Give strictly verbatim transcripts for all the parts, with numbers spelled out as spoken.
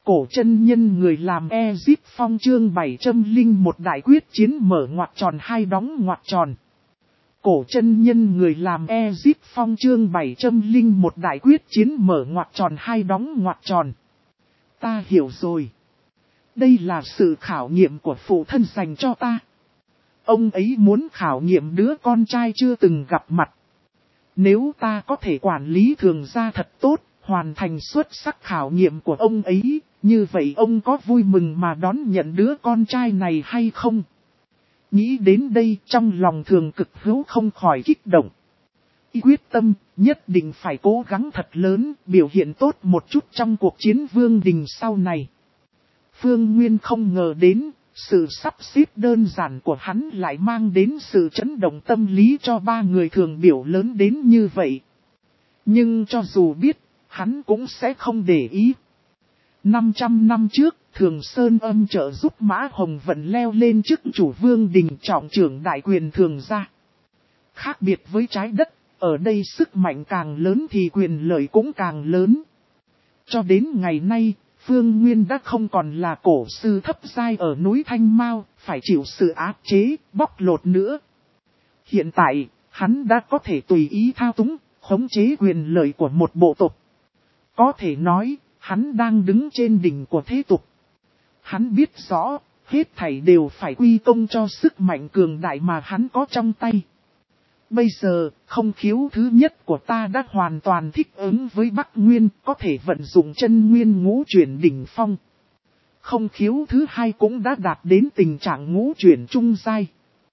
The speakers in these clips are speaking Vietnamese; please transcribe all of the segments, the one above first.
Cổ chân nhân người làm Ezip Phong chương bảy trăm lẻ một đại quyết chiến mở ngoặc tròn hai đóng ngoặc tròn. Cổ chân nhân người làm Ezip Phong chương bảy trăm lẻ một đại quyết chiến mở ngoặc tròn hai đóng ngoặc tròn. Ta hiểu rồi. Đây là sự khảo nghiệm của phụ thân dành cho ta. Ông ấy muốn khảo nghiệm đứa con trai chưa từng gặp mặt. Nếu ta có thể quản lý Thường gia thật tốt, hoàn thành xuất sắc khảo nghiệm của ông ấy, như vậy ông có vui mừng mà đón nhận đứa con trai này hay không? Nghĩ đến đây trong lòng Thường Cực Hữu không khỏi kích động. Y quyết tâm, nhất định phải cố gắng thật lớn, biểu hiện tốt một chút trong cuộc chiến vương đình sau này. Phương Nguyên không ngờ đến, sự sắp xếp đơn giản của hắn lại mang đến sự chấn động tâm lý cho ba người Thường biểu lớn đến như vậy. Nhưng cho dù biết, hắn cũng sẽ không để ý. năm trăm năm trước, Thường Sơn Âm trợ giúp Mã Hồng Vận leo lên chức chủ vương đình trọng trưởng đại quyền Thường gia. Khác biệt với trái đất, ở đây sức mạnh càng lớn thì quyền lợi cũng càng lớn. Cho đến ngày nay, Phương Nguyên đã không còn là cổ sư thấp giai ở núi Thanh Mao, phải chịu sự áp chế, bóc lột nữa. Hiện tại, hắn đã có thể tùy ý thao túng, khống chế quyền lợi của một bộ tộc. Có thể nói, hắn đang đứng trên đỉnh của thế tục. Hắn biết rõ, hết thảy đều phải quy công cho sức mạnh cường đại mà hắn có trong tay. Bây giờ, không khiếu thứ nhất của ta đã hoàn toàn thích ứng với Bắc Nguyên, có thể vận dụng chân nguyên ngũ chuyển đỉnh phong. Không khiếu thứ hai cũng đã đạt đến tình trạng ngũ chuyển trung giai.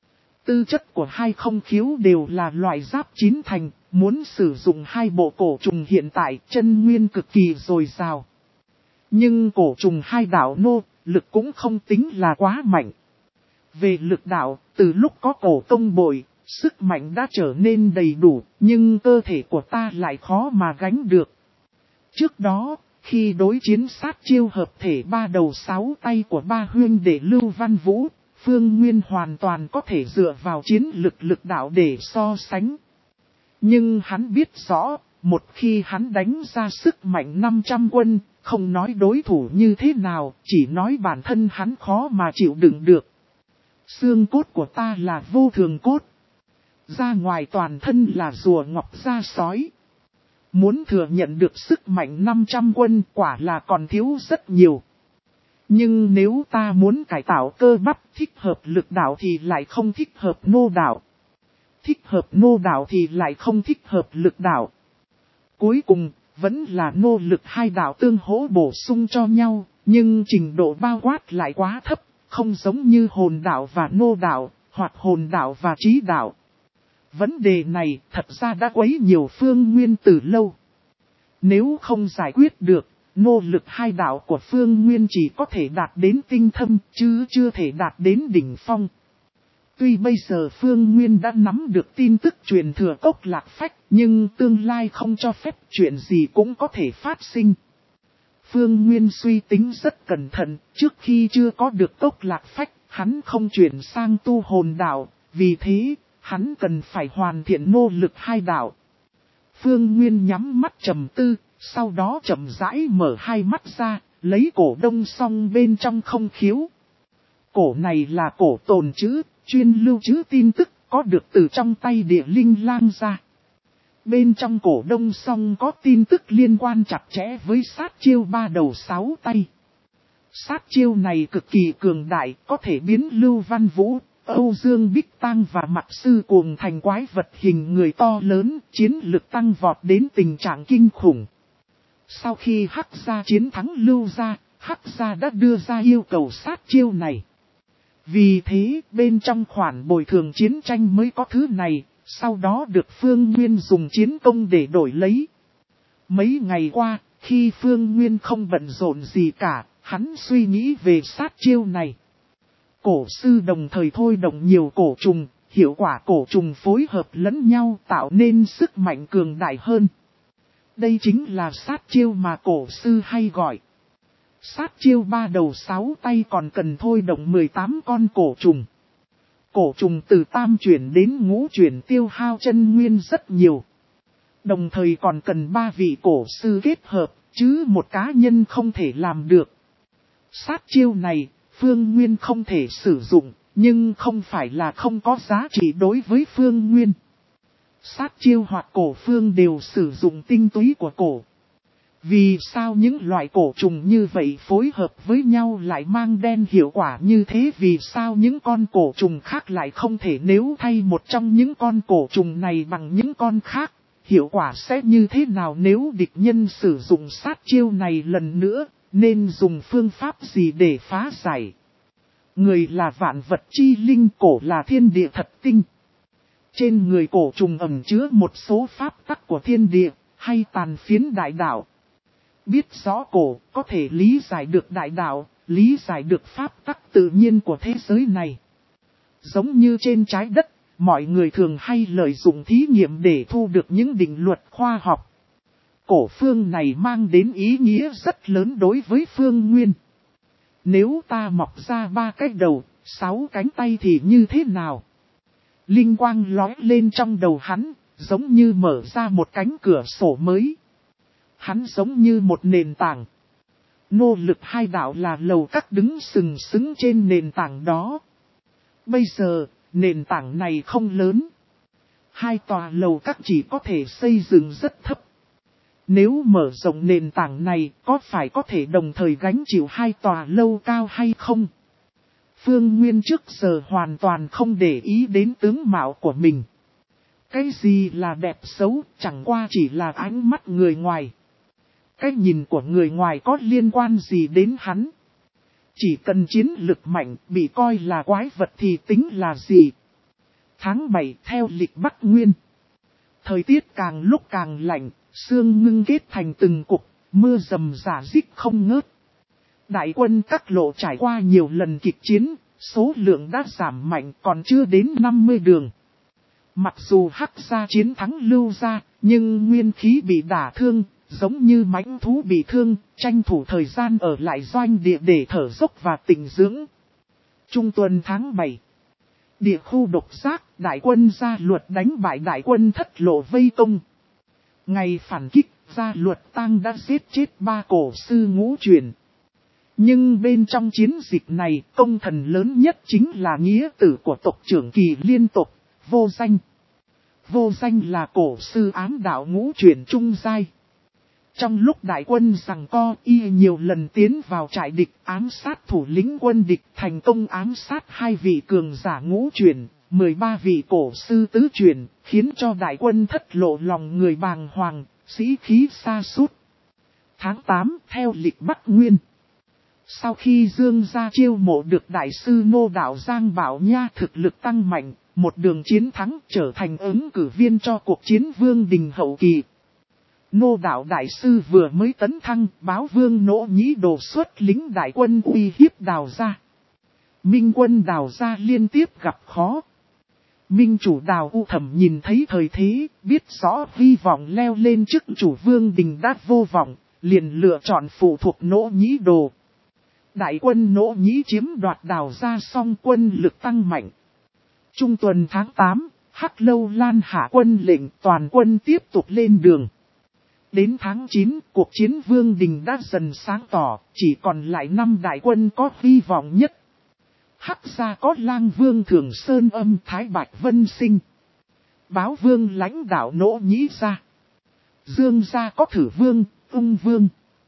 Tư chất của hai không khiếu đều là loại giáp chín thành, muốn sử dụng hai bộ cổ trùng hiện tại chân nguyên cực kỳ dồi dào. Nhưng cổ trùng hai đạo nô, lực cũng không tính là quá mạnh. Về lực đạo, từ lúc có cổ tông bội, sức mạnh đã trở nên đầy đủ, nhưng cơ thể của ta lại khó mà gánh được. Trước đó, khi đối chiến sát chiêu hợp thể ba đầu sáu tay của ba huynh đệ Lưu Văn Vũ, Phương Nguyên hoàn toàn có thể dựa vào chiến lực lực đạo để so sánh. Nhưng hắn biết rõ, một khi hắn đánh ra sức mạnh năm trăm quân, không nói đối thủ như thế nào, chỉ nói bản thân hắn khó mà chịu đựng được. Xương cốt của ta là vô thường cốt. Ra ngoài toàn thân là rùa ngọc da sói. Muốn thừa nhận được sức mạnh năm trăm quân quả là còn thiếu rất nhiều. Nhưng nếu ta muốn cải tạo cơ bắp thích hợp lực đạo thì lại không thích hợp nô đạo. Thích hợp nô đạo thì lại không thích hợp lực đạo. Cuối cùng, vẫn là nô lực hai đạo tương hỗ bổ sung cho nhau, nhưng trình độ bao quát lại quá thấp, không giống như hồn đạo và nô đạo, hoặc hồn đạo và trí đạo. Vấn đề này thật ra đã quấy nhiều Phương Nguyên từ lâu. Nếu không giải quyết được, nô lực hai đạo của Phương Nguyên chỉ có thể đạt đến tinh thâm, chứ chưa thể đạt đến đỉnh phong. Tuy bây giờ Phương Nguyên đã nắm được tin tức truyền thừa cốc lạc phách, nhưng tương lai không cho phép chuyện gì cũng có thể phát sinh. Phương Nguyên suy tính rất cẩn thận, trước khi chưa có được cốc lạc phách, hắn không chuyển sang tu hồn đạo, vì thế, hắn cần phải hoàn thiện nô lực hai đạo. Phương Nguyên nhắm mắt trầm tư, sau đó chậm rãi mở hai mắt ra, lấy cổ đông song bên trong không khiếu. Cổ này là cổ tồn chữ, chuyên lưu trữ tin tức, có được từ trong tay địa linh lang ra. Bên trong cổ đông song có tin tức liên quan chặt chẽ với sát chiêu ba đầu sáu tay. Sát chiêu này cực kỳ cường đại, có thể biến Lưu Văn Vũ, Âu Dương Bích Tăng và Mặt Sư Cuồng thành quái vật hình người to lớn, chiến lực tăng vọt đến tình trạng kinh khủng. Sau khi Hắc Gia chiến thắng Lưu Gia, Hắc Gia đã đưa ra yêu cầu sát chiêu này. Vì thế, bên trong khoản bồi thường chiến tranh mới có thứ này, sau đó được Phương Nguyên dùng chiến công để đổi lấy. Mấy ngày qua, khi Phương Nguyên không bận rộn gì cả, hắn suy nghĩ về sát chiêu này. Cổ sư đồng thời thôi động nhiều cổ trùng, hiệu quả cổ trùng phối hợp lẫn nhau tạo nên sức mạnh cường đại hơn. Đây chính là sát chiêu mà cổ sư hay gọi. Sát chiêu ba đầu sáu tay còn cần thôi động mười tám con cổ trùng. Cổ trùng từ tam chuyển đến ngũ chuyển tiêu hao chân nguyên rất nhiều. Đồng thời còn cần ba vị cổ sư kết hợp, chứ một cá nhân không thể làm được. Sát chiêu này, Phương Nguyên không thể sử dụng, nhưng không phải là không có giá trị đối với Phương Nguyên. Sát chiêu hoặc cổ phương đều sử dụng tinh túy của cổ. Vì sao những loại cổ trùng như vậy phối hợp với nhau lại mang đen hiệu quả như thế? Vì sao những con cổ trùng khác lại không thể? Nếu thay một trong những con cổ trùng này bằng những con khác, hiệu quả sẽ như thế nào? Nếu địch nhân sử dụng sát chiêu này lần nữa, nên dùng phương pháp gì để phá giải? Người là vạn vật chi linh, cổ là thiên địa thật tinh. Trên người cổ trùng ẩn chứa một số pháp tắc của thiên địa, hay tàn phiến đại đạo. Biết rõ cổ, có thể lý giải được đại đạo, lý giải được pháp tắc tự nhiên của thế giới này. Giống như trên trái đất, mọi người thường hay lợi dụng thí nghiệm để thu được những định luật khoa học. Cổ phương này mang đến ý nghĩa rất lớn đối với Phương Nguyên. Nếu ta mọc ra ba cái đầu, sáu cánh tay thì như thế nào? Linh quang lóe lên trong đầu hắn, giống như mở ra một cánh cửa sổ mới. Hắn giống như một nền tảng. Nô lực hai đạo là lầu các đứng sừng sững trên nền tảng đó. Bây giờ, nền tảng này không lớn. Hai tòa lầu các chỉ có thể xây dựng rất thấp. Nếu mở rộng nền tảng này, có phải có thể đồng thời gánh chịu hai tòa lâu cao hay không? Phương Nguyên trước giờ hoàn toàn không để ý đến tướng mạo của mình. Cái gì là đẹp xấu, chẳng qua chỉ là ánh mắt người ngoài. Cái nhìn của người ngoài có liên quan gì đến hắn? Chỉ cần chiến lực mạnh, bị coi là quái vật thì tính là gì? Tháng bảy theo lịch Bắc Nguyên. Thời tiết càng lúc càng lạnh, sương ngưng kết thành từng cục, mưa rầm rả rích không ngớt. Đại quân các lộ trải qua nhiều lần kịch chiến, số lượng đã giảm mạnh còn chưa đến năm mươi đường. Mặc dù Hắc gia chiến thắng Lưu gia, nhưng nguyên khí bị đả thương, giống như mãnh thú bị thương, tranh thủ thời gian ở lại doanh địa để thở dốc và tĩnh dưỡng. Trung tuần tháng bảy. Địa khu độc giác, đại quân Gia Luật đánh bại đại quân Thất Lộ vây công. Ngày phản kích, Gia Luật Tang đã giết chết ba cổ sư ngũ truyền. Nhưng bên trong chiến dịch này, công thần lớn nhất chính là nghĩa tử của tộc trưởng Kỳ Liên tộc, Vô Danh. Vô Danh là cổ sư ám đạo ngũ truyền trung giai. Trong lúc đại quân giằng co, y nhiều lần tiến vào trại địch ám sát thủ lĩnh quân địch, thành công ám sát hai vị cường giả ngũ truyền, mười ba vị cổ sư tứ truyền, khiến cho đại quân Thất Lộ lòng người bàng hoàng, sĩ khí sa sút. Tháng tám theo lịch Bắc Nguyên. Sau khi Dương gia chiêu mộ được đại sư Ngô Đạo Giang Bảo Nha thực lực tăng mạnh, một đường chiến thắng trở thành ứng cử viên cho cuộc chiến Vương Đình hậu kỳ. Ngô Đạo đại sư vừa mới tấn thăng, báo Vương Nỗ Nhĩ Đồ xuất lính đại quân uy hiếp Đào gia. Minh quân Đào gia liên tiếp gặp khó. Minh chủ Đào U Thẩm nhìn thấy thời thế, biết rõ hy vọng leo lên chức chủ Vương Đình đã vô vọng, liền lựa chọn phụ thuộc Nỗ Nhĩ Đồ. Đại quân Nỗ Nhĩ chiếm đoạt Đào gia xong quân lực tăng mạnh. Trung tuần tháng tám, Hắc Lâu Lan hạ quân lệnh toàn quân tiếp tục lên đường. Đến tháng chín, cuộc chiến Vương Đình đã dần sáng tỏ, chỉ còn lại năm đại quân có hy vọng nhất. Hắc gia có Lang Vương Thường Sơn Âm Thái Bạch Vân Sinh. Báo Vương lãnh đạo Nỗ Nhĩ gia. Dương gia có Thử Vương, Ung Vương.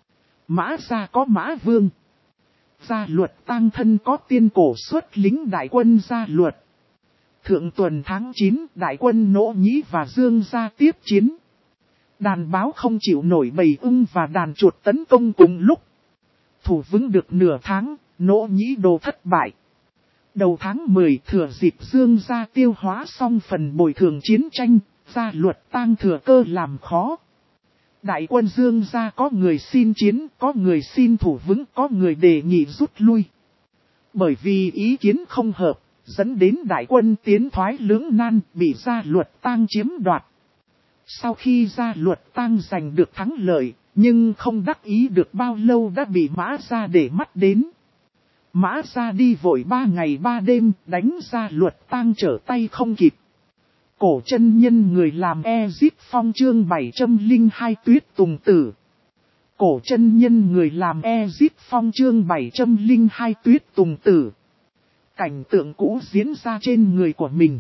Mã gia có Mã Vương. Gia Luật Tang thân có Tiên Cổ xuất lính đại quân Gia Luật. Thượng tuần tháng chín, đại quân Nỗ Nhĩ và Dương gia tiếp chiến. Đàn báo không chịu nổi bầy ung và đàn chuột tấn công cùng lúc. Thủ vững được nửa tháng, Nỗ Nhĩ Đồ thất bại. Đầu tháng mười thừa dịp Dương gia tiêu hóa xong phần bồi thường chiến tranh, Gia Luật Tang thừa cơ làm khó. Đại quân Dương gia có người xin chiến, có người xin thủ vững, có người đề nghị rút lui. Bởi vì ý kiến không hợp, dẫn đến đại quân tiến thoái lưỡng nan bị Gia Luật Tang chiếm đoạt. Sau khi Gia Luật Tang giành được thắng lợi, nhưng không đắc ý được bao lâu đã bị Mã Gia để mắt đến. Mã Gia đi vội ba ngày ba đêm, đánh Gia Luật Tang trở tay không kịp. Cổ chân nhân người làm E-Zip Phong chương bảy trăm linh hai Tuyết Tùng Tử. Cổ chân nhân người làm Ezip Phong chương bảy trăm lẻ hai Tuyết Tùng Tử. Cảnh tượng cũ diễn ra trên người của mình.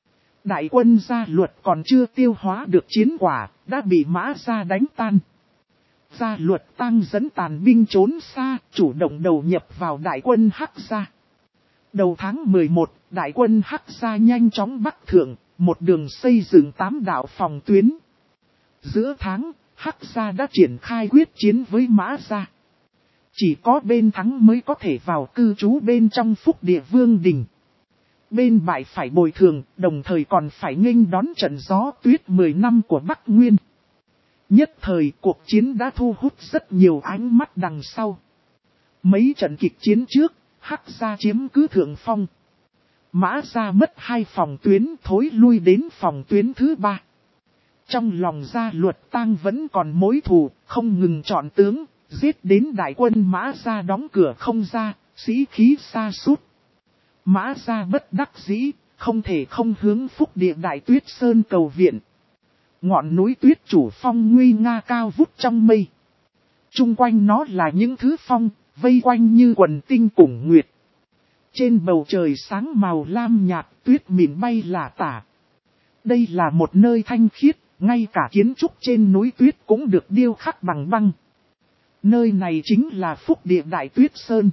Đại quân gia luật còn chưa tiêu hóa được chiến quả, đã bị Mã Gia đánh tan. Gia luật tăng dẫn tàn binh trốn xa, chủ động đầu nhập vào đại quân Hắc Gia. Đầu tháng mười một, đại quân Hắc Gia nhanh chóng bắc thượng, một đường xây dựng tám đạo phòng tuyến. Giữa tháng, Hắc Gia đã triển khai quyết chiến với Mã Gia. Chỉ có bên thắng mới có thể vào cư trú bên trong Phúc Địa Vương Đình. Bên bại phải bồi thường, đồng thời còn phải nghênh đón trận gió tuyết mười năm của Bắc Nguyên. Nhất thời cuộc chiến đã thu hút rất nhiều ánh mắt đằng sau. Mấy trận kịch chiến trước, Hắc Gia chiếm cứ thượng phong. Mã Gia mất hai phòng tuyến thối lui đến phòng tuyến thứ ba. Trong lòng Gia luật tang vẫn còn mối thù, không ngừng chọn tướng, giết đến đại quân Mã Gia đóng cửa không ra, sĩ khí sa sút. Mã Gia bất đắc dĩ, không thể không hướng Phúc Địa Đại Tuyết Sơn cầu viện. Ngọn núi tuyết chủ phong nguy nga cao vút trong mây. Trung quanh nó là những thứ phong, vây quanh như quần tinh cùng nguyệt. Trên bầu trời sáng màu lam nhạt, tuyết mịn bay lả tả. Đây là một nơi thanh khiết, ngay cả kiến trúc trên núi tuyết cũng được điêu khắc bằng băng. Nơi này chính là Phúc Địa Đại Tuyết Sơn.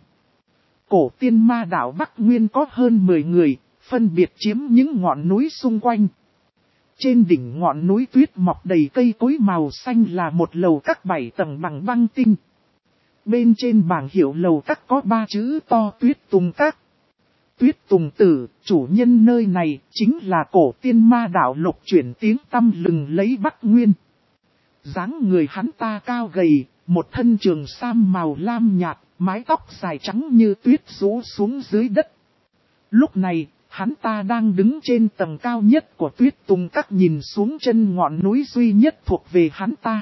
Cổ tiên ma đảo Bắc Nguyên có hơn mười người, phân biệt chiếm những ngọn núi xung quanh. Trên đỉnh ngọn núi tuyết mọc đầy cây cối màu xanh là một lầu các bảy tầng bằng băng tinh. Bên trên bảng hiệu lầu các có ba chữ to Tuyết Tùng Các. Tuyết Tùng Tử, chủ nhân nơi này, chính là cổ tiên ma đảo Lục chuyển tiếng tăm lừng lấy Bắc Nguyên. Dáng người hắn ta cao gầy, một thân trường sam màu lam nhạt, mái tóc dài trắng như tuyết rũ xuống dưới đất. Lúc này, hắn ta đang đứng trên tầng cao nhất của Tuyết Tùng Các nhìn xuống chân ngọn núi duy nhất thuộc về hắn ta.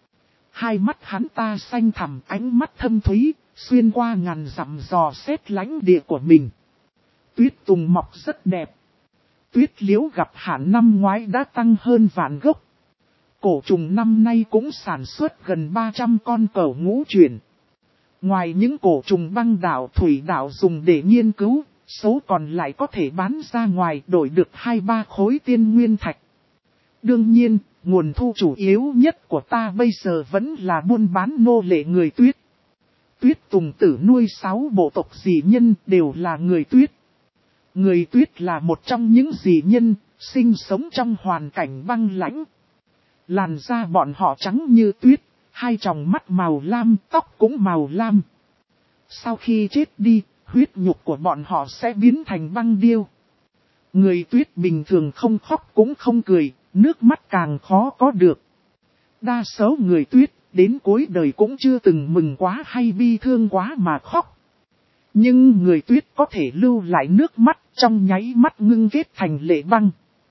Hai mắt hắn ta xanh thẳm, ánh mắt thâm thúy, xuyên qua ngàn dặm dò xét lãnh địa của mình. Tuyết tùng mọc rất đẹp. Tuyết liễu gặp hạn năm ngoái đã tăng hơn vạn gốc. Cổ trùng năm nay cũng sản xuất gần ba trăm con cẩu ngũ chuyển. Ngoài những cổ trùng băng đảo thủy đảo dùng để nghiên cứu, số còn lại có thể bán ra ngoài đổi được hai ba khối tiên nguyên thạch. Đương nhiên, nguồn thu chủ yếu nhất của ta bây giờ vẫn là buôn bán nô lệ người tuyết. Tuyết Tùng Tử nuôi sáu bộ tộc dị nhân đều là người tuyết. Người tuyết là một trong những dị nhân, sinh sống trong hoàn cảnh băng lãnh. Làn da bọn họ trắng như tuyết, hai tròng mắt màu lam, tóc cũng màu lam. Sau khi chết đi, huyết nhục của bọn họ sẽ biến thành băng điêu. Người tuyết bình thường không khóc cũng không cười, nước mắt càng khó có được. Đa số người tuyết, đến cuối đời cũng chưa từng mừng quá hay bi thương quá mà khóc. Nhưng người tuyết có thể lưu lại nước mắt, trong nháy mắt ngưng kết thành lệ băng.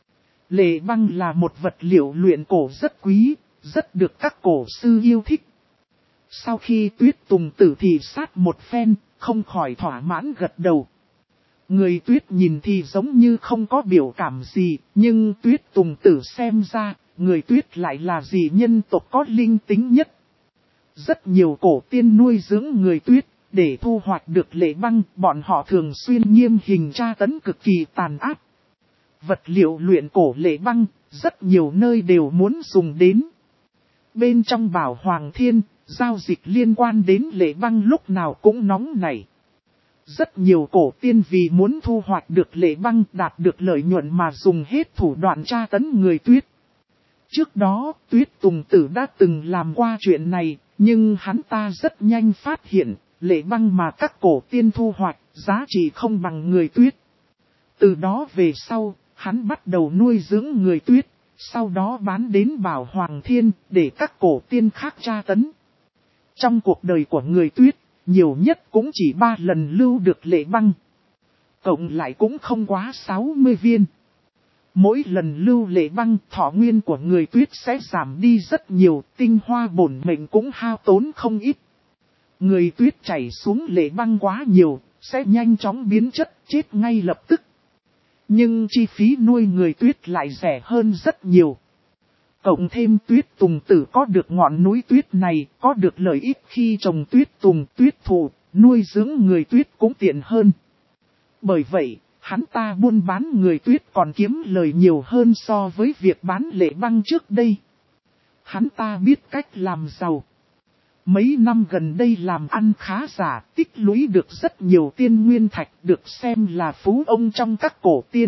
Lệ băng là một vật liệu luyện cổ rất quý, rất được các cổ sư yêu thích. Sau khi Tuyết Tùng Tử thị sát một phen, không khỏi thỏa mãn gật đầu. Người tuyết nhìn thì giống như không có biểu cảm gì, nhưng Tuyết Tùng Tử xem ra, người tuyết lại là dị nhân tộc có linh tính nhất. Rất nhiều cổ tiên nuôi dưỡng người tuyết, để thu hoạch được lệ băng, bọn họ thường xuyên nghiêm hình tra tấn cực kỳ tàn ác. Vật liệu luyện cổ lệ băng, rất nhiều nơi đều muốn dùng đến. Bên trong Bảo Hoàng Thiên, giao dịch liên quan đến lệ băng lúc nào cũng nóng nảy. Rất nhiều cổ tiên vì muốn thu hoạch được lệ băng đạt được lợi nhuận mà dùng hết thủ đoạn tra tấn người tuyết. Trước đó, Tuyết Tùng Tử đã từng làm qua chuyện này, nhưng hắn ta rất nhanh phát hiện, lệ băng mà các cổ tiên thu hoạch, giá trị không bằng người tuyết. Từ đó về sau, hắn bắt đầu nuôi dưỡng người tuyết, sau đó bán đến Bảo Hoàng Thiên để các cổ tiên khác tra tấn. Trong cuộc đời của người tuyết, nhiều nhất cũng chỉ ba lần lưu được lệ băng. Cộng lại cũng không quá sáu mươi viên. Mỗi lần lưu lệ băng, thọ nguyên của người tuyết sẽ giảm đi rất nhiều, tinh hoa bổn mệnh cũng hao tốn không ít. Người tuyết chảy xuống lệ băng quá nhiều, sẽ nhanh chóng biến chất, chết ngay lập tức. Nhưng chi phí nuôi người tuyết lại rẻ hơn rất nhiều. Cộng thêm tuyết tùng tử có được ngọn núi tuyết này, có được lợi ích khi trồng tuyết tùng tuyết thụ, nuôi dưỡng người tuyết cũng tiện hơn. Bởi vậy, hắn ta buôn bán người tuyết còn kiếm lời nhiều hơn so với việc bán lệ băng trước đây. Hắn ta biết cách làm giàu. Mấy năm gần đây làm ăn khá giả, tích lũy được rất nhiều tiên nguyên thạch, được xem là phú ông trong các cổ tiên.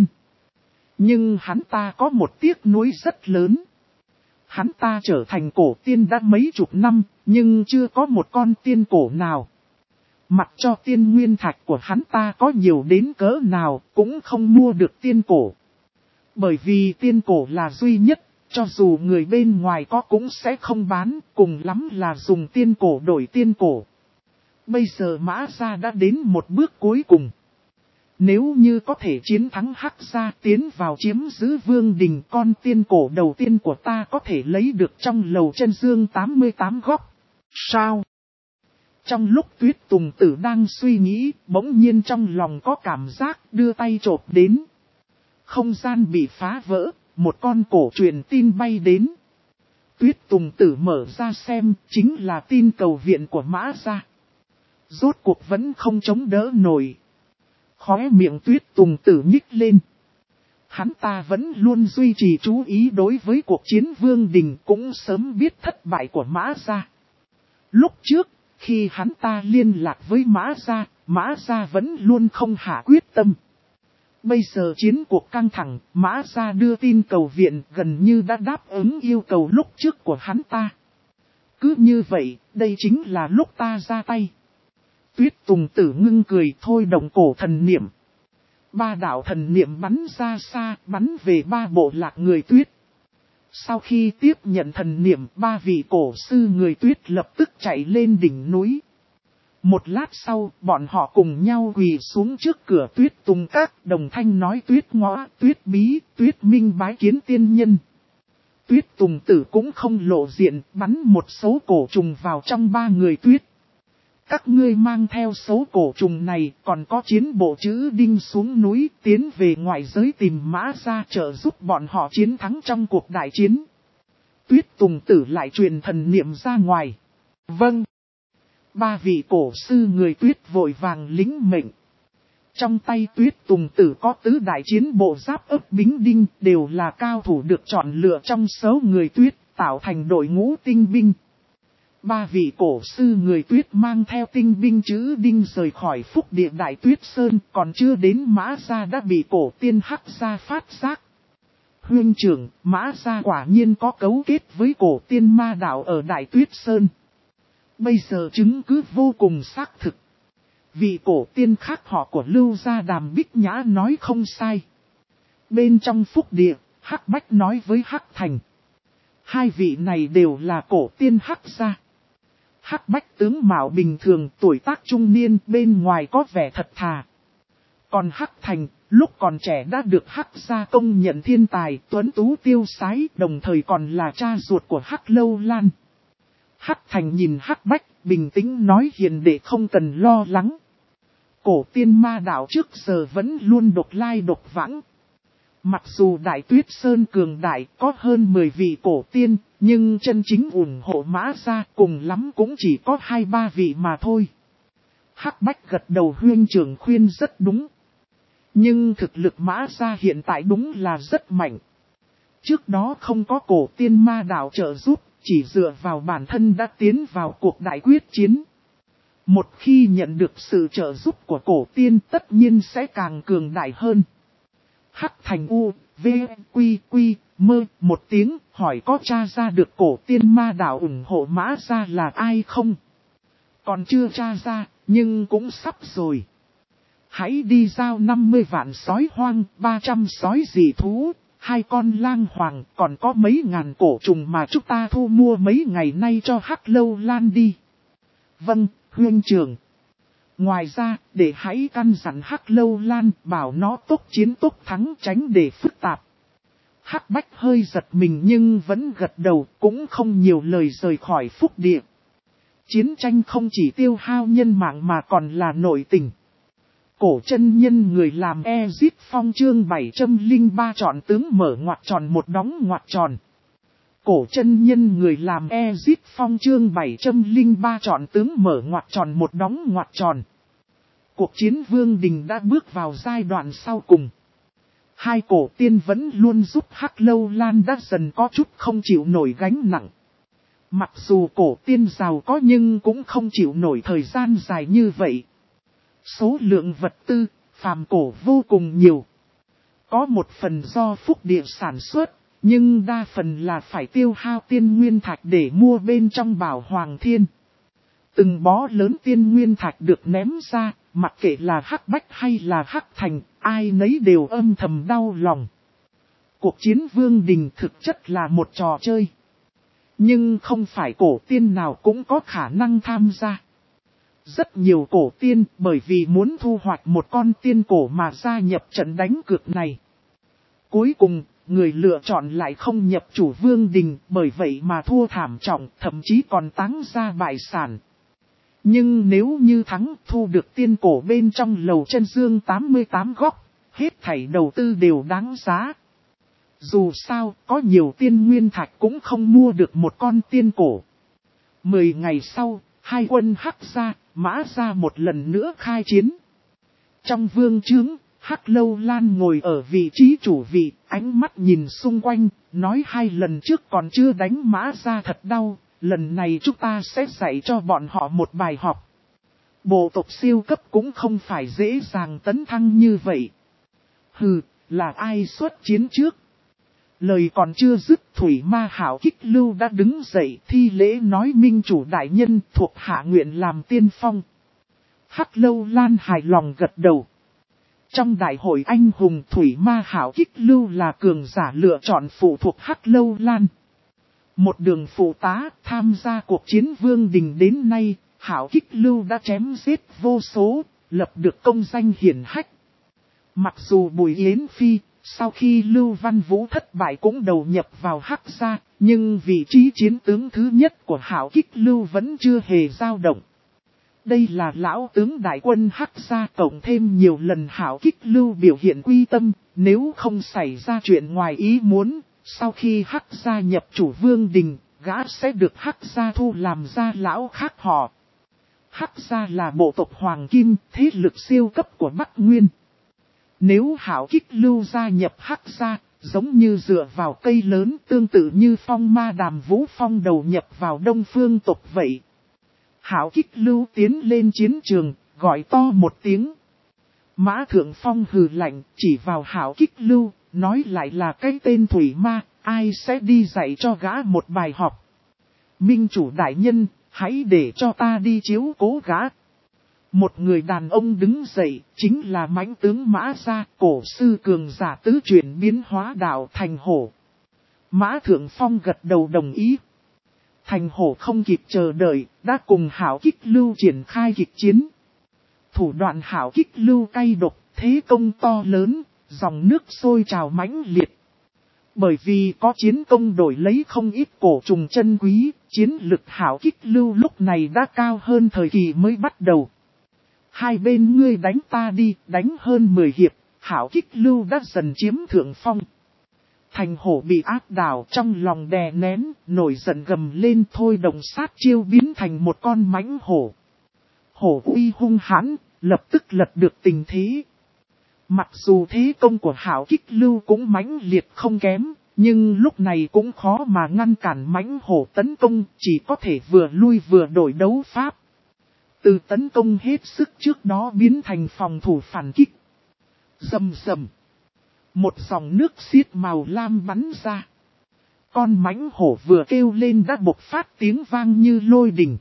Nhưng hắn ta có một tiếc nuối rất lớn. Hắn ta trở thành cổ tiên đã mấy chục năm, nhưng chưa có một con tiên cổ nào. Mặc cho tiên nguyên thạch của hắn ta có nhiều đến cỡ nào, cũng không mua được tiên cổ. Bởi vì tiên cổ là duy nhất, cho dù người bên ngoài có cũng sẽ không bán, cùng lắm là dùng tiên cổ đổi tiên cổ. Bây giờ Mã Gia đã đến một bước cuối cùng. Nếu như có thể chiến thắng Hắc Gia tiến vào chiếm giữ Vương Đình, con tiên cổ đầu tiên của ta có thể lấy được trong lầu chân dương tám mươi tám góc. Sao? Trong lúc Tuyết Tùng Tử đang suy nghĩ, bỗng nhiên trong lòng có cảm giác đưa tay chộp đến. Không gian bị phá vỡ, một con cổ truyền tin bay đến. Tuyết Tùng Tử mở ra xem, chính là tin cầu viện của Mã Gia. Rốt cuộc vẫn không chống đỡ nổi. Khóe miệng Tuyết Tùng Tử nhích lên. Hắn ta vẫn luôn duy trì chú ý đối với cuộc chiến Vương Đình, cũng sớm biết thất bại của Mã Gia. Lúc trước, khi hắn ta liên lạc với Mã Gia, Mã Gia vẫn luôn không hạ quyết tâm. Bây giờ chiến cuộc căng thẳng, Mã Gia đưa tin cầu viện gần như đã đáp ứng yêu cầu lúc trước của hắn ta. Cứ như vậy, đây chính là lúc ta ra tay. Tuyết Tùng Tử ngưng cười thôi động cổ thần niệm. Ba đạo thần niệm bắn ra xa, bắn về ba bộ lạc người tuyết. Sau khi tiếp nhận thần niệm, ba vị cổ sư người tuyết lập tức chạy lên đỉnh núi. Một lát sau, bọn họ cùng nhau quỳ xuống trước cửa Tuyết Tùng Các, đồng thanh nói Tuyết Ngõa, Tuyết Bí, Tuyết Minh bái kiến tiên nhân. Tuyết Tùng Tử cũng không lộ diện, bắn một số cổ trùng vào trong ba người tuyết. Các ngươi mang theo số cổ trùng này, còn có chiến bộ chữ đinh xuống núi, tiến về ngoại giới tìm Mã Gia trợ giúp bọn họ chiến thắng trong cuộc đại chiến. Tuyết Tùng Tử lại truyền thần niệm ra ngoài. Vâng. Ba vị cổ sư người tuyết vội vàng lính mệnh. Trong tay Tuyết Tùng Tử có tứ đại chiến bộ giáp ấp bính đinh, đều là cao thủ được chọn lựa trong số người tuyết, tạo thành đội ngũ tinh binh. Ba vị cổ sư người tuyết mang theo tinh binh chữ đinh rời khỏi phúc địa Đại Tuyết Sơn, còn chưa đến Mã Gia đã bị cổ tiên Hắc Gia phát giác. Huynh trưởng, Mã Gia quả nhiên có cấu kết với cổ tiên ma đạo ở Đại Tuyết Sơn. Bây giờ chứng cứ vô cùng xác thực. Vị cổ tiên khác họ của Lưu Gia Đàm Bích Nhã nói không sai. Bên trong phúc địa, Hắc Bách nói với Hắc Thành. Hai vị này đều là cổ tiên Hắc Gia. Hắc Bách tướng mạo bình thường, tuổi tác trung niên, bên ngoài có vẻ thật thà. Còn Hắc Thành, lúc còn trẻ đã được Hắc Gia công nhận thiên tài, tuấn tú tiêu sái, đồng thời còn là cha ruột của Hắc Lâu Lan. Hắc Thành nhìn Hắc Bách, bình tĩnh nói hiền đệ không cần lo lắng. Cổ tiên ma đạo trước giờ vẫn luôn độc lai độc vãng. Mặc dù Đại Tuyết Sơn cường đại có hơn mười vị cổ tiên, nhưng chân chính ủng hộ Mã Gia cùng lắm cũng chỉ có hai ba vị mà thôi. Hắc Bách gật đầu huynh trưởng khuyên rất đúng. Nhưng thực lực Mã Gia hiện tại đúng là rất mạnh. Trước đó không có cổ tiên ma đạo trợ giúp, chỉ dựa vào bản thân đã tiến vào cuộc đại quyết chiến. Một khi nhận được sự trợ giúp của cổ tiên tất nhiên sẽ càng cường đại hơn. Hắc Thành U, V, Quy, Quy, Mơ, một tiếng, hỏi có tra ra được cổ tiên ma đạo ủng hộ Mã Gia là ai không? Còn chưa tra ra, nhưng cũng sắp rồi. Hãy đi giao năm mươi vạn sói hoang, ba trăm sói dị thú, hai con lang hoàng, còn có mấy ngàn cổ trùng mà chúng ta thu mua mấy ngày nay cho Hắc Lâu Lan đi. Vâng, huynh trưởng. Ngoài ra, để hãy căn dặn Hắc Lâu Lan bảo nó tốc chiến tốc thắng tránh để phức tạp. Hắc Bách hơi giật mình nhưng vẫn gật đầu, cũng không nhiều lời rời khỏi phúc địa. Chiến tranh không chỉ tiêu hao nhân mạng mà còn là nội tình. Cổ chân nhân người làm Ezip Phong chương bảy trăm linh ba chọn tướng mở ngoặc tròn một đóng ngoặc tròn. Cổ chân nhân người làm Ezip Phong chương bảy trăm lẻ ba chọn tướng mở ngoặc tròn một đóng ngoặc tròn. Cuộc chiến Vương Đình đã bước vào giai đoạn sau cùng. Hai cổ tiên vẫn luôn giúp Hắc Lâu Lan đã dần có chút không chịu nổi gánh nặng. Mặc dù cổ tiên giàu có nhưng cũng không chịu nổi thời gian dài như vậy. Số lượng vật tư, phàm cổ vô cùng nhiều. Có một phần do phúc địa sản xuất, nhưng đa phần là phải tiêu hao tiên nguyên thạch để mua bên trong Bảo Hoàng Thiên. Từng bó lớn tiên nguyên thạch được ném ra, mặc kệ là Hắc Bách hay là Hắc Thành, ai nấy đều âm thầm đau lòng. Cuộc chiến Vương Đình thực chất là một trò chơi. Nhưng không phải cổ tiên nào cũng có khả năng tham gia. Rất nhiều cổ tiên bởi vì muốn thu hoạch một con tiên cổ mà gia nhập trận đánh cược này. Cuối cùng, người lựa chọn lại không nhập chủ Vương Đình, bởi vậy mà thua thảm trọng, thậm chí còn táng ra bại sản. Nhưng nếu như thắng thu được tiên cổ bên trong lầu chân dương tám mươi tám góc, hết thảy đầu tư đều đáng giá. Dù sao, có nhiều tiên nguyên thạch cũng không mua được một con tiên cổ. Mười ngày sau, hai quân Hắc gia, Mã gia một lần nữa khai chiến. Trong vương trướng, Hắc Lâu Lan ngồi ở vị trí chủ vị, ánh mắt nhìn xung quanh, nói hai lần trước còn chưa đánh Mã gia thật đau, lần này chúng ta sẽ dạy cho bọn họ một bài học. Bộ tộc siêu cấp cũng không phải dễ dàng tấn thăng như vậy. Hừ, là ai xuất chiến trước? Lời còn chưa dứt, Thủy Ma Hảo Kích Lưu đã đứng dậy thi lễ nói minh chủ đại nhân thuộc hạ nguyện làm tiên phong. Hắc Lâu Lan hài lòng gật đầu. Trong đại hội anh hùng Thủy Ma Hảo Kích Lưu là cường giả lựa chọn phụ thuộc Hắc Lâu Lan. Một đường phụ tá tham gia cuộc chiến Vương Đình đến nay, Hảo Kích Lưu đã chém giết vô số, lập được công danh hiển hách. Mặc dù Bùi Yến Phi, sau khi Lưu Văn Vũ thất bại cũng đầu nhập vào Hắc gia, nhưng vị trí chiến tướng thứ nhất của Hảo Kích Lưu vẫn chưa hề dao động. Đây là lão tướng đại quân Hắc gia cộng thêm nhiều lần Hảo Kích Lưu biểu hiện quy tâm, nếu không xảy ra chuyện ngoài ý muốn, sau khi Hắc gia nhập chủ Vương Đình, gã sẽ được Hắc gia thu làm gia lão khác họ. Hắc gia là bộ tộc Hoàng Kim, thế lực siêu cấp của Bắc Nguyên. Nếu Hảo Kích Lưu gia nhập Hắc gia, giống như dựa vào cây lớn tương tự như Phong Ma Đàm Vũ Phong đầu nhập vào Đông Phương tộc vậy. Hảo Kích Lưu tiến lên chiến trường, gọi to một tiếng. Mã Thượng Phong hừ lạnh, chỉ vào Hảo Kích Lưu, nói lại là cái tên Thủy Ma, ai sẽ đi dạy cho gã một bài học. Minh chủ đại nhân, hãy để cho ta đi chiếu cố gã. Một người đàn ông đứng dậy, chính là mãnh tướng Mã gia, cổ sư cường giả tứ chuyển biến hóa đạo Thành Hổ. Mã Thượng Phong gật đầu đồng ý. Thành Hổ không kịp chờ đợi, đã cùng Hảo Kích Lưu triển khai kịch chiến. Thủ đoạn Hảo Kích Lưu cay độc, thế công to lớn, dòng nước sôi trào mãnh liệt. Bởi vì có chiến công đổi lấy không ít cổ trùng chân quý, chiến lực Hảo Kích Lưu lúc này đã cao hơn thời kỳ mới bắt đầu. Hai bên ngươi đánh ta đi, đánh hơn mười hiệp, Hảo Kích Lưu đã dần chiếm thượng phong. Thành Hổ bị áp đảo trong lòng đè nén, nổi giận gầm lên thôi đồng sát chiêu biến thành một con mãnh hổ. Hổ uy hung hãn, lập tức lật được tình thế. Mặc dù thế công của Hảo Kích Lưu cũng mãnh liệt không kém, nhưng lúc này cũng khó mà ngăn cản mãnh hổ tấn công, chỉ có thể vừa lui vừa đổi đấu pháp. Từ tấn công hết sức trước đó biến thành phòng thủ phản kích. Rầm rầm. Một dòng nước xiết màu lam bắn ra. Con mãnh hổ vừa kêu lên đã bộc phát tiếng vang như lôi đình.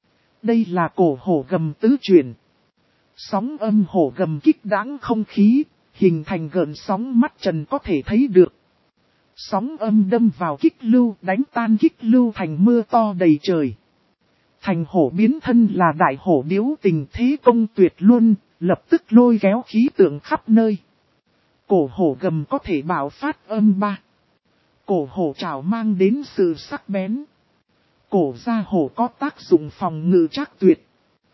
Đây là cổ hổ gầm tứ chuyển. Sóng âm hổ gầm kích đáng không khí, hình thành gợn sóng mắt trần có thể thấy được. Sóng âm đâm vào kích lưu, đánh tan kích lưu thành mưa to đầy trời. Thành hổ biến thân là đại hổ điếu tình thế công tuyệt luôn, lập tức lôi kéo khí tượng khắp nơi. Cổ hổ gầm có thể bạo phát âm ba. Cổ hổ trảo mang đến sự sắc bén. Cổ da hổ có tác dụng phòng ngự trác tuyệt.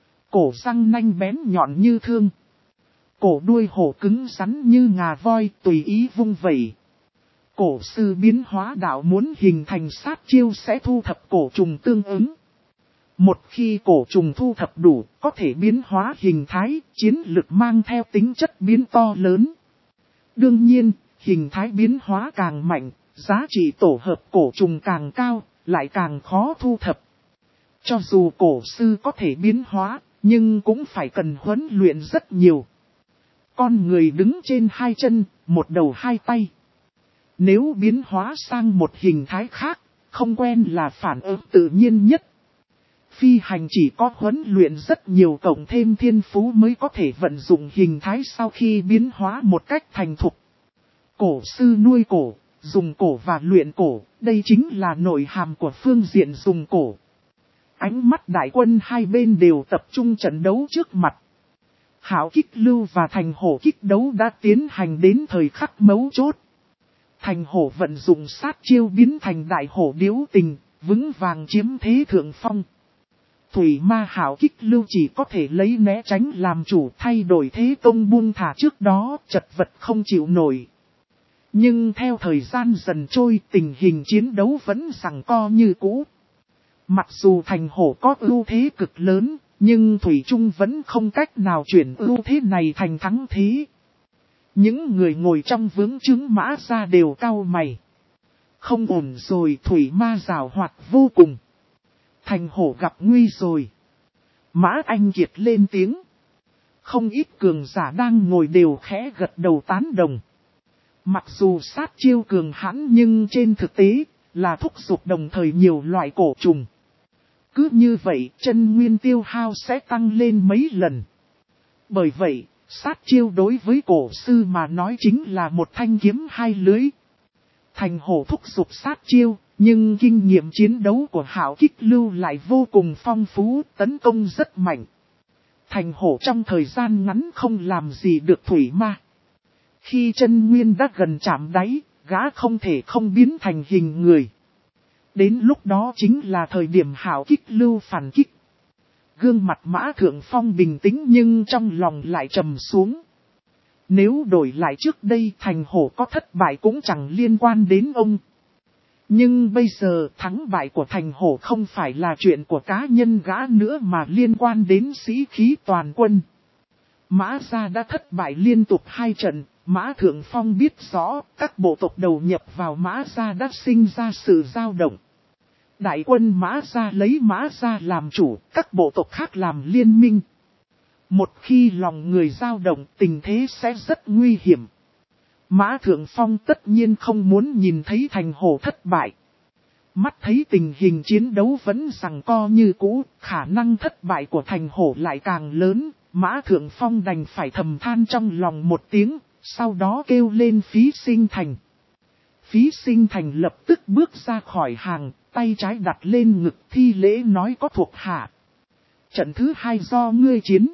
Cổ răng nanh bén nhọn như thương. Cổ đuôi hổ cứng rắn như ngà voi tùy ý vung vẩy. Cổ sư biến hóa đạo muốn hình thành sát chiêu sẽ thu thập cổ trùng tương ứng. Một khi cổ trùng thu thập đủ, có thể biến hóa hình thái, chiến lực mang theo tính chất biến to lớn. Đương nhiên, hình thái biến hóa càng mạnh, giá trị tổ hợp cổ trùng càng cao, lại càng khó thu thập. Cho dù cổ sư có thể biến hóa, nhưng cũng phải cần huấn luyện rất nhiều. Con người đứng trên hai chân, một đầu hai tay. Nếu biến hóa sang một hình thái khác, không quen là phản ứng tự nhiên nhất. Phi hành chỉ có huấn luyện rất nhiều cộng thêm thiên phú mới có thể vận dụng hình thái sau khi biến hóa một cách thành thục. Cổ sư nuôi cổ, dùng cổ và luyện cổ, đây chính là nội hàm của phương diện dùng cổ. Ánh mắt đại quân hai bên đều tập trung trận đấu trước mặt. Hảo Kích Lưu và Thành Hổ kích đấu đã tiến hành đến thời khắc mấu chốt. Thành Hổ vận dụng sát chiêu biến thành đại hổ điếu tình, vững vàng chiếm thế thượng phong. Thủy ma Hảo Kích Lưu chỉ có thể lấy né tránh làm chủ, thay đổi thế công buông thả trước đó, chật vật không chịu nổi. Nhưng theo thời gian dần trôi, tình hình chiến đấu vẫn giằng co như cũ. Mặc dù Thành Hổ có ưu thế cực lớn, nhưng Thủy Trung vẫn không cách nào chuyển ưu thế này thành thắng thế. Những người ngồi trong vướng chứng Mã Gia đều cau mày. Không ổn rồi, Thủy Ma giàu hoạt vô cùng. Thành Hổ gặp nguy rồi. Mã Anh Kiệt lên tiếng. Không ít cường giả đang ngồi đều khẽ gật đầu tán đồng. Mặc dù sát chiêu cường hãn nhưng trên thực tế là thúc giục đồng thời nhiều loại cổ trùng. Cứ như vậy chân nguyên tiêu hao sẽ tăng lên mấy lần. Bởi vậy, sát chiêu đối với cổ sư mà nói chính là một thanh kiếm hai lưới. Thành Hổ thúc giục sát chiêu, nhưng kinh nghiệm chiến đấu của Hảo Kích Lưu lại vô cùng phong phú, tấn công rất mạnh. Thành Hổ trong thời gian ngắn không làm gì được Thủy Ma. Khi chân nguyên đã gần chạm đáy, gã không thể không biến thành hình người. Đến lúc đó chính là thời điểm Hảo Kích Lưu phản kích. Gương mặt Mã Thượng Phong bình tĩnh nhưng trong lòng lại trầm xuống. Nếu đổi lại trước đây Thành Hổ có thất bại cũng chẳng liên quan đến ông. Nhưng bây giờ thắng bại của Thành Hổ không phải là chuyện của cá nhân gã nữa mà liên quan đến sĩ khí toàn quân. Mã Gia đã thất bại liên tục hai trận, Mã Thượng Phong biết rõ các bộ tộc đầu nhập vào Mã Gia đã sinh ra sự dao động. Đại quân Mã Gia lấy Mã Gia làm chủ, các bộ tộc khác làm liên minh. Một khi lòng người dao động tình thế sẽ rất nguy hiểm. Mã Thượng Phong tất nhiên không muốn nhìn thấy Thành Hổ thất bại. Mắt thấy tình hình chiến đấu vẫn giằng co như cũ, khả năng thất bại của Thành Hổ lại càng lớn. Mã Thượng Phong đành phải thầm than trong lòng một tiếng, sau đó kêu lên Phí Sinh Thành. Phí Sinh Thành lập tức bước ra khỏi hàng, tay trái đặt lên ngực thi lễ nói có thuộc hạ. Trận thứ hai do ngươi chiến.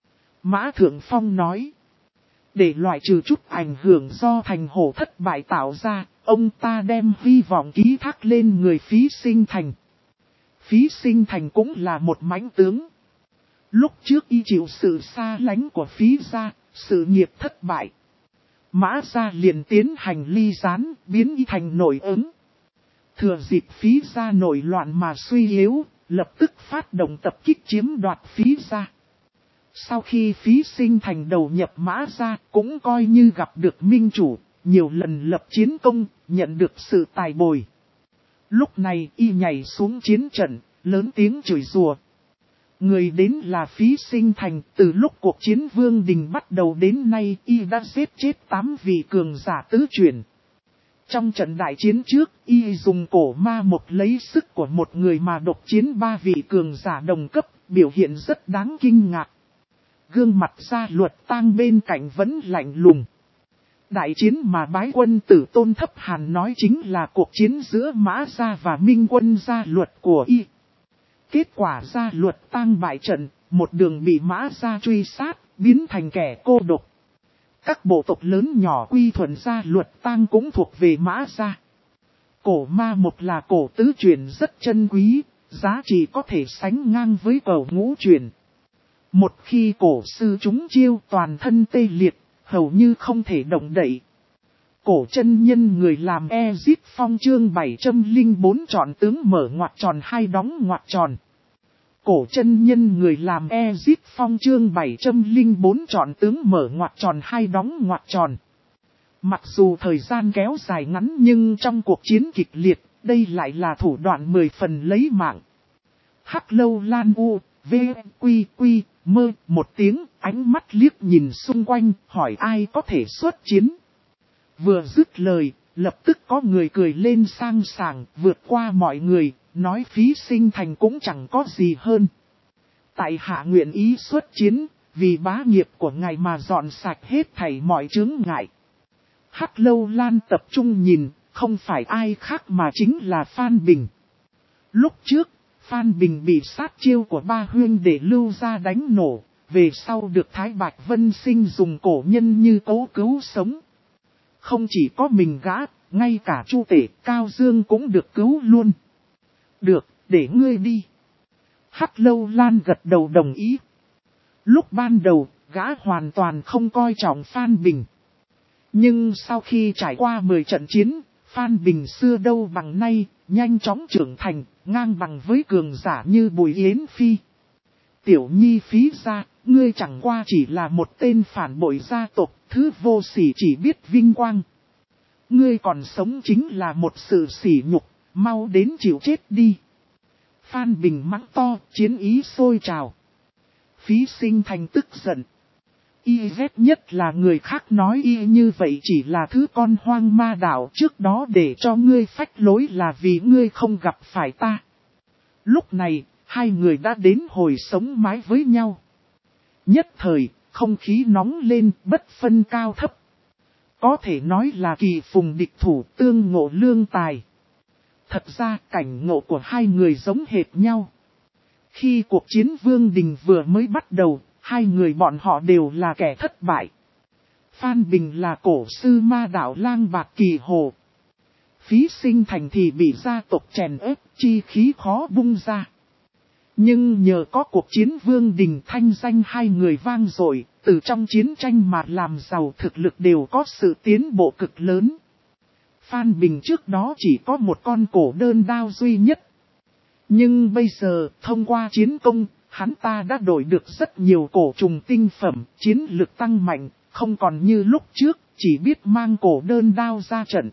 Mã Thượng Phong nói. Để loại trừ chút ảnh hưởng do Thành Hổ thất bại tạo ra, ông ta đem hy vọng ký thác lên người Phí Sinh Thành. Phí Sinh Thành cũng là một mãnh tướng. Lúc trước y chịu sự xa lánh của Phí gia, sự nghiệp thất bại. Mã Gia liền tiến hành ly gián, biến y thành nội ứng. Thừa dịp Phí gia nổi loạn mà suy yếu, lập tức phát động tập kích chiếm đoạt Phí gia. Sau khi Phí Sinh Thành đầu nhập Mã Gia cũng coi như gặp được minh chủ, nhiều lần lập chiến công, nhận được sự tài bồi. Lúc này y nhảy xuống chiến trận, lớn tiếng chửi rủa. Người đến là Phí Sinh Thành, từ lúc cuộc chiến Vương Đình bắt đầu đến nay y đã giết chết tám vị cường giả tứ chuyển. Trong trận đại chiến trước, y dùng cổ ma một lấy sức của một người mà độc chiến ba vị cường giả đồng cấp, biểu hiện rất đáng kinh ngạc. Gương mặt Gia Luật Tang bên cạnh vẫn lạnh lùng. Đại chiến mà bái quân tử Tôn Thấp Hàn nói chính là cuộc chiến giữa Mã Gia và Minh quân Gia Luật của y. Kết quả Gia Luật Tang bại trận, một đường bị Mã Gia truy sát, biến thành kẻ cô độc. Các bộ tộc lớn nhỏ quy thuận Gia Luật Tang cũng thuộc về Mã Gia. Cổ ma một là cổ tứ truyền rất chân quý, giá trị có thể sánh ngang với cổ ngũ truyền. Một khi cổ sư chúng chiêu toàn thân tê liệt, hầu như không thể động đậy. Cổ chân nhân người làm Ezip Phong chương bảy trăm lẻ bốn chọn tướng mở ngoặc tròn hai đóng ngoặc tròn. Cổ chân nhân người làm Ezip Phong chương bảy trăm lẻ bốn chọn tướng mở ngoặc tròn hai đóng ngoặc tròn. Mặc dù thời gian kéo dài ngắn nhưng trong cuộc chiến kịch liệt, đây lại là thủ đoạn mười phần lấy mạng. Hắc Lâu Lan U, V, Quy, Quy, Mơ, một tiếng, ánh mắt liếc nhìn xung quanh, hỏi ai có thể xuất chiến. Vừa dứt lời, lập tức có người cười lên sang sảng, vượt qua mọi người, nói Phí Sinh Thành cũng chẳng có gì hơn. Tại hạ nguyện ý xuất chiến, vì bá nghiệp của ngài mà dọn sạch hết thảy mọi chướng ngại. Hắc Lâu Lan tập trung nhìn, không phải ai khác mà chính là Phan Bình. Lúc trước, Phan Bình bị sát chiêu của ba huynh để lưu ra đánh nổ, về sau được Thái Bạch Vân Sinh dùng cổ nhân như cố cứu sống. Không chỉ có mình gã, ngay cả Chu Tể, Cao Dương cũng được cứu luôn. Được, để ngươi đi. Hắc Lâu Lan gật đầu đồng ý. Lúc ban đầu, gã hoàn toàn không coi trọng Phan Bình. Nhưng sau khi trải qua mười trận chiến, Phan Bình xưa đâu bằng nay, nhanh chóng trưởng thành, ngang bằng với cường giả như Bùi Yến Phi. Tiểu Nhi Phí gia, ngươi chẳng qua chỉ là một tên phản bội gia tộc, thứ vô sỉ chỉ biết vinh quang. Ngươi còn sống chính là một sự sỉ nhục, mau đến chịu chết đi. Phan Bình mắng to, chiến ý sôi trào. Phí Sinh Thành tức giận. Y ghét nhất là người khác nói y như vậy chỉ là thứ con hoang ma đạo, trước đó để cho ngươi phách lối là vì ngươi không gặp phải ta. Lúc này, hai người đã đến hồi sống mái với nhau. Nhất thời, không khí nóng lên, bất phân cao thấp. Có thể nói là kỳ phùng địch thủ, tương ngộ lương tài. Thật ra cảnh ngộ của hai người giống hệt nhau. Khi cuộc chiến Vương Đình vừa mới bắt đầu, hai người bọn họ đều là kẻ thất bại. Phan Bình là cổ sư ma đạo lang bạc kỳ hồ. Phí Sinh Thành thì bị gia tộc chèn ép, chi khí khó bung ra. Nhưng nhờ có cuộc chiến Vương Đình, thanh danh hai người vang dội, từ trong chiến tranh mà làm giàu thực lực đều có sự tiến bộ cực lớn. Phan Bình trước đó chỉ có một con cổ đơn đao duy nhất. Nhưng bây giờ, thông qua chiến công, hắn ta đã đổi được rất nhiều cổ trùng tinh phẩm, chiến lực tăng mạnh, không còn như lúc trước, chỉ biết mang cổ đơn đao ra trận.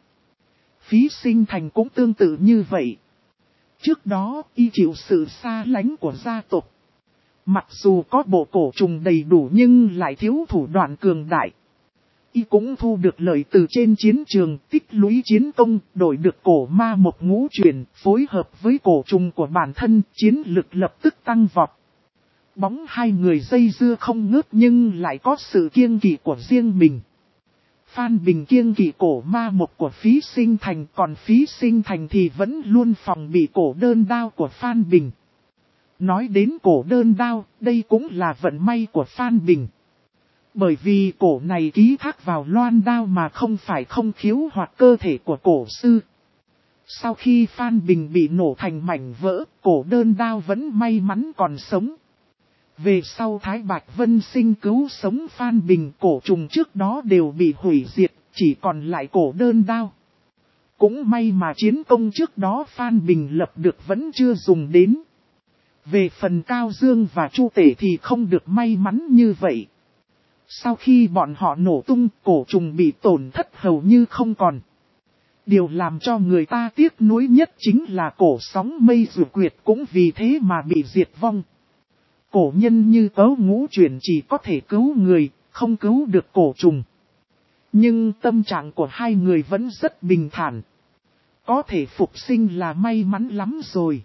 Phí Sinh Thành cũng tương tự như vậy. Trước đó, y chịu sự xa lánh của gia tộc. Mặc dù có bộ cổ trùng đầy đủ nhưng lại thiếu thủ đoạn cường đại. Y cũng thu được lợi từ trên chiến trường, tích lũy chiến công, đổi được cổ ma một ngũ truyền, phối hợp với cổ trùng của bản thân, chiến lực lập tức tăng vọt. Bóng hai người dây dưa không ngớt nhưng lại có sự kiêng kỵ của riêng mình. Phan Bình kiêng kỵ cổ ma một của Phí Sinh Thành, còn Phí Sinh Thành thì vẫn luôn phòng bị cổ đơn đao của Phan Bình. Nói đến cổ đơn đao, đây cũng là vận may của Phan Bình. Bởi vì cổ này ký thác vào loan đao mà không phải không khiếu hoặc cơ thể của cổ sư. Sau khi Phan Bình bị nổ thành mảnh vỡ, cổ đơn đao vẫn may mắn còn sống. Về sau Thái Bạch Vân Sinh cứu sống Phan Bình, cổ trùng trước đó đều bị hủy diệt, chỉ còn lại cổ đơn đao. Cũng may mà chiến công trước đó Phan Bình lập được vẫn chưa dùng đến. Về phần Cao Dương và Chu Tể thì không được may mắn như vậy. Sau khi bọn họ nổ tung, cổ trùng bị tổn thất hầu như không còn. Điều làm cho người ta tiếc nuối nhất chính là cổ sóng mây rùa quyệt cũng vì thế mà bị diệt vong. Cổ nhân như Tấu Ngũ Chuyển chỉ có thể cứu người, không cứu được cổ trùng. Nhưng tâm trạng của hai người vẫn rất bình thản. Có thể phục sinh là may mắn lắm rồi.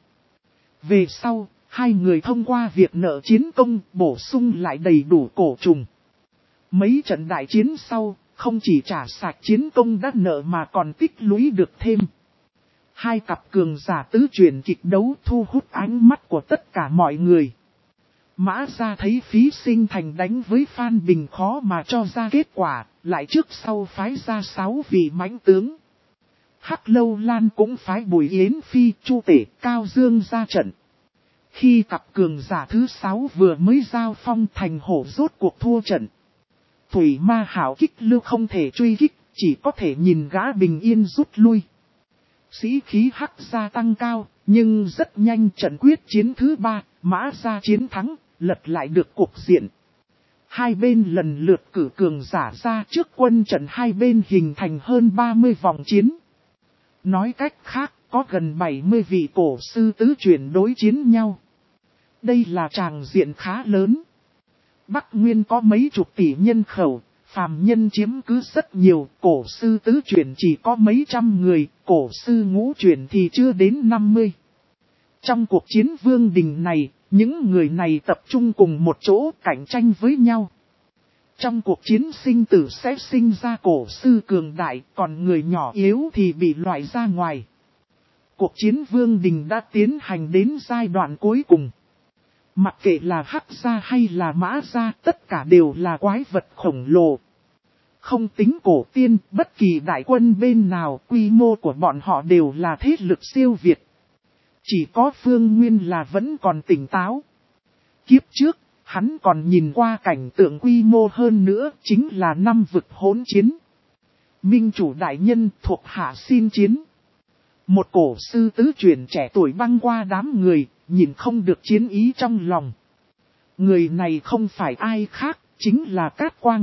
Về sau, hai người thông qua việc nợ chiến công bổ sung lại đầy đủ cổ trùng. Mấy trận đại chiến sau, không chỉ trả sạch chiến công đã nợ mà còn tích lũy được thêm. Hai cặp cường giả tứ chuyển kịch đấu thu hút ánh mắt của tất cả mọi người. Mã Gia thấy Phí Sinh Thành đánh với Phan Bình khó mà cho ra kết quả, lại trước sau phái ra sáu vị mãnh tướng. Hắc Lâu Lan cũng phái Bùi Yến Phi, Chu Tể, Cao Dương ra trận. Khi cặp cường giả thứ sáu vừa mới giao phong, Thành Hổ rốt cuộc thua trận. Thủy Ma hảo kích lưu không thể truy kích, chỉ có thể nhìn gã bình yên rút lui. Sĩ khí Hắc gia tăng cao, nhưng rất nhanh trận quyết chiến thứ ba, Mã gia chiến thắng, lật lại được cục diện. Hai bên lần lượt cử cường giả ra trước quân trận, hai bên hình thành hơn ba mươi vòng chiến. Nói cách khác, có gần bảy mươi vị cổ sư tứ chuyển đối chiến nhau. Đây là tràng diện khá lớn. Bắc Nguyên có mấy chục tỷ nhân khẩu, phàm nhân chiếm cứ rất nhiều, cổ sư tứ chuyển chỉ có mấy trăm người, cổ sư ngũ chuyển thì chưa đến năm mươi. Trong cuộc chiến vương đình này, những người này tập trung cùng một chỗ cạnh tranh với nhau. Trong cuộc chiến sinh tử sẽ sinh ra cổ sư cường đại, còn người nhỏ yếu thì bị loại ra ngoài. Cuộc chiến vương đình đã tiến hành đến giai đoạn cuối cùng. Mặc kệ là Hắc gia hay là Mã gia, tất cả đều là quái vật khổng lồ. Không tính cổ tiên, bất kỳ đại quân bên nào, quy mô của bọn họ đều là thế lực siêu việt. Chỉ có Phương Nguyên là vẫn còn tỉnh táo. Kiếp trước, hắn còn nhìn qua cảnh tượng quy mô hơn nữa, chính là năm vực hỗn chiến. Minh chủ đại nhân thuộc hạ xin chiến. Một cổ sư tứ chuyển trẻ tuổi băng qua đám người, nhìn không được chiến ý trong lòng. Người này không phải ai khác, chính là Cát Quang.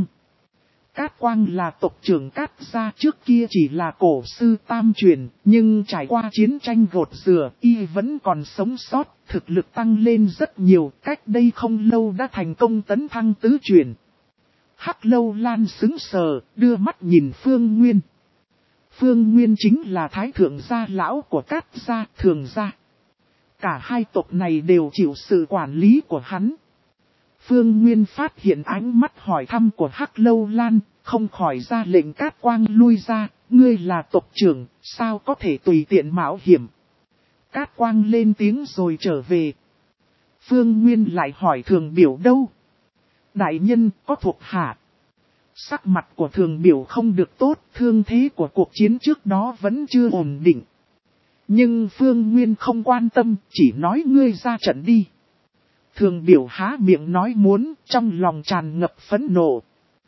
Cát Quang là tộc trưởng Cát gia, trước kia chỉ là cổ sư tam truyền, nhưng trải qua chiến tranh gột rửa, y vẫn còn sống sót, thực lực tăng lên rất nhiều, cách đây không lâu đã thành công tấn thăng tứ truyền. Hắc Lâu Lan sững sờ, đưa mắt nhìn Phương Nguyên. Phương Nguyên chính là thái thượng gia lão của Cát gia, Thường gia. Cả hai tộc này đều chịu sự quản lý của hắn. Phương Nguyên phát hiện ánh mắt hỏi thăm của Hắc Lâu Lan, không khỏi ra lệnh Cát Quang lui ra, ngươi là tộc trưởng, sao có thể tùy tiện mạo hiểm. Cát Quang lên tiếng rồi trở về. Phương Nguyên lại hỏi Thường Biểu đâu? Đại nhân có thuộc hạ. Sắc mặt của Thường Biểu không được tốt, thương thế của cuộc chiến trước đó vẫn chưa ổn định. Nhưng Phương Nguyên không quan tâm, chỉ nói ngươi ra trận đi. Thường Biểu há miệng nói muốn, trong lòng tràn ngập phẫn nộ.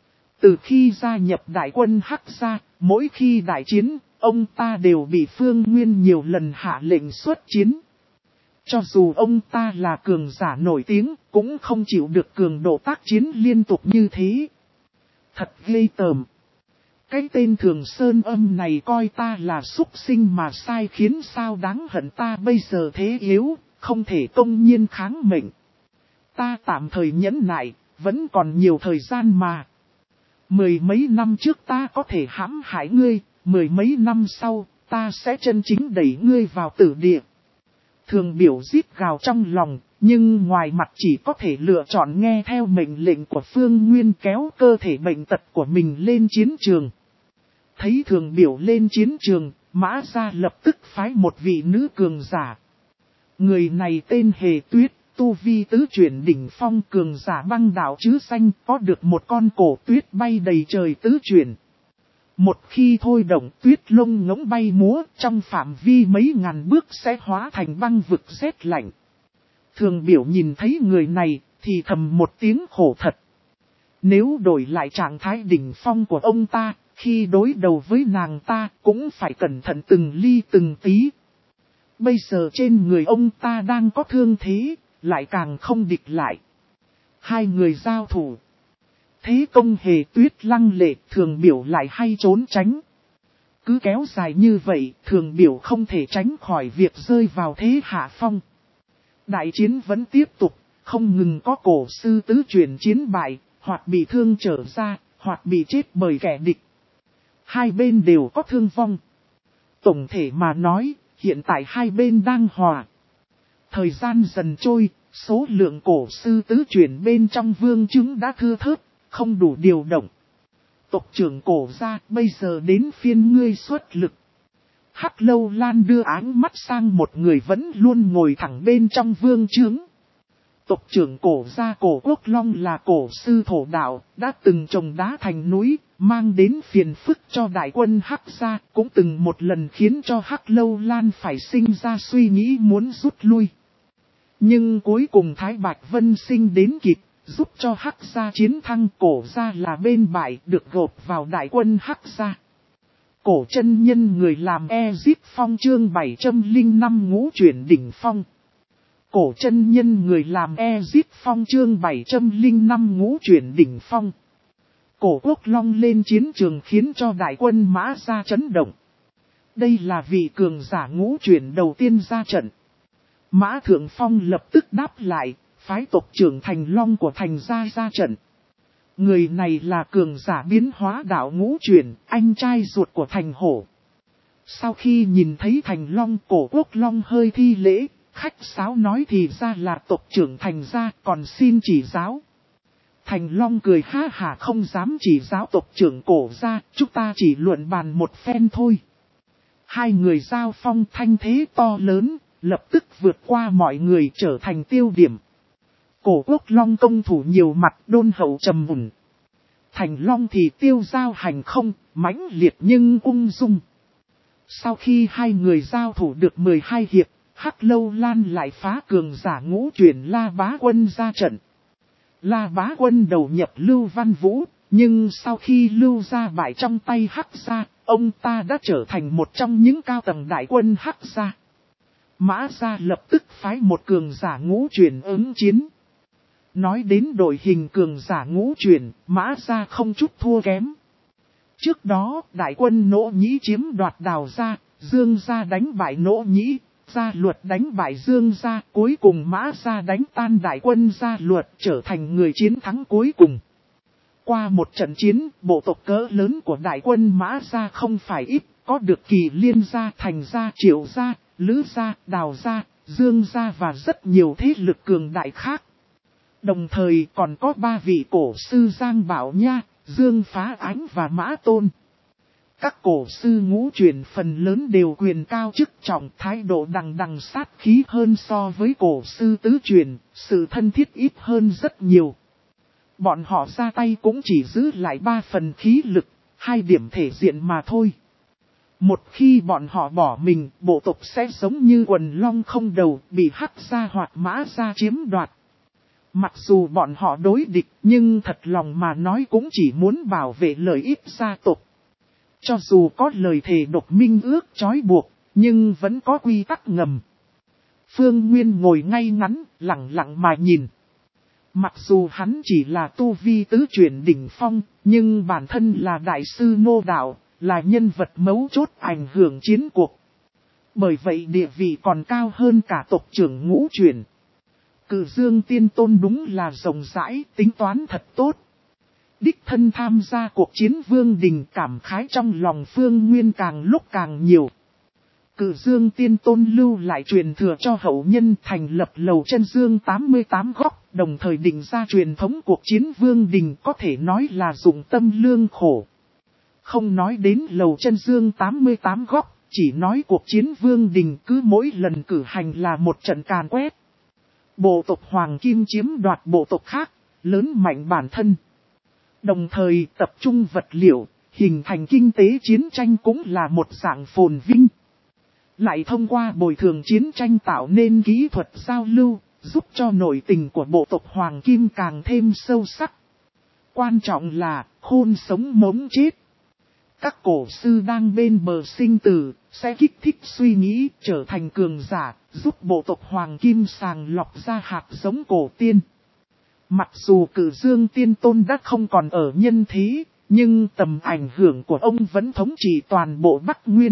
Từ khi gia nhập đại quân Hắc gia, mỗi khi đại chiến, ông ta đều bị Phương Nguyên nhiều lần hạ lệnh xuất chiến. Cho dù ông ta là cường giả nổi tiếng, cũng không chịu được cường độ tác chiến liên tục như thế. Thật ghê tởm. Cái tên Thường Sơn Âm này coi ta là súc sinh mà sai khiến sao đáng hận, ta bây giờ thế yếu, không thể công nhiên kháng mệnh. Ta tạm thời nhẫn nại, vẫn còn nhiều thời gian mà. Mười mấy năm trước ta có thể hãm hại ngươi, mười mấy năm sau, ta sẽ chân chính đẩy ngươi vào tử địa. Thường Biểu rít gào trong lòng, nhưng ngoài mặt chỉ có thể lựa chọn nghe theo mệnh lệnh của Phương Nguyên, kéo cơ thể bệnh tật của mình lên chiến trường. Thấy Thường Biểu lên chiến trường, Mã gia lập tức phái một vị nữ cường giả. Người này tên Hề Tuyết, tu vi tứ chuyển đỉnh phong, cường giả băng đạo chứ xanh, có được một con cổ tuyết bay đầy trời tứ chuyển. Một khi thôi động, tuyết lông ngỗng bay múa, trong phạm vi mấy ngàn bước sẽ hóa thành băng vực rét lạnh. Thường Biểu nhìn thấy người này, thì thầm một tiếng khổ thật. Nếu đổi lại trạng thái đỉnh phong của ông ta, khi đối đầu với nàng ta, cũng phải cẩn thận từng ly từng tí. Bây giờ trên người ông ta đang có thương thế, lại càng không địch lại. Hai người giao thủ. Thế công Hề Tuyết lăng lệ, Thường Biểu lại hay trốn tránh. Cứ kéo dài như vậy, Thường Biểu không thể tránh khỏi việc rơi vào thế hạ phong. Đại chiến vẫn tiếp tục, không ngừng có cổ sư tứ chuyển chiến bại, hoặc bị thương trở ra, hoặc bị chết bởi kẻ địch. Hai bên đều có thương vong. Tổng thể mà nói, hiện tại hai bên đang hòa. Thời gian dần trôi, số lượng cổ sư tứ chuyển bên trong vương chứng đã thưa thớt, không đủ điều động. Tộc trưởng cổ gia, bây giờ đến phiên ngươi xuất lực. Hắc Lâu Lan đưa áng mắt sang một người vẫn luôn ngồi thẳng bên trong vương trướng. Tộc trưởng cổ gia Cổ Quốc Long là cổ sư thổ đạo, đã từng trồng đá thành núi, mang đến phiền phức cho đại quân Hắc gia, cũng từng một lần khiến cho Hắc Lâu Lan phải sinh ra suy nghĩ muốn rút lui. Nhưng cuối cùng Thái Bạch Vân Sinh đến kịp, giúp cho Hắc gia chiến thắng, cổ gia là bên bại, được gộp vào đại quân Hắc gia. Cổ chân nhân người làm Ezip Phong chương bảy trăm lẻ năm ngũ chuyển đỉnh phong. Cổ chân nhân người làm Ezip Phong chương bảy trăm lẻ năm ngũ chuyển đỉnh phong. Cổ Quốc Long lên chiến trường khiến cho đại quân Mã Gia chấn động. Đây là vị cường giả ngũ chuyển đầu tiên ra trận. Mã Thượng Phong lập tức đáp lại, phái tộc trưởng Thành Long của Thành Gia ra trận. Người này là cường giả biến hóa đạo ngũ chuyển, anh trai ruột của Thành Hổ. Sau khi nhìn thấy Thành Long, Cổ Quốc Long hơi thi lễ, khách sáo nói thì ra là tộc trưởng Thành Gia, còn xin chỉ giáo. Thành Long cười ha hả không dám chỉ giáo tộc trưởng Cổ gia, chúng ta chỉ luận bàn một phen thôi. Hai người giao phong thanh thế to lớn, lập tức vượt qua mọi người trở thành tiêu điểm. Cổ Quốc Long công thủ nhiều mặt đôn hậu trầm mùn. Thành Long thì tiêu giao hành không, mãnh liệt nhưng ung dung. Sau khi hai người giao thủ được mười hai hiệp, Hắc Lâu Lan lại phá cường giả ngũ chuyển La Bá Quân ra trận. La Bá Quân đầu nhập Lưu Văn Vũ, nhưng sau khi Lưu gia bại trong tay Hắc gia, ông ta đã trở thành một trong những cao tầng đại quân Hắc gia. Mã gia lập tức phái một cường giả ngũ chuyển ứng chiến. Nói đến đội hình cường giả ngũ chuyển, Mã gia không chút thua kém. Trước đó, đại quân Nỗ Nhĩ chiếm đoạt Đào gia, Dương gia đánh bại Nỗ Nhĩ, Gia Luật đánh bại Dương gia, cuối cùng Mã gia đánh tan đại quân Gia Luật trở thành người chiến thắng cuối cùng. Qua một trận chiến, bộ tộc cỡ lớn của đại quân Mã gia không phải ít, có được Kỳ Liên gia, Thành gia, Triệu gia, Lữ gia, Đào gia, Dương gia và rất nhiều thế lực cường đại khác. Đồng thời còn có ba vị cổ sư Giang Bảo Nha, Dương Phá Ánh và Mã Tôn. Các cổ sư ngũ chuyển phần lớn đều quyền cao chức trọng, thái độ đằng đằng sát khí hơn so với cổ sư tứ chuyển, sự thân thiết ít hơn rất nhiều. Bọn họ ra tay cũng chỉ giữ lại ba phần khí lực, hai điểm thể diện mà thôi. Một khi bọn họ bỏ mình, bộ tộc sẽ giống như quần long không đầu, bị Hắc gia hoặc Mã gia chiếm đoạt. Mặc dù bọn họ đối địch, nhưng thật lòng mà nói cũng chỉ muốn bảo vệ lợi ích gia tộc. Cho dù có lời thề độc minh ước trói buộc, nhưng vẫn có quy tắc ngầm. Phương Nguyên ngồi ngay ngắn, lặng lặng mà nhìn. Mặc dù hắn chỉ là tu vi tứ chuyển đỉnh phong, nhưng bản thân là đại sư Ngô Đạo, là nhân vật mấu chốt ảnh hưởng chiến cuộc. Bởi vậy địa vị còn cao hơn cả tộc trưởng ngũ chuyển. Cử Dương Tiên Tôn đúng là rộng rãi, tính toán thật tốt. Đích thân tham gia cuộc chiến Vương Đình, cảm khái trong lòng Phương Nguyên càng lúc càng nhiều. Cử Dương Tiên Tôn lưu lại truyền thừa cho hậu nhân, thành lập lầu chân dương tám mươi tám góc, đồng thời định ra truyền thống cuộc chiến Vương Đình, có thể nói là dụng tâm lương khổ. Không nói đến lầu chân dương tám mươi tám góc, chỉ nói cuộc chiến Vương Đình cứ mỗi lần cử hành là một trận càn quét. Bộ tộc Hoàng Kim chiếm đoạt bộ tộc khác, lớn mạnh bản thân. Đồng thời tập trung vật liệu, hình thành kinh tế chiến tranh cũng là một dạng phồn vinh. Lại thông qua bồi thường chiến tranh tạo nên kỹ thuật giao lưu, giúp cho nội tình của bộ tộc Hoàng Kim càng thêm sâu sắc. Quan trọng là khôn sống mống chết. Các cổ sư đang bên bờ sinh tử, sẽ kích thích suy nghĩ trở thành cường giả, giúp bộ tộc Hoàng Kim sàng lọc ra hạt giống cổ tiên. Mặc dù Cử Dương Tiên Tôn đã không còn ở nhân thế, nhưng tầm ảnh hưởng của ông vẫn thống trị toàn bộ Bắc Nguyên.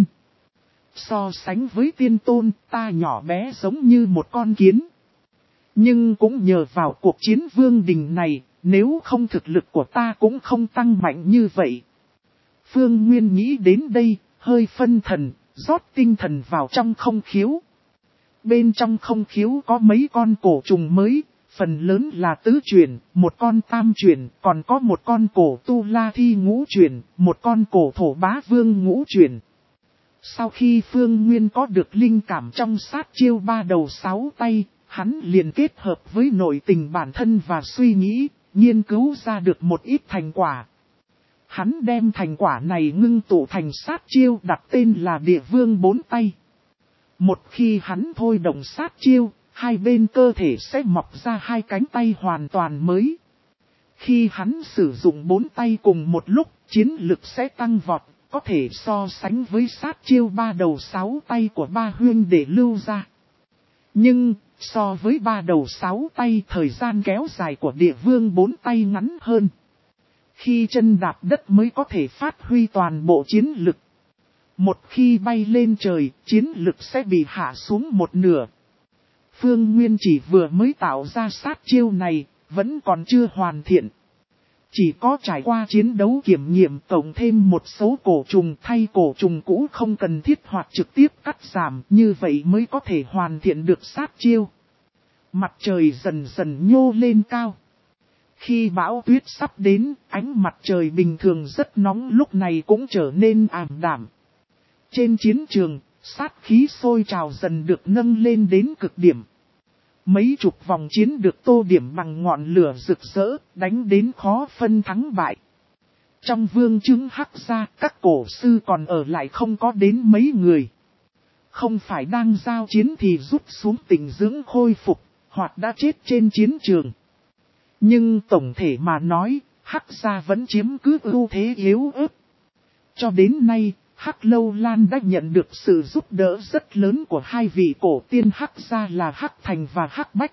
So sánh với Tiên Tôn, ta nhỏ bé giống như một con kiến. Nhưng cũng nhờ vào cuộc chiến Vương Đình này, nếu không thực lực của ta cũng không tăng mạnh như vậy. Phương Nguyên nghĩ đến đây, hơi phân thần, rót tinh thần vào trong không khiếu. Bên trong không khiếu có mấy con cổ trùng mới, phần lớn là tứ chuyển, một con tam chuyển, còn có một con cổ tu la thi ngũ chuyển, một con cổ thổ bá vương ngũ chuyển. Sau khi Phương Nguyên có được linh cảm trong sát chiêu ba đầu sáu tay, hắn liền kết hợp với nội tình bản thân và suy nghĩ, nghiên cứu ra được một ít thành quả. Hắn đem thành quả này ngưng tụ thành sát chiêu đặt tên là Địa Vương bốn tay. Một khi hắn thôi động sát chiêu, hai bên cơ thể sẽ mọc ra hai cánh tay hoàn toàn mới. Khi hắn sử dụng bốn tay cùng một lúc, chiến lực sẽ tăng vọt, có thể so sánh với sát chiêu ba đầu sáu tay của ba huyên để lưu ra. Nhưng, so với ba đầu sáu tay thời gian kéo dài của địa vương bốn tay ngắn hơn. Khi chân đạp đất mới có thể phát huy toàn bộ chiến lực. Một khi bay lên trời, chiến lực sẽ bị hạ xuống một nửa. Phương Nguyên chỉ vừa mới tạo ra sát chiêu này, vẫn còn chưa hoàn thiện. Chỉ có trải qua chiến đấu kiểm nghiệm tổng thêm một số cổ trùng thay cổ trùng cũ không cần thiết hoặc trực tiếp cắt giảm, như vậy mới có thể hoàn thiện được sát chiêu. Mặt trời dần dần nhô lên cao. Khi bão tuyết sắp đến, ánh mặt trời bình thường rất nóng lúc này cũng trở nên ảm đạm. Trên chiến trường, sát khí sôi trào dần được nâng lên đến cực điểm. Mấy chục vòng chiến được tô điểm bằng ngọn lửa rực rỡ, đánh đến khó phân thắng bại. Trong vương chứng Hắc gia, các cổ sư còn ở lại không có đến mấy người. Không phải đang giao chiến thì rút xuống tỉnh dưỡng khôi phục, hoặc đã chết trên chiến trường. Nhưng tổng thể mà nói, Hắc gia vẫn chiếm cứ ưu thế yếu ớt. Cho đến nay, Hắc Lâu Lan đã nhận được sự giúp đỡ rất lớn của hai vị cổ tiên Hắc gia là Hắc Thành và Hắc Bách.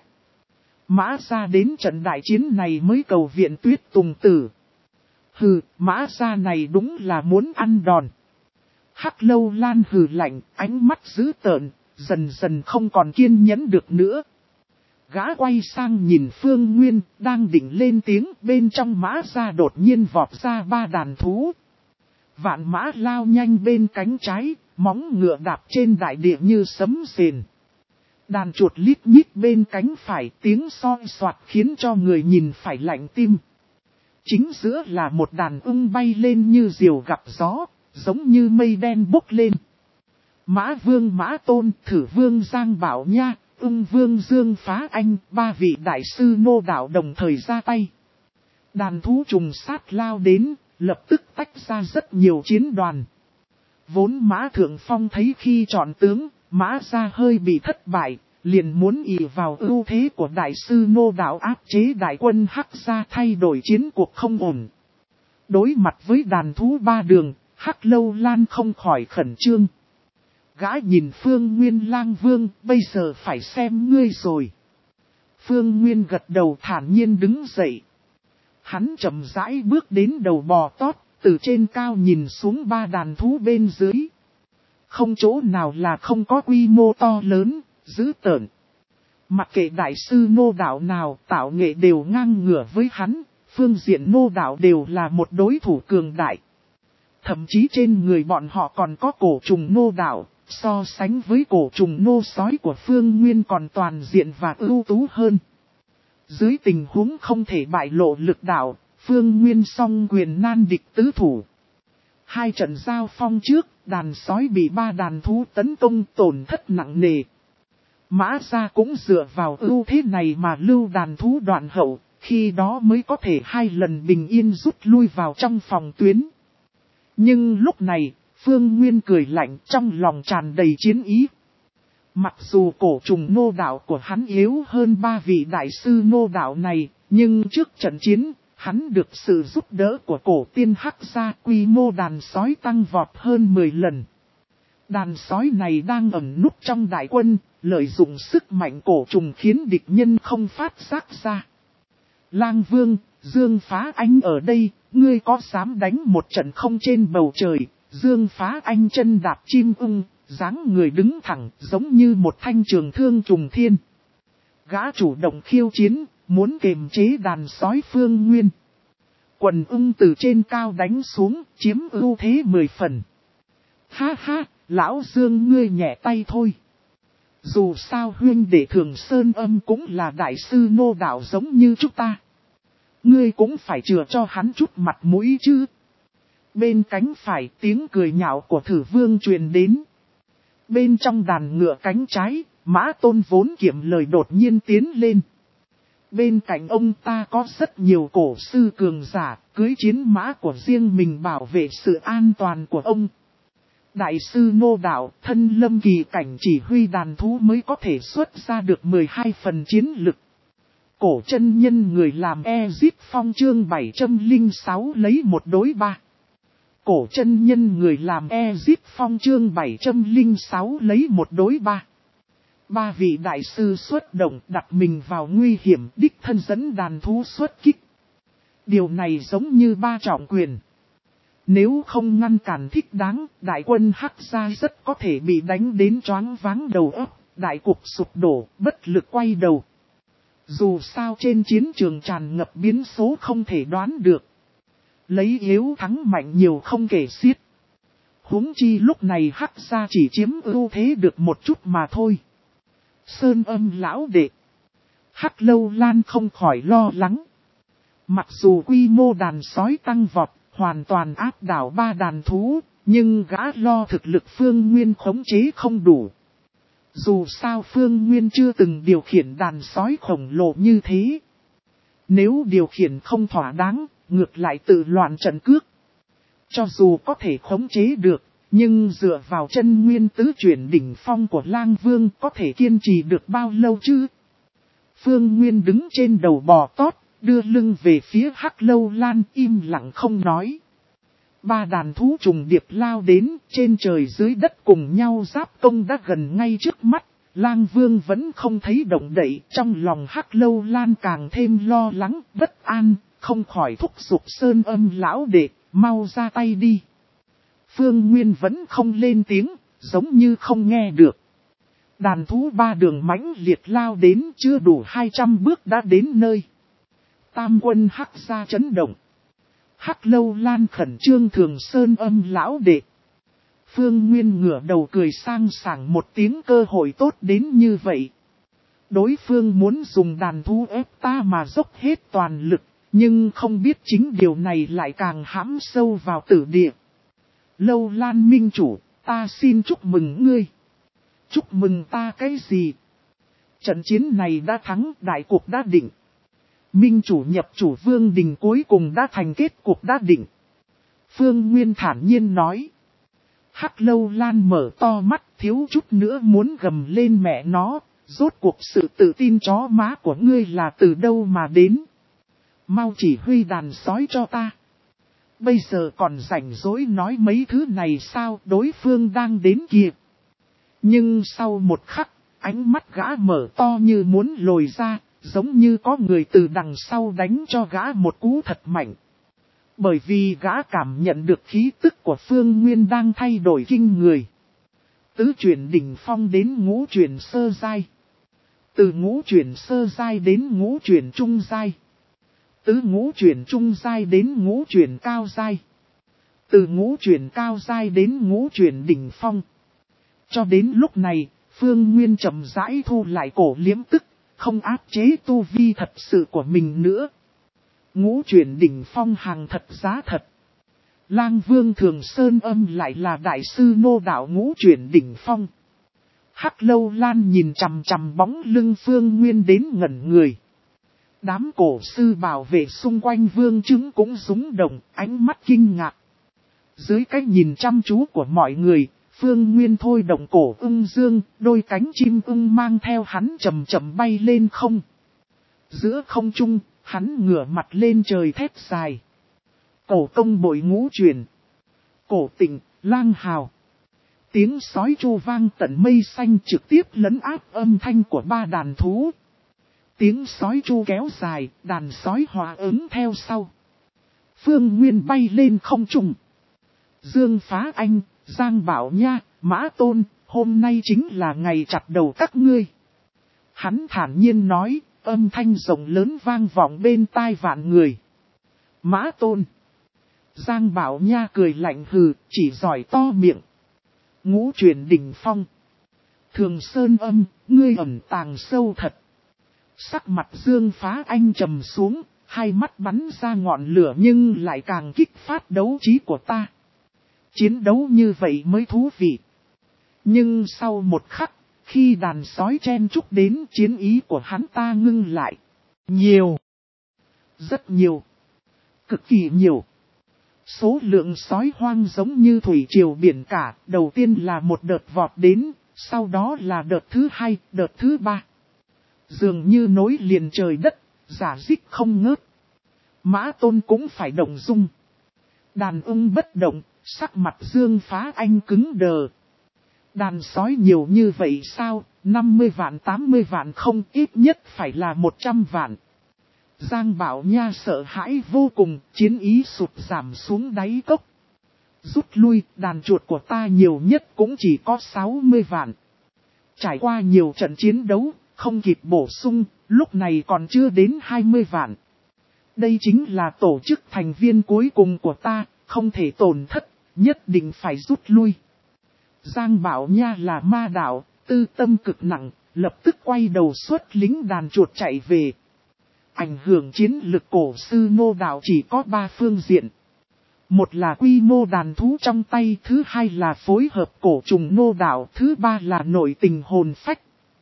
Mã gia đến trận đại chiến này mới cầu viện Tuyết Tùng Tử. Hừ, Mã gia này đúng là muốn ăn đòn. Hắc Lâu Lan hừ lạnh, ánh mắt dữ tợn, dần dần không còn kiên nhẫn được nữa. Gã quay sang nhìn Phương Nguyên, đang định lên tiếng, bên trong Mã gia đột nhiên vọt ra ba đàn thú. Vạn mã lao nhanh bên cánh trái, móng ngựa đạp trên đại địa như sấm sền. Đàn chuột lít nhít bên cánh phải, tiếng soi soạt khiến cho người nhìn phải lạnh tim. Chính giữa là một đàn ưng bay lên như diều gặp gió, giống như mây đen bốc lên. Mã Vương Mã Tôn, Thử Vương Giang Bảo Nha, Ưng Vương Dương Phá Anh, ba vị đại sư nô đạo đồng thời ra tay. Đàn thú trùng sát lao đến, lập tức tách ra rất nhiều chiến đoàn. Vốn Mã Thượng Phong thấy khi chọn tướng, Mã gia hơi bị thất bại, liền muốn ỷ vào ưu thế của đại sư nô đạo áp chế đại quân Hắc gia thay đổi chiến cuộc không ổn. Đối mặt với đàn thú ba đường, Hắc Lâu Lan không khỏi khẩn trương. Gã nhìn Phương Nguyên Lang Vương, bây giờ phải xem ngươi rồi. Phương Nguyên gật đầu thản nhiên đứng dậy. Hắn chậm rãi bước đến đầu bò tót, từ trên cao nhìn xuống ba đàn thú bên dưới. Không chỗ nào là không có quy mô to lớn, dữ tợn. Mặc kệ đại sư nô đạo nào, tạo nghệ đều ngang ngửa với hắn, phương diện nô đạo đều là một đối thủ cường đại. Thậm chí trên người bọn họ còn có cổ trùng nô đạo, so sánh với cổ trùng nô sói của Phương Nguyên còn toàn diện và ưu tú hơn. Dưới tình huống không thể bại lộ lực đạo, Phương Nguyên song quyền nan địch tứ thủ. Hai trận giao phong trước, đàn sói bị ba đàn thú tấn công tổn thất nặng nề. Mã gia cũng dựa vào ưu thế này mà lưu đàn thú đoạn hậu, khi đó mới có thể hai lần bình yên rút lui vào trong phòng tuyến. Nhưng lúc này, Phương Nguyên cười lạnh trong lòng tràn đầy chiến ý. Mặc dù cổ trùng nô đạo của hắn yếu hơn ba vị đại sư nô đạo này, nhưng trước trận chiến, hắn được sự giúp đỡ của cổ tiên Hắc gia, quy mô đàn sói tăng vọt hơn mười lần. Đàn sói này đang ẩn núp trong đại quân, lợi dụng sức mạnh cổ trùng khiến địch nhân không phát giác ra. Lang Vương, Dương Phá Anh ở đây, ngươi có dám đánh một trận không trên bầu trời? Dương Phá Anh chân đạp chim ưng, dáng người đứng thẳng giống như một thanh trường thương trùng thiên. Gã chủ động khiêu chiến, muốn kiềm chế đàn sói Phương Nguyên. Quần ưng từ trên cao đánh xuống, chiếm ưu thế mười phần. Ha ha, lão Dương ngươi nhẹ tay thôi. Dù sao huyên đệ Thường Sơn Âm cũng là đại sư nô đạo giống như chúng ta. Ngươi cũng phải chừa cho hắn chút mặt mũi chứ. Bên cánh phải tiếng cười nhạo của Thử Vương truyền đến. Bên trong đàn ngựa cánh trái, Mã Tôn vốn kiệm lời đột nhiên tiến lên. Bên cạnh ông ta có rất nhiều cổ sư cường giả, cưới chiến mã của riêng mình bảo vệ sự an toàn của ông. Đại sư nô đạo, thân lâm kỳ cảnh chỉ huy đàn thú mới có thể xuất ra được mười hai phần chiến lực. Cổ chân nhân người làm E-Zip Phong chương bảy trăm lẻ sáu lấy một đối ba. Cổ chân nhân người làm Ezip Phong chương bảy trăm lẻ sáu lấy một đối ba. Ba vị đại sư xuất động đặt mình vào nguy hiểm đích thân dẫn đàn thú xuất kích. Điều này giống như ba trọng quyền. Nếu không ngăn cản thích đáng, đại quân Hắc gia rất có thể bị đánh đến choáng váng đầu óc, đại cục sụp đổ, bất lực quay đầu. Dù sao trên chiến trường tràn ngập biến số không thể đoán được. Lấy yếu thắng mạnh nhiều không kể xiết. Huống chi lúc này Hắc gia chỉ chiếm ưu thế được một chút mà thôi. Sơn Âm lão đệ. Hắc Lâu Lan không khỏi lo lắng. Mặc dù quy mô đàn sói tăng vọt, hoàn toàn áp đảo ba đàn thú, nhưng gã lo thực lực Phương Nguyên khống chế không đủ. Dù sao Phương Nguyên chưa từng điều khiển đàn sói khổng lồ như thế. Nếu điều khiển không thỏa đáng, ngược lại tự loạn trận cước. Cho dù có thể khống chế được, nhưng dựa vào chân nguyên tứ chuyển đỉnh phong của Lang Vương có thể kiên trì được bao lâu chứ? Phương Nguyên đứng trên đầu bò tót, đưa lưng về phía Hắc Lâu Lan im lặng không nói. Ba đàn thú trùng điệp lao đến, trên trời dưới đất cùng nhau giáp công đã gần ngay trước mắt. Lang Vương vẫn không thấy động đậy, trong lòng Hắc Lâu Lan càng thêm lo lắng, bất an, không khỏi thúc giục Sơn Âm lão đệ, mau ra tay đi. Phương Nguyên vẫn không lên tiếng, giống như không nghe được. Đàn thú ba đường mãnh liệt lao đến chưa đủ hai trăm bước đã đến nơi. Tam quân Hắc gia chấn động. Hắc Lâu Lan khẩn trương thường Sơn Âm lão đệ. Phương Nguyên ngửa đầu cười sang sảng một tiếng cơ hội tốt đến như vậy. Đối phương muốn dùng đàn thú ép ta mà dốc hết toàn lực, nhưng không biết chính điều này lại càng hãm sâu vào tử địa. Lâu Lan minh chủ, ta xin chúc mừng ngươi. Chúc mừng ta cái gì? Trận chiến này đã thắng, đại cuộc đã định. Minh chủ nhập chủ vương đình cuối cùng đã thành kết cục đã định. Phương Nguyên thản nhiên nói. Hắc Lâu Lan mở to mắt thiếu chút nữa muốn gầm lên mẹ nó. Rốt cuộc sự tự tin chó má của ngươi là từ đâu mà đến? Mau chỉ huy đàn sói cho ta. Bây giờ còn rảnh rỗi nói mấy thứ này sao? Đối phương đang đến kìa. Nhưng sau một khắc, ánh mắt gã mở to như muốn lồi ra, giống như có người từ đằng sau đánh cho gã một cú thật mạnh. Bởi vì gã cảm nhận được khí tức của Phương Nguyên đang thay đổi kinh người. Tứ chuyển đỉnh phong đến ngũ chuyển sơ giai. Từ ngũ chuyển sơ giai đến ngũ chuyển trung giai. Từ ngũ chuyển trung giai đến ngũ chuyển cao giai. Từ ngũ chuyển cao giai đến ngũ chuyển đỉnh phong. Cho đến lúc này, Phương Nguyên chậm rãi thu lại cổ liếm tức, không áp chế tu vi thật sự của mình nữa. Ngũ chuyển đỉnh phong hàng thật giá thật. Lang Vương Thường Sơn Âm lại là đại sư nô đạo ngũ chuyển đỉnh phong. Hắc Lâu Lan nhìn chằm chằm bóng lưng Phương Nguyên đến ngẩn người. Đám cổ sư bảo vệ xung quanh vương chứng cũng rúng động, ánh mắt kinh ngạc. Dưới cái nhìn chăm chú của mọi người, Phương Nguyên thôi động cổ ưng dương, đôi cánh chim ưng mang theo hắn chậm chậm bay lên không. Giữa không trung, hắn ngửa mặt lên trời thét dài. Cổ công bội ngũ truyền. Cổ tịnh, lang hào. Tiếng sói chu vang tận mây xanh trực tiếp lấn áp âm thanh của ba đàn thú. Tiếng sói chu kéo dài, đàn sói hòa ứng theo sau. Phương Nguyên bay lên không trung. Dương Phá Anh, Giang Bảo Nha, Mã Tôn, hôm nay chính là ngày chặt đầu các ngươi. Hắn thản nhiên nói, âm thanh rộng lớn vang vọng bên tai vạn người. Mã Tôn. Giang Bảo Nha cười lạnh hừ, chỉ giỏi to miệng. Ngũ chuyển đỉnh phong. Thường Sơn Âm, ngươi ẩn tàng sâu thật. Sắc mặt Dương Phá Anh trầm xuống, hai mắt bắn ra ngọn lửa nhưng lại càng kích phát đấu trí của ta. Chiến đấu như vậy mới thú vị. Nhưng sau một khắc, khi đàn sói chen chúc đến chiến ý của hắn ta ngưng lại. Nhiều. Rất nhiều. Cực kỳ nhiều. Số lượng sói hoang giống như thủy triều biển cả, đầu tiên là một đợt vọt đến, sau đó là đợt thứ hai, đợt thứ ba. Dường như nối liền trời đất, giả dích không ngớt. Mã Tôn cũng phải động dung. Đàn ưng bất động, sắc mặt Dương Phá Anh cứng đờ. Đàn sói nhiều như vậy sao, năm mươi vạn tám mươi vạn không, ít nhất phải là một trăm vạn. Giang Bảo Nha sợ hãi vô cùng, chiến ý sụt giảm xuống đáy cốc. Rút lui, đàn chuột của ta nhiều nhất cũng chỉ có sáu mươi vạn. Trải qua nhiều trận chiến đấu, không kịp bổ sung, lúc này còn chưa đến hai mươi vạn. Đây chính là tổ chức thành viên cuối cùng của ta, không thể tổn thất, nhất định phải rút lui. Giang Bảo Nha là ma đạo, tư tâm cực nặng, lập tức quay đầu xuất lính đàn chuột chạy về. Ảnh hưởng chiến lực cổ sư nô đạo chỉ có ba phương diện. Một là quy mô đàn thú trong tay, thứ hai là phối hợp cổ trùng nô đạo, thứ ba là nội tình hồn phách.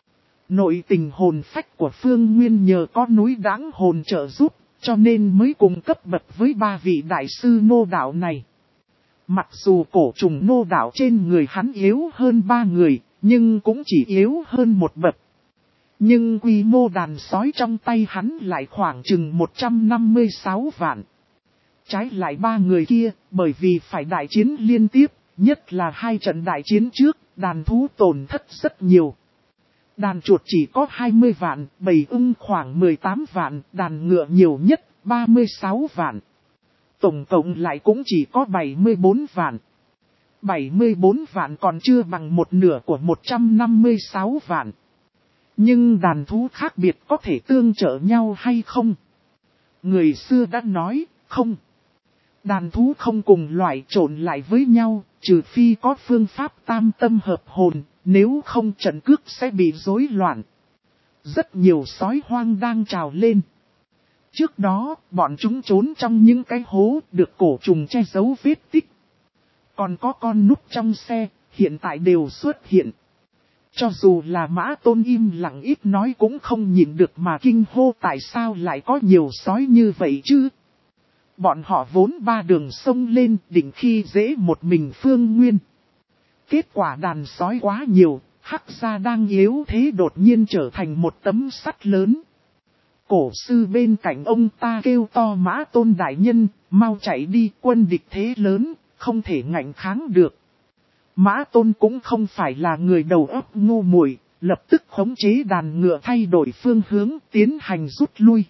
Nội tình hồn phách của Phương Nguyên nhờ có núi Đãng hồn trợ giúp, cho nên mới cùng cấp bậc với ba vị đại sư nô đạo này. Mặc dù cổ trùng nô đạo trên người hắn yếu hơn ba người, nhưng cũng chỉ yếu hơn một bậc. Nhưng quy mô đàn sói trong tay hắn lại khoảng chừng một trăm năm mươi sáu vạn. Trái lại ba người kia, bởi vì phải đại chiến liên tiếp, nhất là hai trận đại chiến trước, đàn thú tổn thất rất nhiều. Đàn chuột chỉ có hai mươi vạn, bầy ưng khoảng mười tám vạn, đàn ngựa nhiều nhất ba mươi sáu vạn. Tổng cộng lại cũng chỉ có bảy mươi bốn vạn. bảy mươi bốn vạn còn chưa bằng một nửa của một trăm năm mươi sáu vạn. Nhưng đàn thú khác biệt có thể tương trợ nhau hay không? Người xưa đã nói, không. Đàn thú không cùng loại trộn lại với nhau, trừ phi có phương pháp tam tâm hợp hồn, nếu không trận cước sẽ bị rối loạn. Rất nhiều sói hoang đang trào lên. Trước đó, bọn chúng trốn trong những cái hố được cổ trùng che giấu vết tích. Còn có con núp trong xe, hiện tại đều xuất hiện. Cho dù là Mã Tôn im lặng ít nói cũng không nhịn được mà kinh hô tại sao lại có nhiều sói như vậy chứ. Bọn họ vốn ba đường sông lên định khi dễ một mình Phương Nguyên. Kết quả đàn sói quá nhiều, Hắc Gia đang yếu thế đột nhiên trở thành một tấm sắt lớn. Cổ sư bên cạnh ông ta kêu to Mã Tôn đại nhân, mau chạy đi, quân địch thế lớn, không thể ngạnh kháng được. Mã Tôn cũng không phải là người đầu óc ngu muội, lập tức khống chế đàn ngựa thay đổi phương hướng tiến hành rút lui.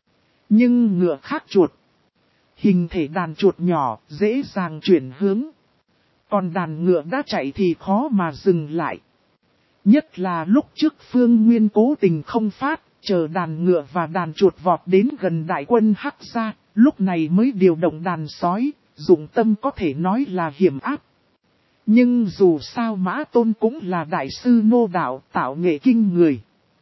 Nhưng ngựa khác chuột. Hình thể đàn chuột nhỏ, dễ dàng chuyển hướng. Còn đàn ngựa đã chạy thì khó mà dừng lại. Nhất là lúc trước Phương Nguyên cố tình không phát, chờ đàn ngựa và đàn chuột vọt đến gần đại quân Hắc Gia, lúc này mới điều động đàn sói, dụng tâm có thể nói là hiểm áp. Nhưng dù sao Mã Tôn cũng là đại sư nô đạo tạo nghệ kinh người.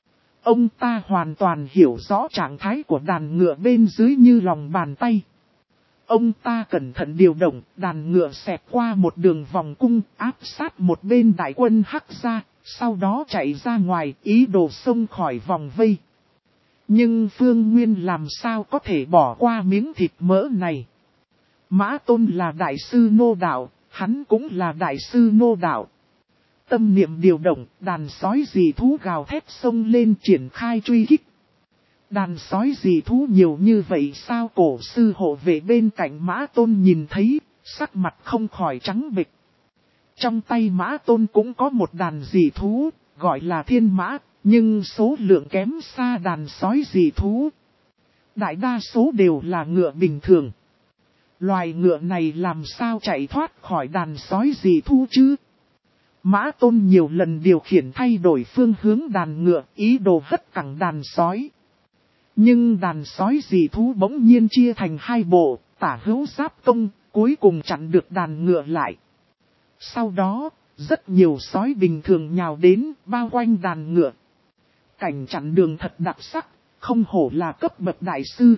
Ông ta hoàn toàn hiểu rõ trạng thái của đàn ngựa bên dưới như lòng bàn tay. Ông ta cẩn thận điều động, đàn ngựa xẹt qua một đường vòng cung áp sát một bên đại quân Hắc Gia, sau đó chạy ra ngoài ý đồ xông khỏi vòng vây. Nhưng Phương Nguyên làm sao có thể bỏ qua miếng thịt mỡ này. Mã Tôn là đại sư nô đạo, hắn cũng là đại sư nô đạo. Tâm niệm điều động, đàn sói dị thú gào thét xông lên triển khai truy kích. Đàn sói dị thú nhiều như vậy sao? Cổ sư hộ vệ bên cạnh Mã Tôn nhìn thấy, sắc mặt không khỏi trắng bệch. Trong tay Mã Tôn cũng có một đàn dị thú, gọi là thiên mã, nhưng số lượng kém xa đàn sói dị thú. Đại đa số đều là ngựa bình thường. Loài ngựa này làm sao chạy thoát khỏi đàn sói dị thú chứ? Mã Tôn nhiều lần điều khiển thay đổi phương hướng đàn ngựa, ý đồ hất cẳng đàn sói. Nhưng đàn sói dị thú bỗng nhiên chia thành hai bộ, tả hữu giáp công, cuối cùng chặn được đàn ngựa lại. Sau đó, rất nhiều sói bình thường nhào đến, bao quanh đàn ngựa. Cảnh chặn đường thật đặc sắc, không hổ là cấp bậc đại sư.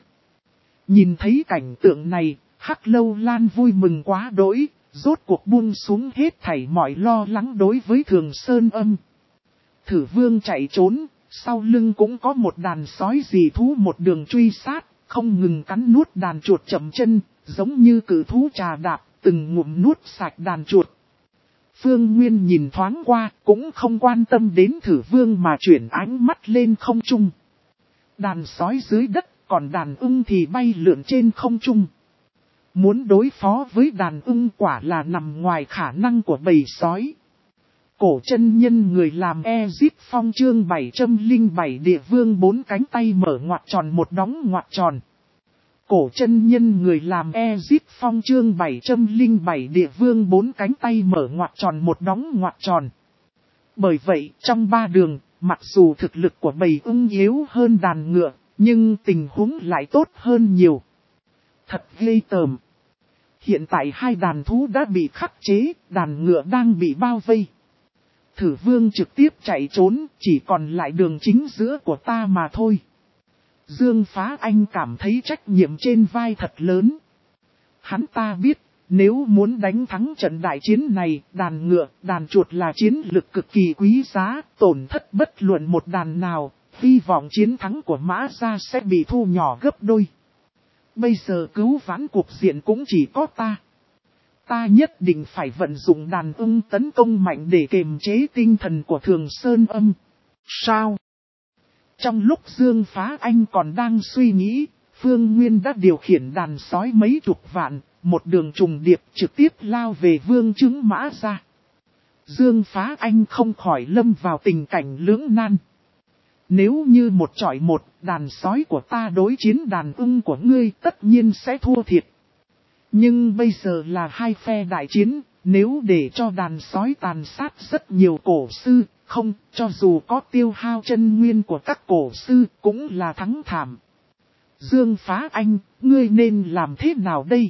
Nhìn thấy cảnh tượng này, Hắc Lâu Lan vui mừng quá đỗi, rốt cuộc buông xuống hết thảy mọi lo lắng đối với Thường Sơn Âm. Thử Vương chạy trốn, sau lưng cũng có một đàn sói dị thú một đường truy sát, không ngừng cắn nuốt đàn chuột chậm chân, giống như cử thú trà đạp, từng ngụm nuốt sạch đàn chuột. Phương Nguyên nhìn thoáng qua, cũng không quan tâm đến Thử Vương mà chuyển ánh mắt lên không trung. Đàn sói dưới đất, còn đàn ưng thì bay lượn trên không trung. Muốn đối phó với đàn ưng quả là nằm ngoài khả năng của bầy sói. Cổ chân nhân người làm Ezip Phong chương bảy trăm lẻ bảy địa vương bốn cánh tay mở ngoặt tròn một đóng ngoặt tròn. Cổ chân nhân người làm Ezip Phong chương bảy trăm lẻ bảy địa vương bốn cánh tay mở ngoặt tròn một đóng ngoặt tròn. Bởi vậy, trong ba đường, mặc dù thực lực của bầy ưng yếu hơn đàn ngựa, nhưng tình huống lại tốt hơn nhiều. Thật ghê tởm. Hiện tại hai đàn thú đã bị khắc chế, đàn ngựa đang bị bao vây. Thử vương trực tiếp chạy trốn, chỉ còn lại đường chính giữa của ta mà thôi. Dương Phá Anh cảm thấy trách nhiệm trên vai thật lớn. Hắn ta biết, nếu muốn đánh thắng trận đại chiến này, đàn ngựa, đàn chuột là chiến lực cực kỳ quý giá, tổn thất bất luận một đàn nào, hy vọng chiến thắng của Mã Gia sẽ bị thu nhỏ gấp đôi. Bây giờ cứu vãn cuộc diện cũng chỉ có ta. Ta nhất định phải vận dụng đàn ưng tấn công mạnh để kiềm chế tinh thần của Thường Sơn Âm. Sao? Trong lúc Dương Phá Anh còn đang suy nghĩ, Phương Nguyên đã điều khiển đàn sói mấy chục vạn, một đường trùng điệp trực tiếp lao về Vương Chứng Mã Gia. Dương Phá Anh không khỏi lâm vào tình cảnh lưỡng nan. Nếu như một chọi một, đàn sói của ta đối chiến đàn ưng của ngươi tất nhiên sẽ thua thiệt. Nhưng bây giờ là hai phe đại chiến, nếu để cho đàn sói tàn sát rất nhiều cổ sư, không, cho dù có tiêu hao chân nguyên của các cổ sư cũng là thắng thảm. Dương Phá Anh, ngươi nên làm thế nào đây?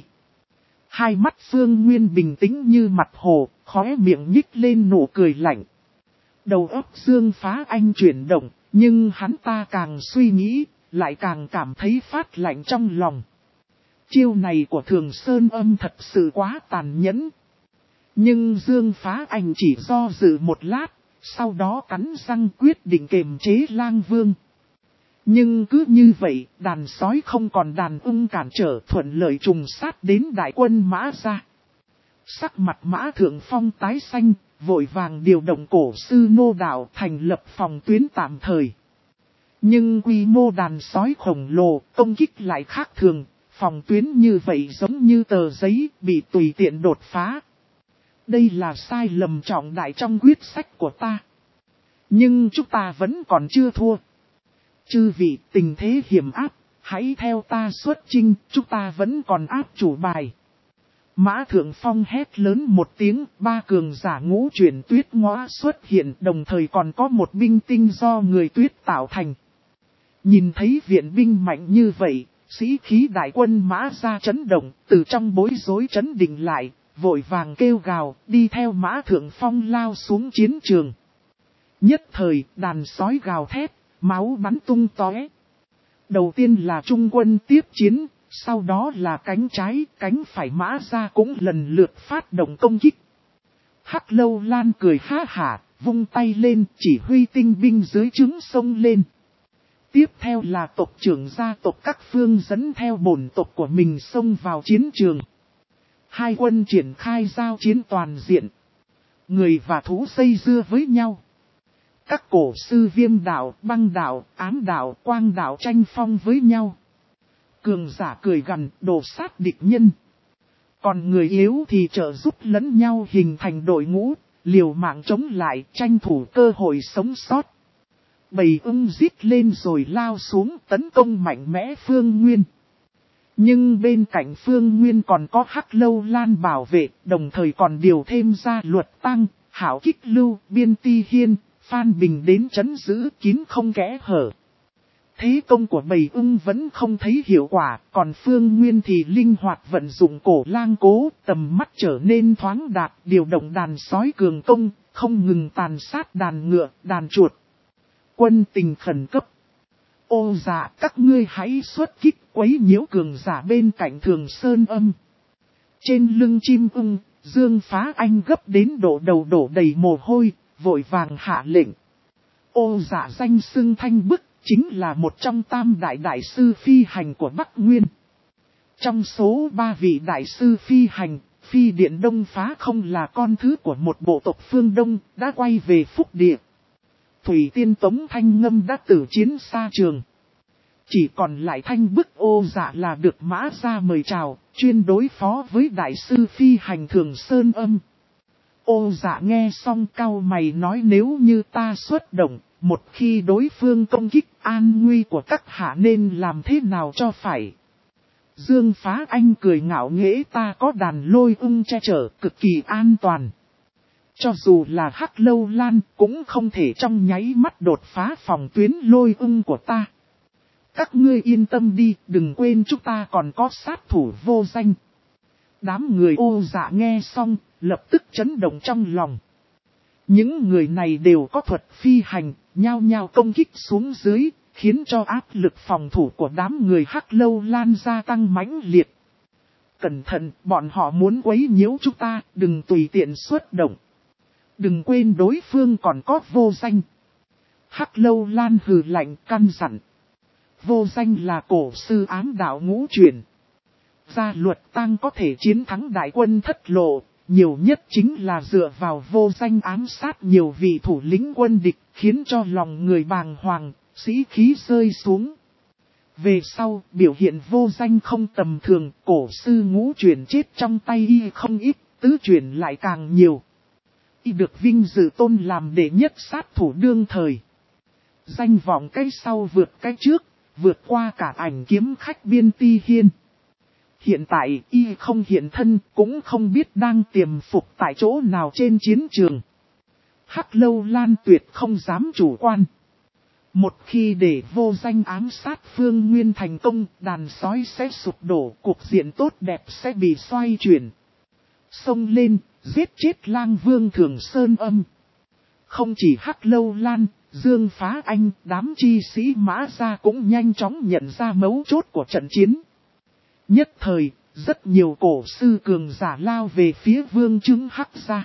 Hai mắt Phương Nguyên bình tĩnh như mặt hồ, khóe miệng nhích lên nụ cười lạnh. Đầu óc Dương Phá Anh chuyển động, nhưng hắn ta càng suy nghĩ, lại càng cảm thấy phát lạnh trong lòng. Chiêu này của Thường Sơn Âm thật sự quá tàn nhẫn. Nhưng Dương Phá Anh chỉ do dự một lát, sau đó cắn răng quyết định kiềm chế Lang Vương. Nhưng cứ như vậy, đàn sói không còn đàn ưng cản trở, thuận lợi trùng sát đến đại quân Mã Gia. Sắc mặt Mã Thượng Phong tái xanh, vội vàng điều động cổ sư nô đạo thành lập phòng tuyến tạm thời. Nhưng quy mô đàn sói khổng lồ, công kích lại khác thường, phòng tuyến như vậy giống như tờ giấy bị tùy tiện đột phá. Đây là sai lầm trọng đại trong quyết sách của ta. Nhưng chúng ta vẫn còn chưa thua. Chư vị, tình thế hiểm áp, hãy theo ta xuất chinh, chúng ta vẫn còn áp chủ bài. Mã Thượng Phong hét lớn một tiếng, ba cường giả ngũ chuyển tuyết ngõa xuất hiện, đồng thời còn có một binh tinh do người tuyết tạo thành. Nhìn thấy viện binh mạnh như vậy, sĩ khí đại quân Mã Gia chấn động, từ trong bối rối chấn định lại, vội vàng kêu gào, đi theo Mã Thượng Phong lao xuống chiến trường. Nhất thời, đàn sói gào thét, máu bắn tung tóe. Đầu tiên là trung quân tiếp chiến, sau đó là cánh trái, cánh phải Mã Gia cũng lần lượt phát động công kích. Hắc Lâu Lan cười ha hả, vung tay lên, chỉ huy tinh binh dưới trướng sông lên. Tiếp theo là tộc trưởng gia tộc các phương dẫn theo bổn tộc của mình xông vào chiến trường. Hai quân triển khai giao chiến toàn diện. Người và thú dây dưa với nhau. Các cổ sư viêm đạo, băng đạo, ám đạo, quang đạo tranh phong với nhau. Cường giả cười gằn, đổ sát địch nhân. Còn người yếu thì trợ giúp lẫn nhau hình thành đội ngũ, liều mạng chống lại, tranh thủ cơ hội sống sót. Bầy ưng rít lên rồi lao xuống tấn công mạnh mẽ Phương Nguyên. Nhưng bên cạnh Phương Nguyên còn có Hắc Lâu Lan bảo vệ, đồng thời còn điều thêm ra Luật Tăng, Hảo Kích Lưu, Biên Ti Hiên, Phan Bình đến trấn giữ kín không kẽ hở. Thế công của bầy ưng vẫn không thấy hiệu quả, còn Phương Nguyên thì linh hoạt vận dụng cổ lang cố, tầm mắt trở nên thoáng đạt, điều động đàn sói cường công, không ngừng tàn sát đàn ngựa, đàn chuột. Quân tình khẩn cấp. Ô dạ, các ngươi hãy xuất kích quấy nhiễu cường giả bên cạnh Thường Sơn Âm. Trên lưng chim ưng, Dương Phá Anh gấp đến độ đầu đổ đầy mồ hôi, vội vàng hạ lệnh. Ô dạ danh xưng Thanh Bức, chính là một trong tam đại đại sư phi hành của Bắc Nguyên. Trong số ba vị đại sư phi hành, Phi Điện Đông Phá không là con thứ của một bộ tộc phương Đông, đã quay về Phúc Địa. Thủy Tiên Tống Thanh Ngâm đã tử chiến xa trường. Chỉ còn lại Thanh Bức Ô Dạ là được Mã Gia mời chào, chuyên đối phó với đại sư phi hành Thường Sơn Âm. Ô Dạ nghe xong cau mày nói nếu như ta xuất động, một khi đối phương công kích an nguy của các hạ nên làm thế nào cho phải. Dương Phá Anh cười ngạo nghễ ta có đàn lôi ung che chở cực kỳ an toàn. Cho dù là Hắc Lâu Lan cũng không thể trong nháy mắt đột phá phòng tuyến lôi ung của ta. Các ngươi yên tâm đi, đừng quên chúng ta còn có sát thủ vô danh. Đám người Ô Dạ nghe xong, lập tức chấn động trong lòng. Những người này đều có thuật phi hành, nhao nhao công kích xuống dưới, khiến cho áp lực phòng thủ của đám người Hắc Lâu Lan gia tăng mãnh liệt. Cẩn thận, bọn họ muốn quấy nhiễu chúng ta, đừng tùy tiện xuất động. Đừng quên đối phương còn có vô danh. Hắc Lâu Lan hừ lạnh căn dặn. Vô danh là cổ sư ám đạo ngũ truyền. Gia Luật Tang có thể chiến thắng đại quân thất lộ, nhiều nhất chính là dựa vào vô danh ám sát nhiều vị thủ lĩnh quân địch, khiến cho lòng người bàng hoàng, sĩ khí rơi xuống. Về sau, biểu hiện vô danh không tầm thường, cổ sư ngũ truyền chết trong tay y không ít, tứ truyền lại càng nhiều. Y được vinh dự tôn làm đệ nhất sát thủ đương thời. Danh vọng cái sau vượt cái trước, vượt qua cả ảnh kiếm khách Biên Ti Hiên. Hiện tại y không hiện thân cũng không biết đang tiềm phục tại chỗ nào trên chiến trường. Hắc Lâu Lan tuyệt không dám chủ quan. Một khi để vô danh ám sát Phương Nguyên thành công, đàn sói sẽ sụp đổ, cuộc diện tốt đẹp sẽ bị xoay chuyển. Xông lên, giết chết Lang Vương Thường Sơn Âm. Không chỉ Hắc Lâu Lan, Dương Phá Anh, đám chi sĩ Mã Gia cũng nhanh chóng nhận ra mấu chốt của trận chiến. Nhất thời, rất nhiều cổ sư cường giả lao về phía Vương Chứng Hắc Gia.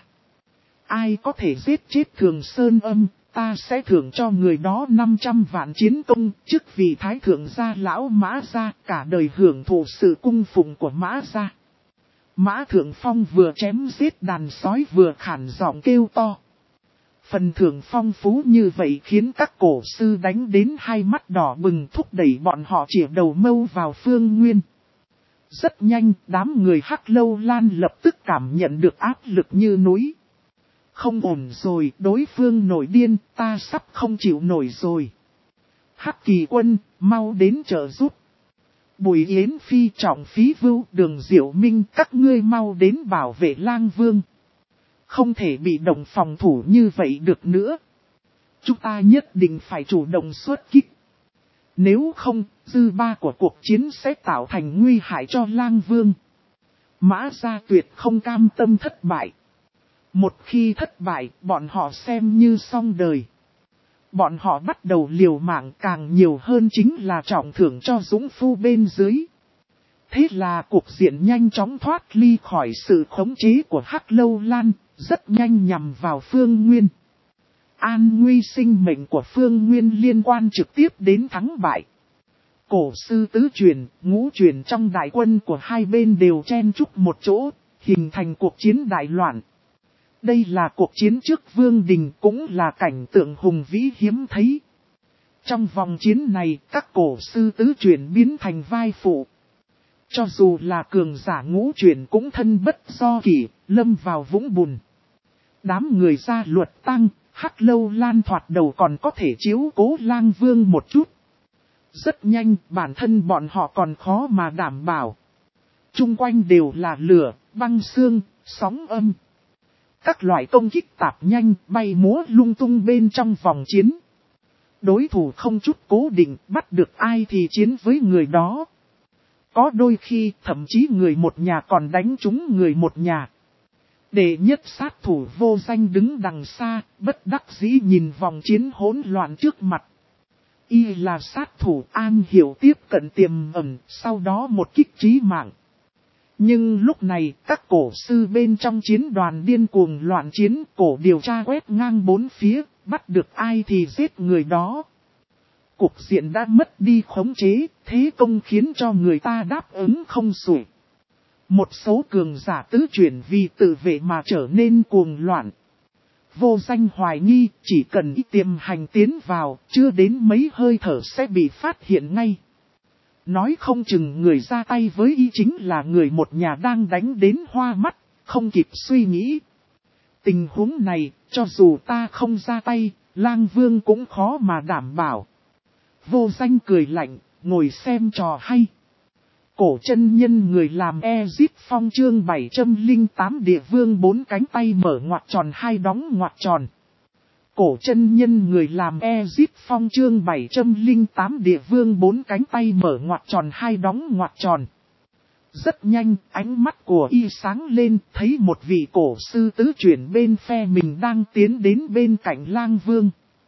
Ai có thể giết chết Thường Sơn Âm, ta sẽ thưởng cho người đó năm trăm vạn chiến công, chức vị Thái Thượng Gia lão Mã Gia, cả đời hưởng thụ sự cung phụng của Mã Gia. Mã Thượng Phong vừa chém giết đàn sói vừa khản giọng kêu to. Phần thưởng phong phú như vậy khiến các cổ sư đánh đến hai mắt đỏ bừng, thúc đẩy bọn họ chĩa đầu mâu vào Phương Nguyên. Rất nhanh, đám người Hắc Lâu Lan lập tức cảm nhận được áp lực như núi. Không ổn rồi, đối phương nổi điên, ta sắp không chịu nổi rồi. Hắc Kỳ Quân, mau đến trợ giúp. Bùi Yến Phi, Trọng Phí Vưu, Đường Diệu Minh, các ngươi mau đến bảo vệ Lang Vương. Không thể bị động phòng thủ như vậy được nữa. Chúng ta nhất định phải chủ động xuất kích. Nếu không, dư ba của cuộc chiến sẽ tạo thành nguy hại cho Lang Vương. Mã Gia tuyệt không cam tâm thất bại. Một khi thất bại, bọn họ xem như xong đời. Bọn họ bắt đầu liều mạng, càng nhiều hơn chính là trọng thưởng cho dũng phu bên dưới. Thế là cuộc diện nhanh chóng thoát ly khỏi sự khống chế của Hắc Lâu Lan, rất nhanh nhằm vào Phương Nguyên. An nguy sinh mệnh của Phương Nguyên liên quan trực tiếp đến thắng bại. Cổ sư tứ truyền, ngũ truyền trong đại quân của hai bên đều chen chúc một chỗ, hình thành cuộc chiến đại loạn. Đây là cuộc chiến trước Vương Đình, cũng là cảnh tượng hùng vĩ hiếm thấy. Trong vòng chiến này, các cổ sư tứ truyền biến thành vai phụ. Cho dù là cường giả ngũ truyền cũng thân bất do kỷ, lâm vào vũng bùn. Đám người Gia Luật Tang, Hắc Lâu Lan thoạt đầu còn có thể chiếu cố Lang Vương một chút. Rất nhanh, bản thân bọn họ còn khó mà đảm bảo. Trung quanh đều là lửa, băng xương, sóng âm. Các loại công kích tạp nhanh, bay múa lung tung bên trong vòng chiến. Đối thủ không chút cố định, bắt được ai thì chiến với người đó. Có đôi khi, thậm chí người một nhà còn đánh trúng người một nhà. Đệ nhất sát thủ vô danh đứng đằng xa, bất đắc dĩ nhìn vòng chiến hỗn loạn trước mặt. Y là sát thủ an hiểu tiếp cận tiềm ẩn, sau đó một kích chí mạng. Nhưng lúc này, các cổ sư bên trong chiến đoàn điên cuồng loạn chiến, cổ điều tra quét ngang bốn phía, bắt được ai thì giết người đó. Cục diện đã mất đi khống chế, thế công khiến cho người ta đáp ứng không xuể. Một số cường giả tứ chuyển vì tự vệ mà trở nên cuồng loạn. Vô danh hoài nghi, chỉ cần ít tiềm hành tiến vào, chưa đến mấy hơi thở sẽ bị phát hiện ngay. Nói không chừng người ra tay với y chính là người một nhà đang đánh đến hoa mắt, không kịp suy nghĩ. Tình huống này, cho dù ta không ra tay, Lang Vương cũng khó mà đảm bảo. Vô Danh cười lạnh, ngồi xem trò hay. Cổ chân nhân người làm Ezip Phong chương bảy trăm lẻ tám địa vương bốn cánh tay mở ngoặc tròn hai đóng ngoặc tròn. Cổ chân nhân người làm Ezip Phong chương bảy trăm lẻ tám địa vương bốn cánh tay mở ngoặc tròn hai đóng ngoặc tròn. Rất nhanh, ánh mắt của y sáng lên, thấy một vị cổ sư tứ chuyển bên phe mình đang tiến đến bên cạnh Lang Vương.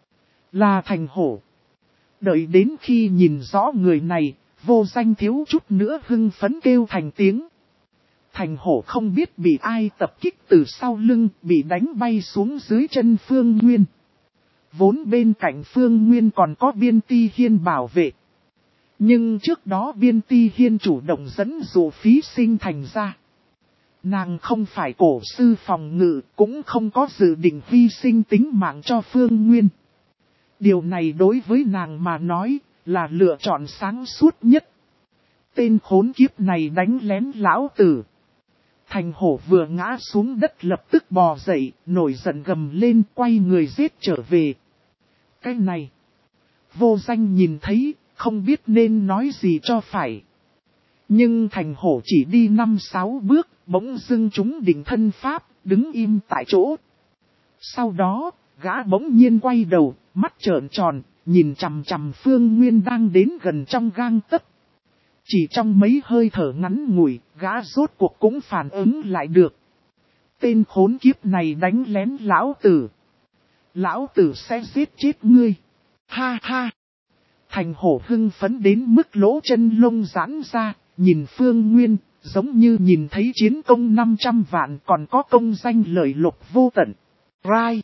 Là Thành Hổ. Đợi đến khi nhìn rõ người này, Vô Danh thiếu chút nữa hưng phấn kêu thành tiếng. Thành Hổ không biết bị ai tập kích từ sau lưng, bị đánh bay xuống dưới chân Phương Nguyên. Vốn bên cạnh Phương Nguyên còn có Biên Ti Hiên bảo vệ. Nhưng trước đó Biên Ti Hiên chủ động dẫn dụ Phí Sinh Thành ra. Nàng không phải cổ sư phòng ngự, cũng không có dự định hy sinh tính mạng cho Phương Nguyên. Điều này đối với nàng mà nói, là lựa chọn sáng suốt nhất. Tên khốn kiếp này đánh lén lão tử. Thành Hổ vừa ngã xuống đất lập tức bò dậy, nổi giận gầm lên quay người giết trở về. Cái này, Vô Danh nhìn thấy, không biết nên nói gì cho phải. Nhưng Thành Hổ chỉ đi năm sáu bước, bỗng dưng trúng đỉnh thân pháp, đứng im tại chỗ. Sau đó, gã bỗng nhiên quay đầu, mắt trợn tròn, nhìn chằm chằm Phương Nguyên đang đến gần trong gang tấc. Chỉ trong mấy hơi thở ngắn ngủi, gã rốt cuộc cũng phản ứng lại được. Tên khốn kiếp này đánh lén lão tử. Lão tử sẽ giết chết ngươi. Ha ha. Thành Hổ hưng phấn đến mức lỗ chân lông giãn ra, nhìn Phương Nguyên, giống như nhìn thấy chiến công năm trăm vạn còn có công danh lợi lộc vô tận. Rai.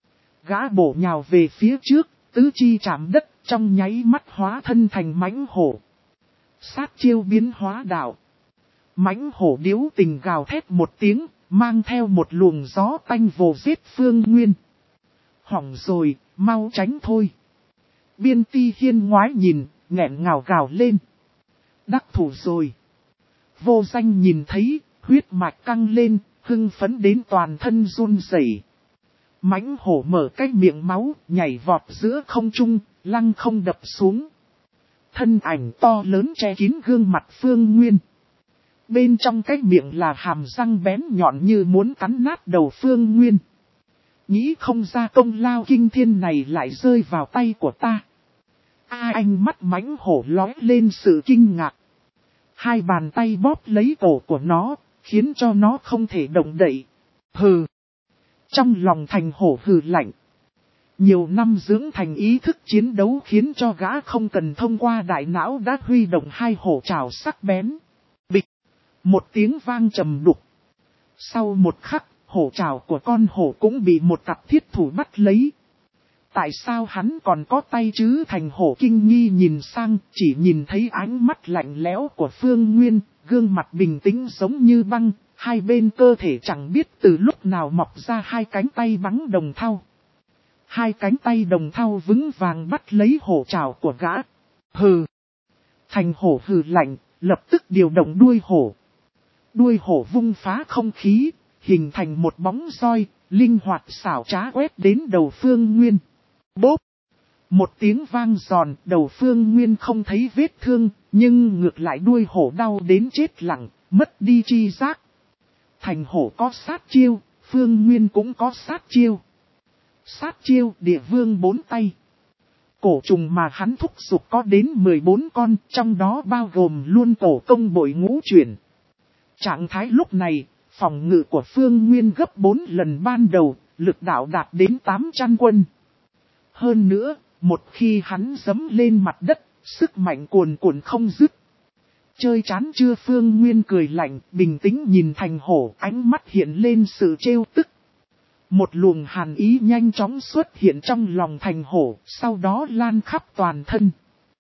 Gã bổ nhào về phía trước, tứ chi chạm đất, trong nháy mắt hóa thân thành mãnh hổ. Sát chiêu biến hóa đạo. Mãnh hổ điếu tình gào thét một tiếng, mang theo một luồng gió tanh vồ giết Phương Nguyên. Hỏng rồi, mau tránh thôi. Biên Ti Hiên ngoái nhìn, nghẹn ngào gào lên. Đắc thủ rồi. Vô Danh nhìn thấy, huyết mạch căng lên, hưng phấn đến toàn thân run rẩy. Mãnh hổ mở cái miệng máu, nhảy vọt giữa không trung, lăng không đập xuống. Thân ảnh to lớn che kín gương mặt Phương Nguyên. Bên trong cái miệng là hàm răng bén nhọn như muốn cắn nát đầu Phương Nguyên. Nghĩ không ra công lao kinh thiên này lại rơi vào tay của ta. A anh mắt mãnh hổ lóe lên sự kinh ngạc. Hai bàn tay bóp lấy cổ của nó, khiến cho nó không thể động đậy. Hừ. Trong lòng Thành Hổ hừ lạnh. Nhiều năm dưỡng thành ý thức chiến đấu khiến cho gã không cần thông qua đại não đã huy động hai hổ trảo sắc bén. Bịch. Một tiếng vang trầm đục. Sau một khắc, hổ trảo của con hổ cũng bị một cặp thiết thủ bắt lấy. Tại sao hắn còn có tay chứ? Thành Hổ kinh nghi nhìn sang, chỉ nhìn thấy ánh mắt lạnh lẽo của Phương Nguyên, gương mặt bình tĩnh giống như băng, hai bên cơ thể chẳng biết từ lúc nào mọc ra hai cánh tay bắn đồng thau. Hai cánh tay đồng thau vững vàng bắt lấy hổ trảo của gã. Hừ. Thành Hổ hừ lạnh, lập tức điều động đuôi hổ. Đuôi hổ vung phá không khí, hình thành một bóng roi, linh hoạt xảo trá quét đến đầu Phương Nguyên. Bốp! Một tiếng vang giòn, đầu Phương Nguyên không thấy vết thương, nhưng ngược lại đuôi hổ đau đến chết lặng, mất đi chi giác. Thành Hổ có sát chiêu, Phương Nguyên cũng có sát chiêu. Sát chiêu địa vương bốn tay. Cổ trùng mà hắn thúc giục có đến mười bốn con, trong đó bao gồm luôn cổ công bội ngũ chuyển. Trạng thái lúc này, phòng ngự của Phương Nguyên gấp bốn lần ban đầu, lực đạo đạt đến tám trăm quân. Hơn nữa, một khi hắn giẫm lên mặt đất, sức mạnh cuồn cuộn không dứt. Chơi chán chưa? Phương Nguyên cười lạnh, bình tĩnh nhìn Thành Hổ, ánh mắt hiện lên sự trêu tức. Một luồng hàn ý nhanh chóng xuất hiện trong lòng Thành Hổ, sau đó lan khắp toàn thân.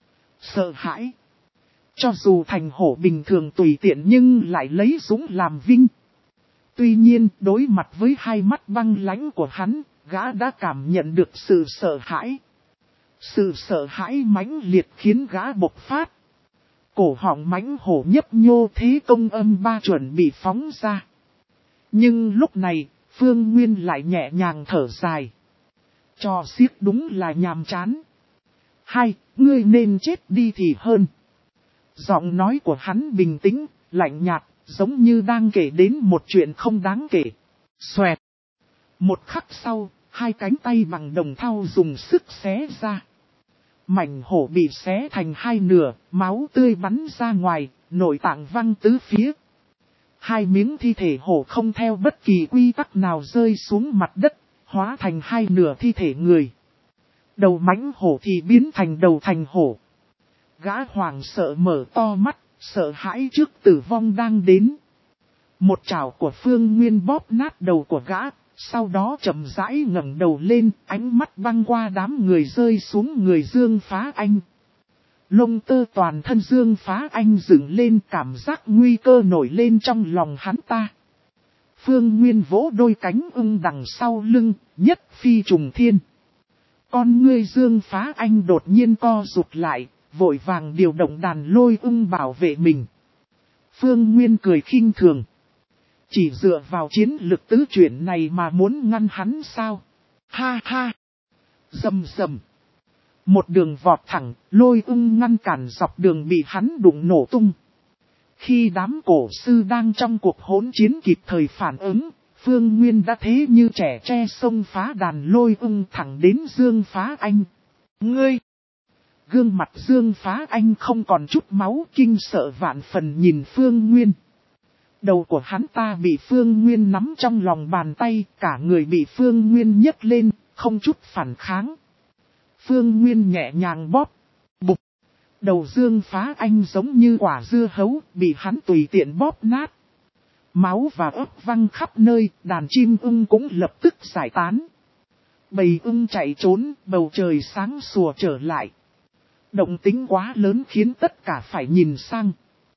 Sợ hãi. Cho dù Thành Hổ bình thường tùy tiện nhưng lại lấy dũng làm vinh. Tuy nhiên, đối mặt với hai mắt băng lãnh của hắn, gã đã cảm nhận được sự sợ hãi. Sự sợ hãi mãnh liệt khiến gã bộc phát. Cổ họng mãnh hổ nhấp nhô thế công âm ba chuẩn bị phóng ra. Nhưng lúc này, Phương Nguyên lại nhẹ nhàng thở dài. Trò xiếc đúng là nhàm chán. Hai, ngươi nên chết đi thì hơn. Giọng nói của hắn bình tĩnh, lạnh nhạt, giống như đang kể đến một chuyện không đáng kể. Xoẹt. Một khắc sau, hai cánh tay bằng đồng thau dùng sức xé ra. Mảnh hổ bị xé thành hai nửa, máu tươi bắn ra ngoài, nội tạng văng tứ phía. Hai miếng thi thể hổ không theo bất kỳ quy tắc nào rơi xuống mặt đất, hóa thành hai nửa thi thể người. Đầu mãnh hổ thì biến thành đầu thành hổ. Gã hoàng sợ mở to mắt, sợ hãi trước tử vong đang đến. Một chảo của Phương Nguyên bóp nát đầu của gã, sau đó chậm rãi ngẩng đầu lên, ánh mắt băng qua đám người rơi xuống người Dương Phá Anh. Lông tơ toàn thân Dương Phá Anh dựng lên, cảm giác nguy cơ nổi lên trong lòng hắn ta. Phương Nguyên vỗ đôi cánh ưng đằng sau lưng, nhất phi trùng thiên. Con ngươi Dương Phá Anh đột nhiên co rụt lại, vội vàng điều động đàn lôi ưng bảo vệ mình. Phương Nguyên cười khinh thường. Chỉ dựa vào chiến lực tứ chuyển này mà muốn ngăn hắn sao? Ha ha! Rầm rầm! Một đường vọt thẳng, lôi ưng ngăn cản dọc đường bị hắn đụng nổ tung. Khi đám cổ sư đang trong cuộc hỗn chiến kịp thời phản ứng, Phương Nguyên đã thế như trẻ tre xông phá đàn lôi ưng thẳng đến Dương Phá Anh. Ngươi! Gương mặt Dương Phá Anh không còn chút máu, kinh sợ vạn phần nhìn Phương Nguyên. Đầu của hắn ta bị Phương Nguyên nắm trong lòng bàn tay, cả người bị Phương Nguyên nhấc lên, không chút phản kháng. Phương Nguyên nhẹ nhàng bóp, bụp. Đầu Dương Phá Anh giống như quả dưa hấu, bị hắn tùy tiện bóp nát. Máu và ớt văng khắp nơi, đàn chim ưng cũng lập tức giải tán. Bầy ưng chạy trốn, bầu trời sáng sủa trở lại. Động tính quá lớn khiến tất cả phải nhìn sang.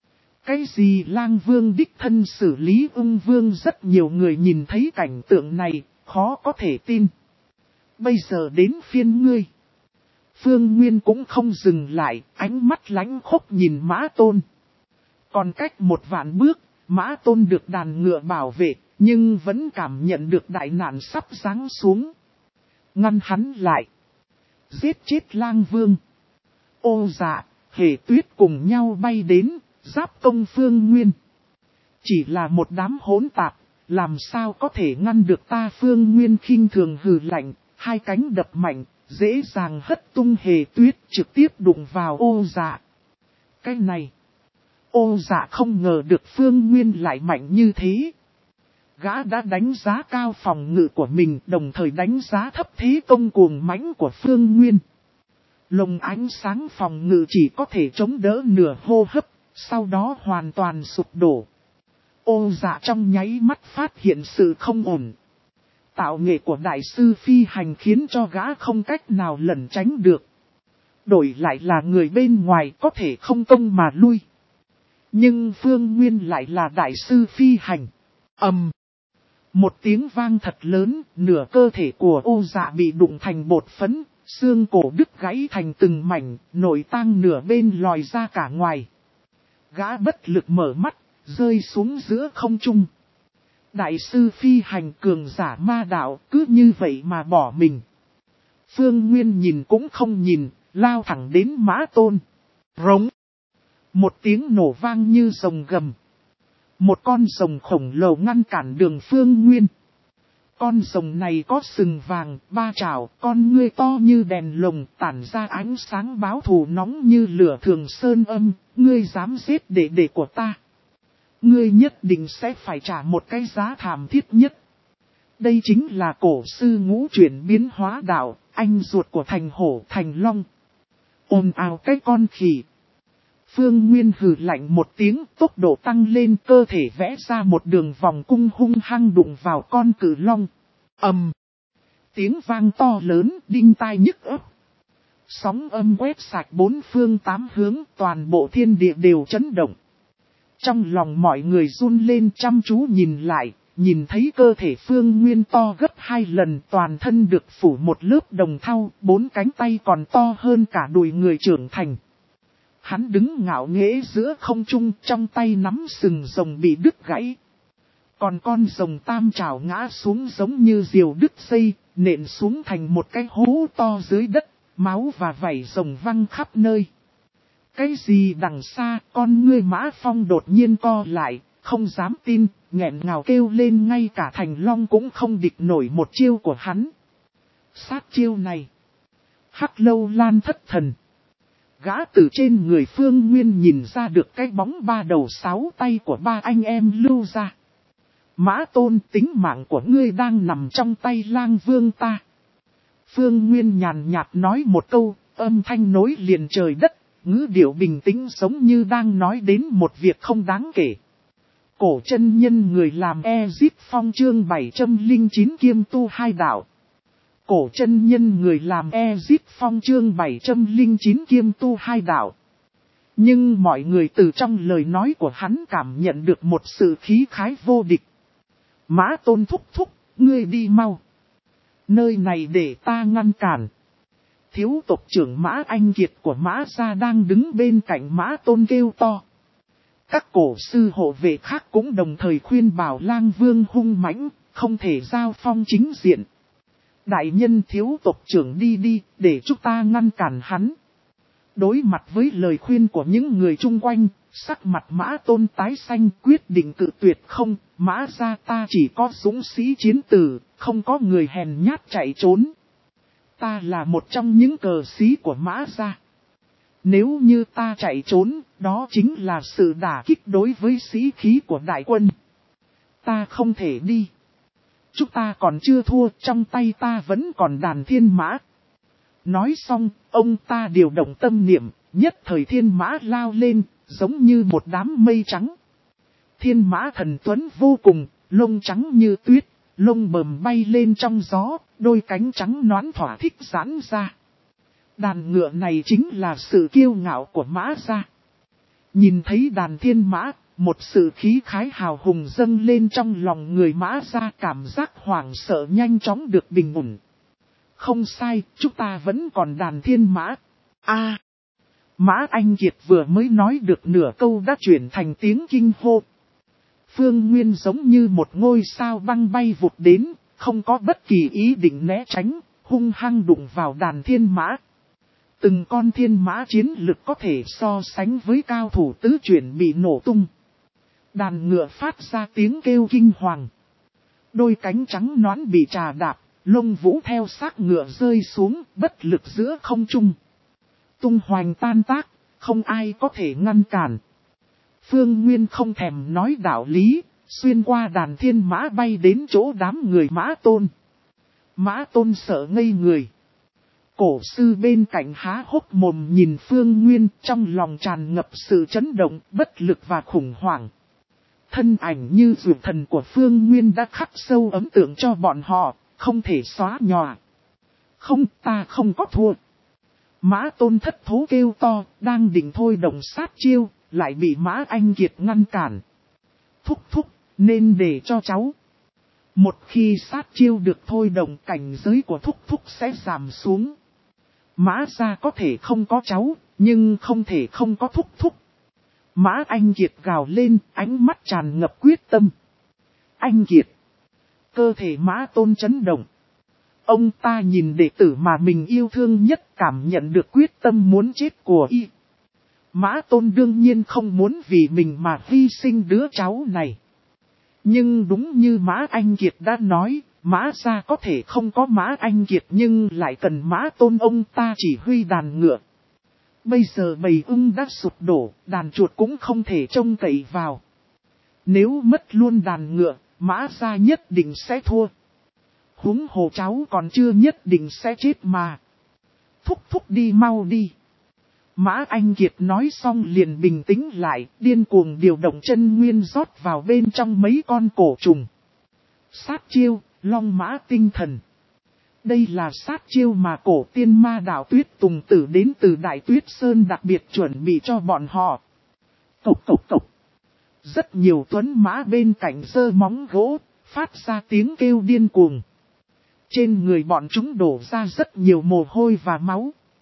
Cái gì Lang Vương đích thân xử lý ưng vương, rất nhiều người nhìn thấy cảnh tượng này, khó có thể tin. Bây giờ đến phiên ngươi. Phương Nguyên cũng không dừng lại, ánh mắt lánh khốc nhìn Mã Tôn. Còn cách một vạn bước, Mã Tôn được đàn ngựa bảo vệ, nhưng vẫn cảm nhận được đại nạn sắp giáng xuống. Ngăn hắn lại. Giết chết Lang Vương. Ô Dạ, Hề Tuyết cùng nhau bay đến, giáp công Phương Nguyên. Chỉ là một đám hỗn tạp, làm sao có thể ngăn được ta? Phương Nguyên khinh thường hừ lạnh, hai cánh đập mạnh, dễ dàng hất tung Hề Tuyết, trực tiếp đụng vào Ô Dạ. Cái này, Ô Dạ không ngờ được Phương Nguyên lại mạnh như thế. Gã đã đánh giá cao phòng ngự của mình, đồng thời đánh giá thấp thế công cuồng mãnh của Phương Nguyên. Lồng ánh sáng phòng ngự chỉ có thể chống đỡ nửa hô hấp, sau đó hoàn toàn sụp đổ. Ô Dạ trong nháy mắt phát hiện sự không ổn. Tạo nghệ của đại sư phi hành khiến cho gã không cách nào lẩn tránh được. Đổi lại là người bên ngoài có thể không công mà lui. Nhưng Phương Nguyên lại là đại sư phi hành. Ầm! Một tiếng vang thật lớn, nửa cơ thể của Ô Dạ bị đụng thành bột phấn, xương cổ đứt gãy thành từng mảnh, nội tạng nửa bên lòi ra cả ngoài. Gã bất lực mở mắt, rơi xuống giữa không trung. Đại sư phi hành cường giả ma đạo cứ như vậy mà bỏ mình. Phương Nguyên nhìn cũng không nhìn, lao thẳng đến Mã Tôn. Rống! Một tiếng nổ vang như rồng gầm. Một con rồng khổng lồ ngăn cản đường Phương Nguyên. Con rồng này có sừng vàng, ba trảo, con ngươi to như đèn lồng, tản ra ánh sáng báo thù nóng như lửa thường sơn âm. Ngươi dám giết đệ đệ của ta, ngươi nhất định sẽ phải trả một cái giá thảm thiết nhất. Đây chính là cổ sư ngũ chuyển biến hóa đạo, anh ruột của thành hổ thành long. Ồn ào cái con khỉ. Phương Nguyên hừ lạnh một tiếng, tốc độ tăng lên, cơ thể vẽ ra một đường vòng cung hung hăng đụng vào con cử long. Ầm! Tiếng vang to lớn, đinh tai nhức óc. Sóng âm quét sạch bốn phương tám hướng, toàn bộ thiên địa đều chấn động. Trong lòng mọi người run lên, chăm chú nhìn lại, nhìn thấy cơ thể Phương Nguyên to gấp hai lần, toàn thân được phủ một lớp đồng thau, bốn cánh tay còn to hơn cả đùi người trưởng thành. Hắn đứng ngạo nghễ giữa không trung, trong tay nắm sừng rồng bị đứt gãy. Còn con rồng tam trảo ngã xuống giống như diều đứt dây, nện xuống thành một cái hố to dưới đất, máu và vảy rồng văng khắp nơi. Cái gì đằng xa, con ngươi Mã Phong đột nhiên co lại, không dám tin, nghẹn ngào kêu lên, ngay cả Thành Long cũng không địch nổi một chiêu của hắn. Sát chiêu này. Hắc Lâu Lan thất thần. Gã từ trên người Phương Nguyên nhìn ra được cái bóng ba đầu sáu tay của ba anh em lưu ra. Mã Tôn, tính mạng của ngươi đang nằm trong tay Lang Vương ta. Phương Nguyên nhàn nhạt nói một câu, âm thanh nối liền trời đất, ngữ điệu bình tĩnh giống như đang nói đến một việc không đáng kể. Cổ chân nhân người làm E-Zip Phong chương bảy trăm lẻ chín kiêm tu hai đạo. Cổ chân nhân người làm E-Zip Phong chương bảy trăm lẻ chín kiêm tu hai đạo. Nhưng mọi người từ trong lời nói của hắn cảm nhận được một sự khí khái vô địch. Mã Tôn thúc thúc, ngươi đi mau. Nơi này để ta ngăn cản. Thiếu tộc trưởng Mã Anh Kiệt của Mã gia đang đứng bên cạnh Mã Tôn kêu to. Các cổ sư hộ vệ khác cũng đồng thời khuyên bảo Lang Vương hung mãnh, không thể giao phong chính diện. Đại nhân thiếu tộc trưởng đi đi, để chúng ta ngăn cản hắn. Đối mặt với lời khuyên của những người chung quanh, sắc mặt Mã Tôn tái xanh, quyết định cự tuyệt. Không, Mã gia ta chỉ có dũng sĩ chiến tử, không có người hèn nhát chạy trốn. Ta là một trong những cờ sĩ của Mã gia. Nếu như ta chạy trốn, đó chính là sự đả kích đối với sĩ khí của đại quân. Ta không thể đi. Chúng ta còn chưa thua, trong tay ta vẫn còn đàn thiên mã. Nói xong, ông ta điều động tâm niệm, nhất thời thiên mã lao lên, giống như một đám mây trắng. Thiên mã thần tuấn vô cùng, lông trắng như tuyết, lông bờm bay lên trong gió, đôi cánh trắng nõn thỏa thích giãn ra. Đàn ngựa này chính là sự kiêu ngạo của Mã gia. Nhìn thấy đàn thiên mã, một sự khí khái hào hùng dâng lên trong lòng người Mã gia, cảm giác hoảng sợ nhanh chóng được bình ổn. Không sai, chúng ta vẫn còn đàn thiên mã. A, Mã Anh Kiệt vừa mới nói được nửa câu đã chuyển thành tiếng kinh hô. Phương Nguyên giống như một ngôi sao băng bay vụt đến, không có bất kỳ ý định né tránh, hung hăng đụng vào đàn thiên mã. Từng con thiên mã chiến lực có thể so sánh với cao thủ tứ chuyển bị nổ tung. Đàn ngựa phát ra tiếng kêu kinh hoàng. Đôi cánh trắng nõn bị trà đạp, lông vũ theo xác ngựa rơi xuống, bất lực giữa không trung. Tung hoành tan tác, không ai có thể ngăn cản. Phương Nguyên không thèm nói đạo lý, xuyên qua đàn thiên mã bay đến chỗ đám người Mã Tôn. Mã Tôn sợ ngây người. Cổ sư bên cạnh há hốc mồm nhìn Phương Nguyên, trong lòng tràn ngập sự chấn động, bất lực và khủng hoảng. Thân ảnh như dược thần của Phương Nguyên đã khắc sâu ấn tượng cho bọn họ, không thể xóa nhòa. Không, ta không có thua. Mã Tôn thất thố kêu to, đang định thôi động sát chiêu, lại bị Mã Anh Kiệt ngăn cản. Thúc thúc, nên để cho cháu. Một khi sát chiêu được thôi động, cảnh giới của thúc thúc sẽ giảm xuống. Mã gia có thể không có cháu, nhưng không thể không có thúc thúc. Mã Anh Kiệt gào lên, ánh mắt tràn ngập quyết tâm. Anh Kiệt. Cơ thể Mã Tôn chấn động. Ông ta nhìn đệ tử mà mình yêu thương nhất, cảm nhận được quyết tâm muốn chết của y. Mã Tôn đương nhiên không muốn vì mình mà hy sinh đứa cháu này. Nhưng đúng như Mã Anh Kiệt đã nói, Mã gia có thể không có Mã Anh Kiệt nhưng lại cần Mã Tôn, ông ta chỉ huy đàn ngựa. Bây giờ bầy ưng đã sụp đổ, đàn chuột cũng không thể trông cậy vào. Nếu mất luôn đàn ngựa, Mã gia nhất định sẽ thua. Huống hồ cháu còn chưa nhất định sẽ chết mà. Thúc thúc đi mau đi. Mã Anh Kiệt nói xong liền bình tĩnh lại, điên cuồng điều động chân nguyên rót vào bên trong mấy con cổ trùng. Sát chiêu, long mã tinh thần. Đây là sát chiêu mà cổ tiên ma đạo Tuyết Tùng Tử đến từ Đại Tuyết Sơn đặc biệt chuẩn bị cho bọn họ. Cộc cộc cộc. Rất nhiều tuấn mã bên cạnh giơ móng gỗ, phát ra tiếng kêu điên cuồng. Trên người bọn chúng đổ ra rất nhiều mồ hôi và máu.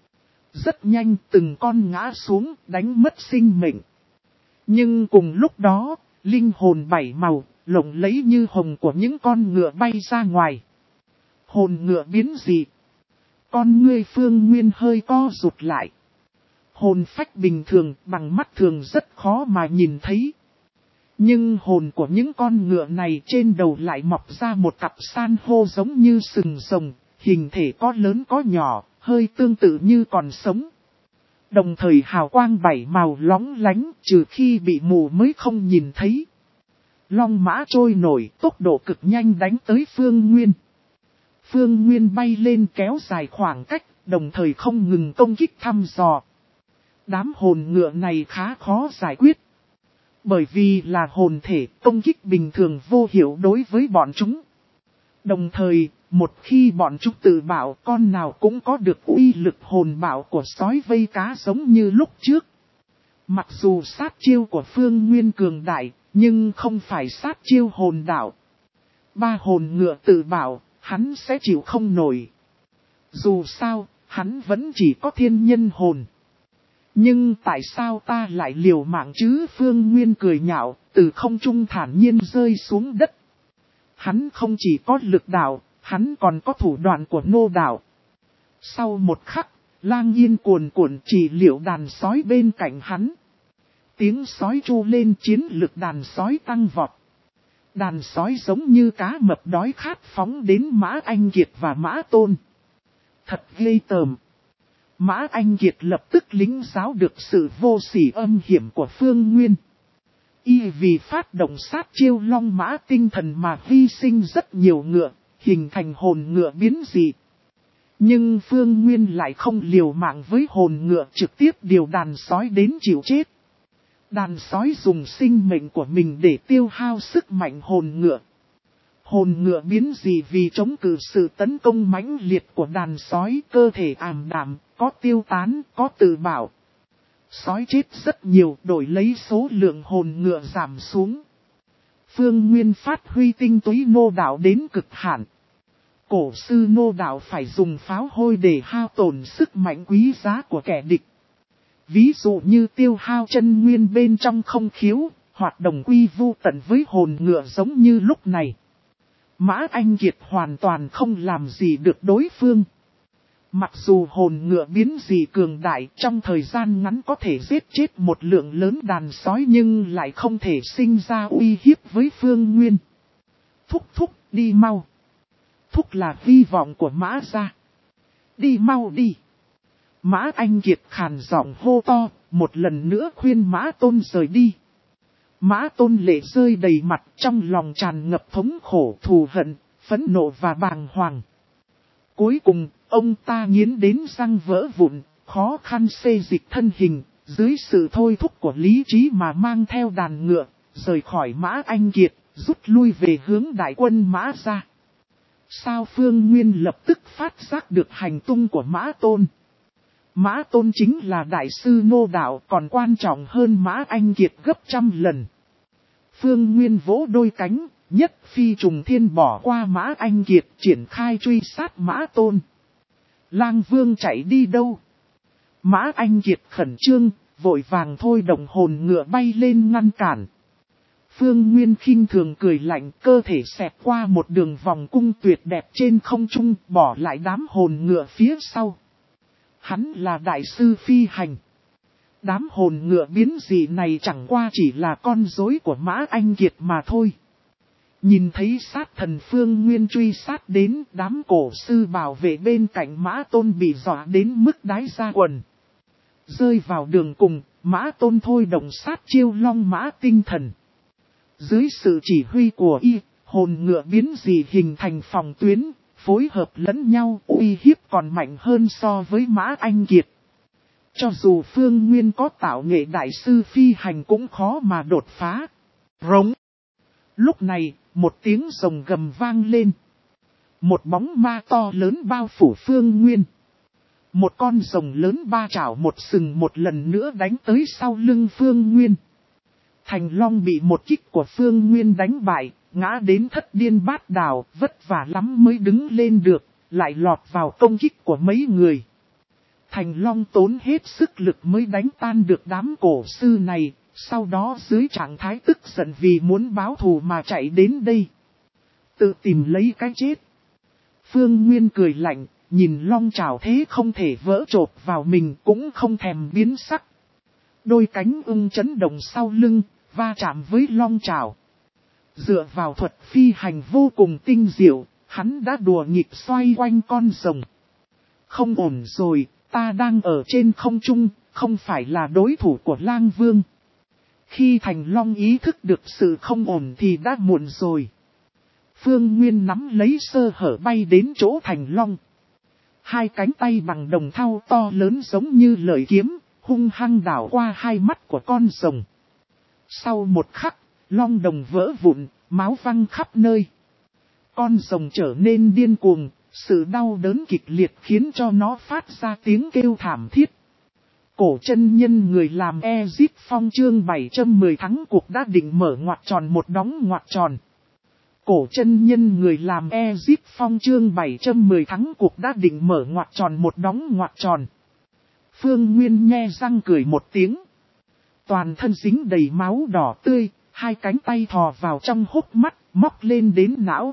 Rất nhanh từng con ngã xuống đánh mất sinh mệnh. Nhưng cùng lúc đó, linh hồn bảy màu, lộng lẫy như hồng của những con ngựa bay ra ngoài. Hồn ngựa biến dị. Con ngươi Phương Nguyên hơi co rụt lại. Hồn phách bình thường bằng mắt thường rất khó mà nhìn thấy. Nhưng hồn của những con ngựa này trên đầu lại mọc ra một cặp san hô giống như sừng rồng, hình thể có lớn có nhỏ, hơi tương tự như còn sống. Đồng thời hào quang bảy màu lóng lánh, trừ khi bị mù mới không nhìn thấy. Long mã trôi nổi, tốc độ cực nhanh đánh tới Phương Nguyên. Phương Nguyên bay lên kéo dài khoảng cách, đồng thời không ngừng công kích thăm dò. Đám hồn ngựa này khá khó giải quyết. Bởi vì là hồn thể, công kích bình thường vô hiệu đối với bọn chúng. Đồng thời, một khi bọn chúng tự bảo con nào cũng có được uy lực hồn bảo của sói vây cá giống như lúc trước. Mặc dù sát chiêu của Phương Nguyên cường đại, nhưng không phải sát chiêu hồn đạo. Ba hồn ngựa tự bảo, hắn sẽ chịu không nổi. Dù sao, hắn vẫn chỉ có thiên nhân hồn. Nhưng tại sao ta lại liều mạng chứ? Phương Nguyên cười nhạo, từ không trung thản nhiên rơi xuống đất. Hắn không chỉ có lực đạo, hắn còn có thủ đoạn của nô đạo. Sau một khắc, lang yên cuồn cuộn chỉ liệu đàn sói bên cạnh hắn. Tiếng sói tru lên, chiến lực đàn sói tăng vọt. Đàn sói giống như cá mập đói khát phóng đến Mã Anh Kiệt và Mã Tôn. Thật ghê tởm. Mã Anh Kiệt lập tức lính giáo được sự vô sỉ âm hiểm của Phương Nguyên. Y vì phát động sát chiêu long mã tinh thần mà hy sinh rất nhiều ngựa, hình thành hồn ngựa biến dị. Nhưng Phương Nguyên lại không liều mạng với hồn ngựa, trực tiếp điều đàn sói đến chịu chết. Đàn sói dùng sinh mệnh của mình để tiêu hao sức mạnh hồn ngựa. Hồn ngựa biến dị vì chống cự sự tấn công mãnh liệt của đàn sói, cơ thể ảm đạm, có tiêu tán, có tự bảo. Sói chết rất nhiều, đổi lấy số lượng hồn ngựa giảm xuống. Phương Nguyên phát huy tinh túy nô đạo đến cực hạn. Cổ sư nô đạo phải dùng pháo hôi để hao tổn sức mạnh quý giá của kẻ địch. Ví dụ như tiêu hao chân nguyên bên trong không khiếu, hoạt động quy vu tận với hồn ngựa giống như lúc này. Mã Anh Kiệt hoàn toàn không làm gì được đối phương. Mặc dù hồn ngựa biến dị cường đại, trong thời gian ngắn có thể giết chết một lượng lớn đàn sói nhưng lại không thể sinh ra uy hiếp với Phương Nguyên. Thúc thúc, đi mau. Thúc là hy vọng của Mã gia. Đi mau đi. Mã Anh Kiệt khàn giọng hô to, một lần nữa khuyên Mã Tôn rời đi. Mã Tôn lệ rơi đầy mặt, trong lòng tràn ngập thống khổ, thù hận, phẫn nộ và bàng hoàng. Cuối cùng, ông ta nghiến đến răng vỡ vụn, khó khăn xê dịch thân hình, dưới sự thôi thúc của lý trí mà mang theo đàn ngựa, rời khỏi Mã Anh Kiệt, rút lui về hướng đại quân Mã gia. Sao Phương Nguyên lập tức phát giác được hành tung của Mã Tôn? Mã Tôn chính là đại sư nô đạo, còn quan trọng hơn Mã Anh Kiệt gấp trăm lần. Phương Nguyên vỗ đôi cánh, nhất phi trùng thiên bỏ qua Mã Anh Kiệt, triển khai truy sát Mã Tôn. Lang Vương chạy đi đâu? Mã Anh Kiệt khẩn trương, vội vàng thôi động hồn ngựa bay lên ngăn cản. Phương Nguyên khinh thường cười lạnh, cơ thể xẹt qua một đường vòng cung tuyệt đẹp trên không trung, bỏ lại đám hồn ngựa phía sau. Hắn là đại sư phi hành. Đám hồn ngựa biến dị này chẳng qua chỉ là con rối của Mã Anh Kiệt mà thôi. Nhìn thấy sát thần Phương Nguyên truy sát đến, đám cổ sư bảo vệ bên cạnh Mã Tôn bị dọa đến mức đái ra quần. Rơi vào đường cùng, Mã Tôn thôi động sát chiêu long mã tinh thần. Dưới sự chỉ huy của y, hồn ngựa biến dị hình thành phòng tuyến, phối hợp lẫn nhau, uy hiếp còn mạnh hơn so với Mã Anh Kiệt. Cho dù Phương Nguyên có tạo nghệ đại sư phi hành cũng khó mà đột phá. Rống. Lúc này, một tiếng rồng gầm vang lên. Một bóng ma to lớn bao phủ Phương Nguyên. Một con rồng lớn ba chảo một sừng một lần nữa đánh tới sau lưng Phương Nguyên. Thành Long bị một kích của Phương Nguyên đánh bại, ngã đến thất điên bát đảo, vất vả lắm mới đứng lên được, lại lọt vào công kích của mấy người. Thành Long tốn hết sức lực mới đánh tan được đám cổ sư này, sau đó dưới trạng thái tức giận vì muốn báo thù mà chạy đến đây. Tự tìm lấy cái chết. Phương Nguyên cười lạnh, nhìn long trảo thế không thể vỡ chộp vào mình cũng không thèm biến sắc. Đôi cánh ưng chấn động sau lưng, va chạm với long trảo. Dựa vào thuật phi hành vô cùng tinh diệu, hắn đã đùa nghịch xoay quanh con rồng. Không ổn rồi, ta đang ở trên không trung, không phải là đối thủ của Lang Vương. Khi Thành Long ý thức được sự không ổn thì đã muộn rồi. Phương Nguyên nắm lấy sơ hở bay đến chỗ Thành Long. Hai cánh tay bằng đồng thau to lớn giống như lợi kiếm, hung hăng đảo qua hai mắt của con rồng. Sau một khắc, long đồng vỡ vụn, máu văng khắp nơi. Con rồng trở nên điên cuồng, sự đau đớn kịch liệt khiến cho nó phát ra tiếng kêu thảm thiết. Cổ chân nhân người làm Ezip Phong chương bảy trăm mười thắng cuộc đã định mở ngoặc tròn một đóng ngoặc tròn. Cổ chân nhân người làm Ezip Phong chương bảy trăm mười thắng cuộc đã định mở ngoặc tròn một đóng ngoặc tròn. Phương Nguyên nhe răng cười một tiếng. Toàn thân dính đầy máu đỏ tươi, hai cánh tay thò vào trong hốc mắt, móc lên đến não.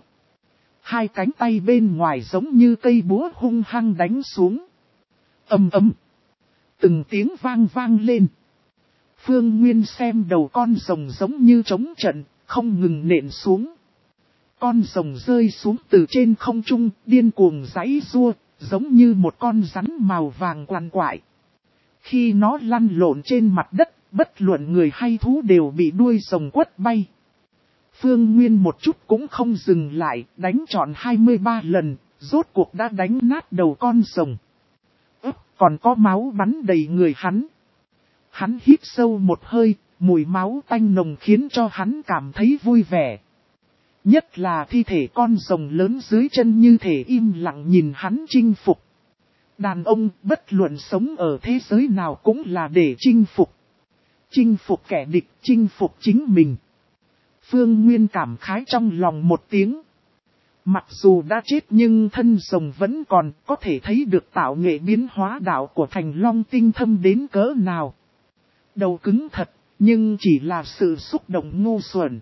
Hai cánh tay bên ngoài giống như cây búa hung hăng đánh xuống. Ầm ầm. Từng tiếng vang vang lên. Phương Nguyên xem đầu con rồng giống như trống trận, không ngừng nện xuống. Con rồng rơi xuống từ trên không trung, điên cuồng giãy giụa, giống như một con rắn màu vàng quằn quại. Khi nó lăn lộn trên mặt đất, bất luận người hay thú đều bị đuôi rồng quất bay. Phương Nguyên một chút cũng không dừng lại, đánh trọn hai mươi ba lần, rốt cuộc đã đánh nát đầu con rồng. Ức, còn có máu bắn đầy người hắn. Hắn hít sâu một hơi, mùi máu tanh nồng khiến cho hắn cảm thấy vui vẻ. Nhất là thi thể con rồng lớn dưới chân như thể im lặng nhìn hắn chinh phục. Đàn ông bất luận sống ở thế giới nào cũng là để chinh phục. Chinh phục kẻ địch, chinh phục chính mình. Phương Nguyên cảm khái trong lòng một tiếng. Mặc dù đã chết nhưng thân rồng vẫn còn, có thể thấy được tạo nghệ biến hóa đạo của Thành Long tinh thâm đến cỡ nào. Đầu cứng thật, nhưng chỉ là sự xúc động ngu xuẩn.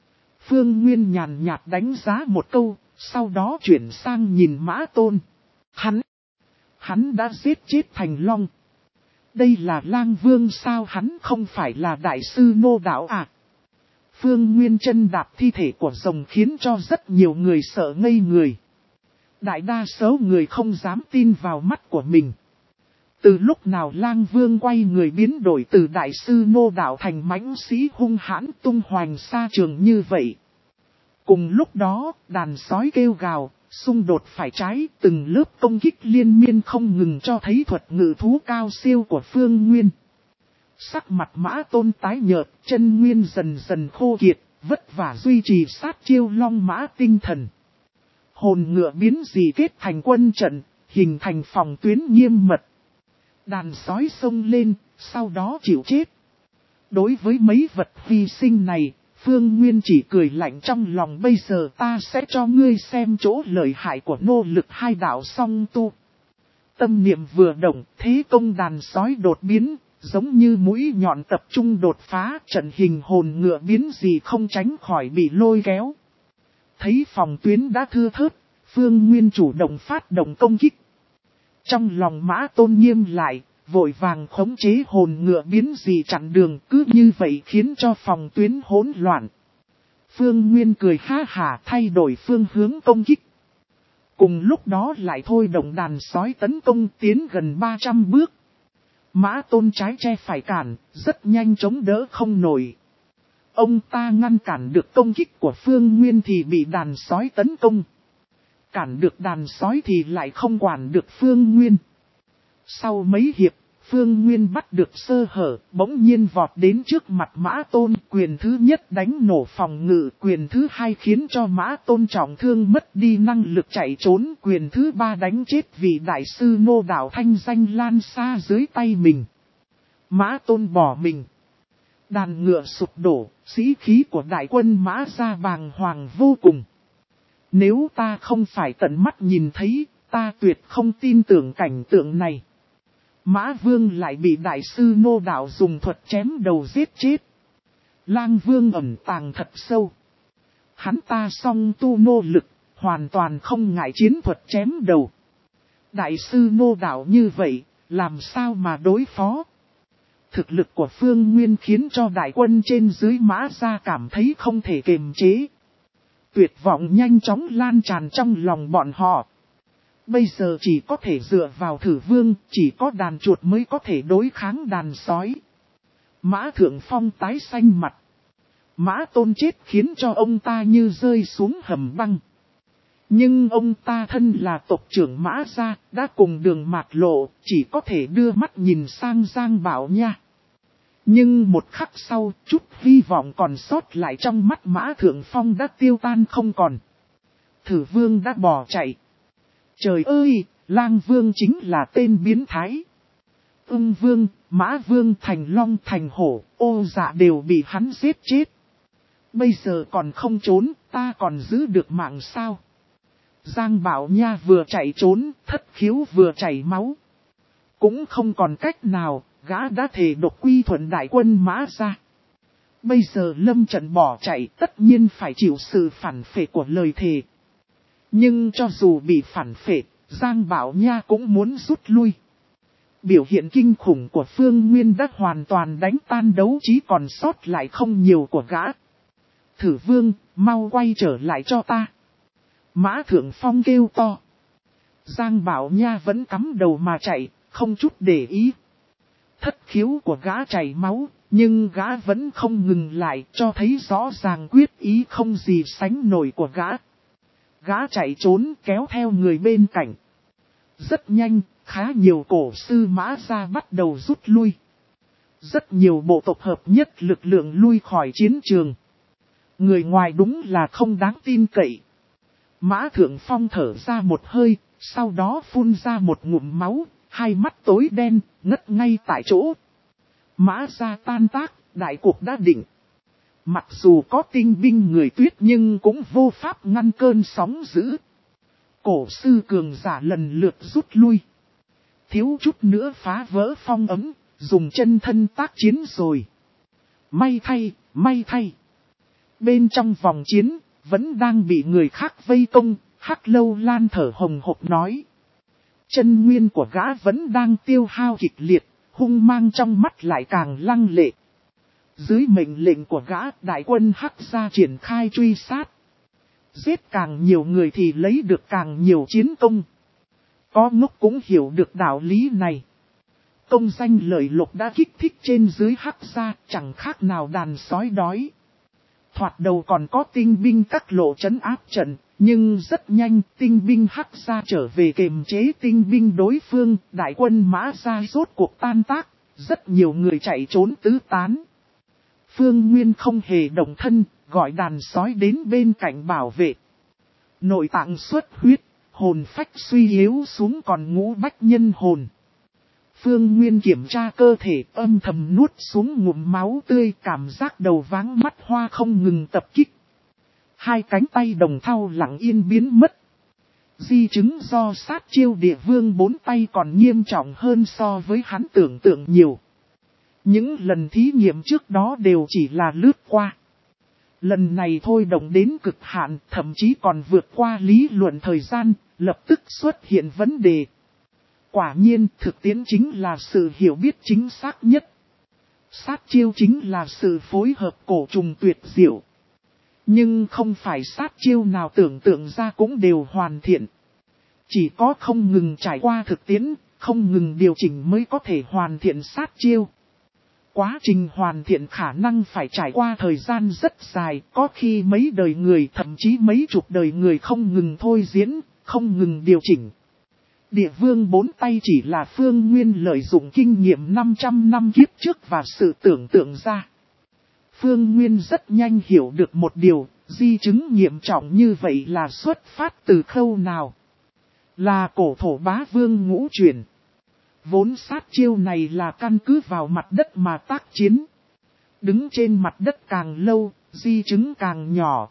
Phương Nguyên nhàn nhạt đánh giá một câu, sau đó chuyển sang nhìn Mã Tôn. Hắn, hắn đã giết chết Thành Long. Đây là Lang Vương sao, hắn không phải là đại sư nô đạo à? Phương Nguyên chân đạp thi thể của rồng khiến cho rất nhiều người sợ ngây người. Đại đa số người không dám tin vào mắt của mình. Từ lúc nào Lang Vương quay người biến đổi từ đại sư nô đạo thành mãnh sĩ hung hãn tung hoành xa trường như vậy. Cùng lúc đó, đàn sói kêu gào, xung đột phải trái, từng lớp công kích liên miên không ngừng cho thấy thuật ngự thú cao siêu của Phương Nguyên. Sắc mặt Mã Tôn tái nhợt, chân nguyên dần dần khô kiệt, vất vả duy trì sát chiêu long mã tinh thần. Hồn ngựa biến dị kết thành quân trận, hình thành phòng tuyến nghiêm mật. Đàn sói xông lên, sau đó chịu chết. Đối với mấy vật hy sinh này, Phương Nguyên chỉ cười lạnh trong lòng, bây giờ ta sẽ cho ngươi xem chỗ lợi hại của nô lực hai đạo song tu. Tâm niệm vừa động, thế công đàn sói đột biến, giống như mũi nhọn tập trung đột phá, trận hình hồn ngựa biến gì không tránh khỏi bị lôi kéo. Thấy phòng tuyến đã thưa thớt, Phương Nguyên chủ động phát động công kích. Trong lòng Mã Tôn nghiêm lại, vội vàng khống chế hồn ngựa biến dị chặn đường, cứ như vậy khiến cho phòng tuyến hỗn loạn. Phương Nguyên cười ha hả thay đổi phương hướng công kích. Cùng lúc đó lại thôi động đàn sói tấn công tiến gần ba trăm bước. Mã Tôn trái che phải cản, rất nhanh chống đỡ không nổi. Ông ta ngăn cản được công kích của Phương Nguyên thì bị đàn sói tấn công. Cản được đàn sói thì lại không quản được Phương Nguyên. Sau mấy hiệp, Phương Nguyên bắt được sơ hở, bỗng nhiên vọt đến trước mặt Mã Tôn. Quyền thứ nhất đánh nổ phòng ngự, quyền thứ hai khiến cho Mã Tôn trọng thương mất đi năng lực chạy trốn. Quyền thứ ba đánh chết vị đại sư nô đạo thanh danh lan xa dưới tay mình. Mã Tôn bỏ mình. Đàn ngựa sụp đổ, sĩ khí của đại quân Mã ra bàng hoàng vô cùng. Nếu ta không phải tận mắt nhìn thấy, ta tuyệt không tin tưởng cảnh tượng này. Mã Vương lại bị đại sư Nô Đạo dùng thuật chém đầu giết chết. Lang Vương ẩn tàng thật sâu. Hắn ta song tu nô lực, hoàn toàn không ngại chiến thuật chém đầu. Đại sư Nô Đạo như vậy, làm sao mà đối phó? Thực lực của Phương Nguyên khiến cho đại quân trên dưới Mã Gia cảm thấy không thể kiềm chế. Tuyệt vọng nhanh chóng lan tràn trong lòng bọn họ. Bây giờ chỉ có thể dựa vào Thử Vương, chỉ có đàn chuột mới có thể đối kháng đàn sói. Mã Thượng Phong tái xanh mặt. Mã Tôn chết khiến cho ông ta như rơi xuống hầm băng. Nhưng ông ta thân là tộc trưởng Mã Gia, đã cùng đường mạt lộ, chỉ có thể đưa mắt nhìn sang Giang Bảo Nha. Nhưng một khắc sau, chút hy vọng còn sót lại trong mắt Mã Thượng Phong đã tiêu tan không còn. Thử Vương đã bỏ chạy. Trời ơi, Lang Vương chính là tên biến thái. Ưng Vương, Mã Vương, Thành Long, Thành Hổ, Ô Dạ đều bị hắn giết chết. Bây giờ còn không trốn, ta còn giữ được mạng sao? Giang Bảo Nha vừa chạy trốn, thất khiếu vừa chảy máu. Cũng không còn cách nào, gã đã thề độc quy thuận đại quân Mã Gia. Bây giờ lâm trận bỏ chạy tất nhiên phải chịu sự phản phệ của lời thề. Nhưng cho dù bị phản phệ, Giang Bảo Nha cũng muốn rút lui. Biểu hiện kinh khủng của Phương Nguyên đã hoàn toàn đánh tan đấu trí còn sót lại không nhiều của gã. Thử Vương, mau quay trở lại cho ta. Mã Thượng Phong kêu to. Giang Bảo Nha vẫn cắm đầu mà chạy, không chút để ý. Thất khiếu của gã chảy máu, nhưng gã vẫn không ngừng lại, cho thấy rõ ràng quyết ý không gì sánh nổi của gã. Gã chạy trốn kéo theo người bên cạnh. Rất nhanh, khá nhiều cổ sư Mã Gia bắt đầu rút lui. Rất nhiều bộ tộc hợp nhất lực lượng lui khỏi chiến trường. Người ngoài đúng là không đáng tin cậy. Mã Thượng Phong thở ra một hơi, sau đó phun ra một ngụm máu, hai mắt tối đen, ngất ngay tại chỗ. Mã Gia tan tác, đại cuộc đã định. Mặc dù có tinh binh người Tuyết nhưng cũng vô pháp ngăn cơn sóng dữ. Cổ sư cường giả lần lượt rút lui. Thiếu chút nữa phá vỡ phong ấm, dùng chân thân tác chiến rồi. May thay, may thay. Bên trong vòng chiến, vẫn đang bị người khác vây công, Hắc Lâu Lan thở hồng hộc nói. Chân nguyên của gã vẫn đang tiêu hao kịch liệt, hung mang trong mắt lại càng lăng lệ. Dưới mệnh lệnh của gã, đại quân Hắc gia triển khai truy sát. Giết càng nhiều người thì lấy được càng nhiều chiến công. Có ngốc cũng hiểu được đạo lý này. Công danh lợi lộc đã kích thích trên dưới Hắc gia, chẳng khác nào đàn sói đói. Thoạt đầu còn có tinh binh các lộ trấn áp trận, nhưng rất nhanh tinh binh Hắc gia trở về kiềm chế tinh binh đối phương, đại quân Mã Gia rốt cuộc tan tác, rất nhiều người chạy trốn tứ tán. Phương Nguyên không hề động thân, gọi đàn sói đến bên cạnh bảo vệ. Nội tạng xuất huyết, hồn phách suy yếu xuống còn ngũ bách nhân hồn. Phương Nguyên kiểm tra cơ thể âm thầm nuốt xuống ngụm máu tươi, cảm giác đầu váng mắt hoa không ngừng tập kích. Hai cánh tay đồng thau lặng yên biến mất. Di chứng do sát chiêu địa vương bốn tay còn nghiêm trọng hơn so với hắn tưởng tượng nhiều. Những lần thí nghiệm trước đó đều chỉ là lướt qua. Lần này thôi động đến cực hạn, thậm chí còn vượt qua lý luận thời gian, lập tức xuất hiện vấn đề. Quả nhiên, thực tiễn chính là sự hiểu biết chính xác nhất. Sát chiêu chính là sự phối hợp cổ trùng tuyệt diệu. Nhưng không phải sát chiêu nào tưởng tượng ra cũng đều hoàn thiện. Chỉ có không ngừng trải qua thực tiễn, không ngừng điều chỉnh mới có thể hoàn thiện sát chiêu. Quá trình hoàn thiện khả năng phải trải qua thời gian rất dài, có khi mấy đời người thậm chí mấy chục đời người không ngừng thôi diễn, không ngừng điều chỉnh. Địa vương bốn tay chỉ là Phương Nguyên lợi dụng kinh nghiệm năm trăm năm kiếp trước và sự tưởng tượng ra. Phương Nguyên rất nhanh hiểu được một điều, di chứng nghiêm trọng như vậy là xuất phát từ khâu nào. Là cổ thổ bá vương ngũ chuyển. Vốn sát chiêu này là căn cứ vào mặt đất mà tác chiến. Đứng trên mặt đất càng lâu, di chứng càng nhỏ.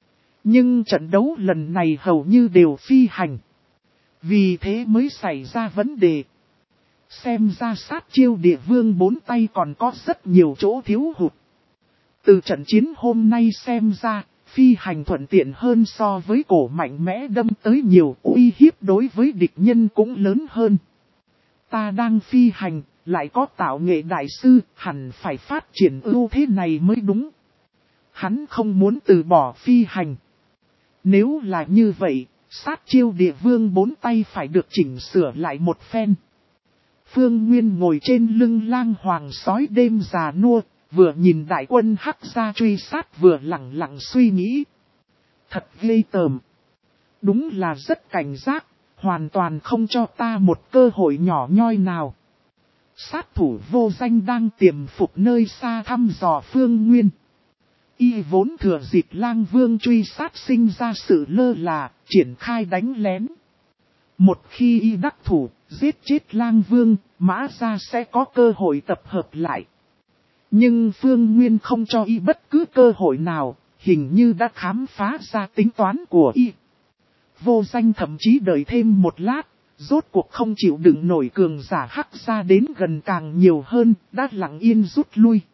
Nhưng trận đấu lần này hầu như đều phi hành. Vì thế mới xảy ra vấn đề. Xem ra sát chiêu địa vương bốn tay còn có rất nhiều chỗ thiếu hụt. Từ trận chiến hôm nay xem ra, phi hành thuận tiện hơn so với cổ mạnh mẽ đâm tới nhiều, uy hiếp đối với địch nhân cũng lớn hơn. Ta đang phi hành, lại có tạo nghệ đại sư, hẳn phải phát triển ưu thế này mới đúng. Hắn không muốn từ bỏ phi hành. Nếu là như vậy, sát chiêu địa vương bốn tay phải được chỉnh sửa lại một phen. Phương Nguyên ngồi trên lưng lang hoàng sói đêm già nua, vừa nhìn đại quân hắc ra truy sát vừa lặng lặng suy nghĩ. Thật ghê tởm. Đúng là rất cảnh giác, hoàn toàn không cho ta một cơ hội nhỏ nhoi nào. Sát thủ vô danh đang tiềm phục nơi xa thăm dò Phương Nguyên. Y vốn thừa dịp lang vương truy sát sinh ra sự lơ là, triển khai đánh lén. Một khi y đắc thủ, giết chết lang vương, mã ra sẽ có cơ hội tập hợp lại. Nhưng Phương Nguyên không cho y bất cứ cơ hội nào, hình như đã khám phá ra tính toán của y. Vô danh thậm chí đợi thêm một lát, rốt cuộc không chịu đựng nổi cường giả hắc ra đến gần càng nhiều hơn, đã lặng yên rút lui.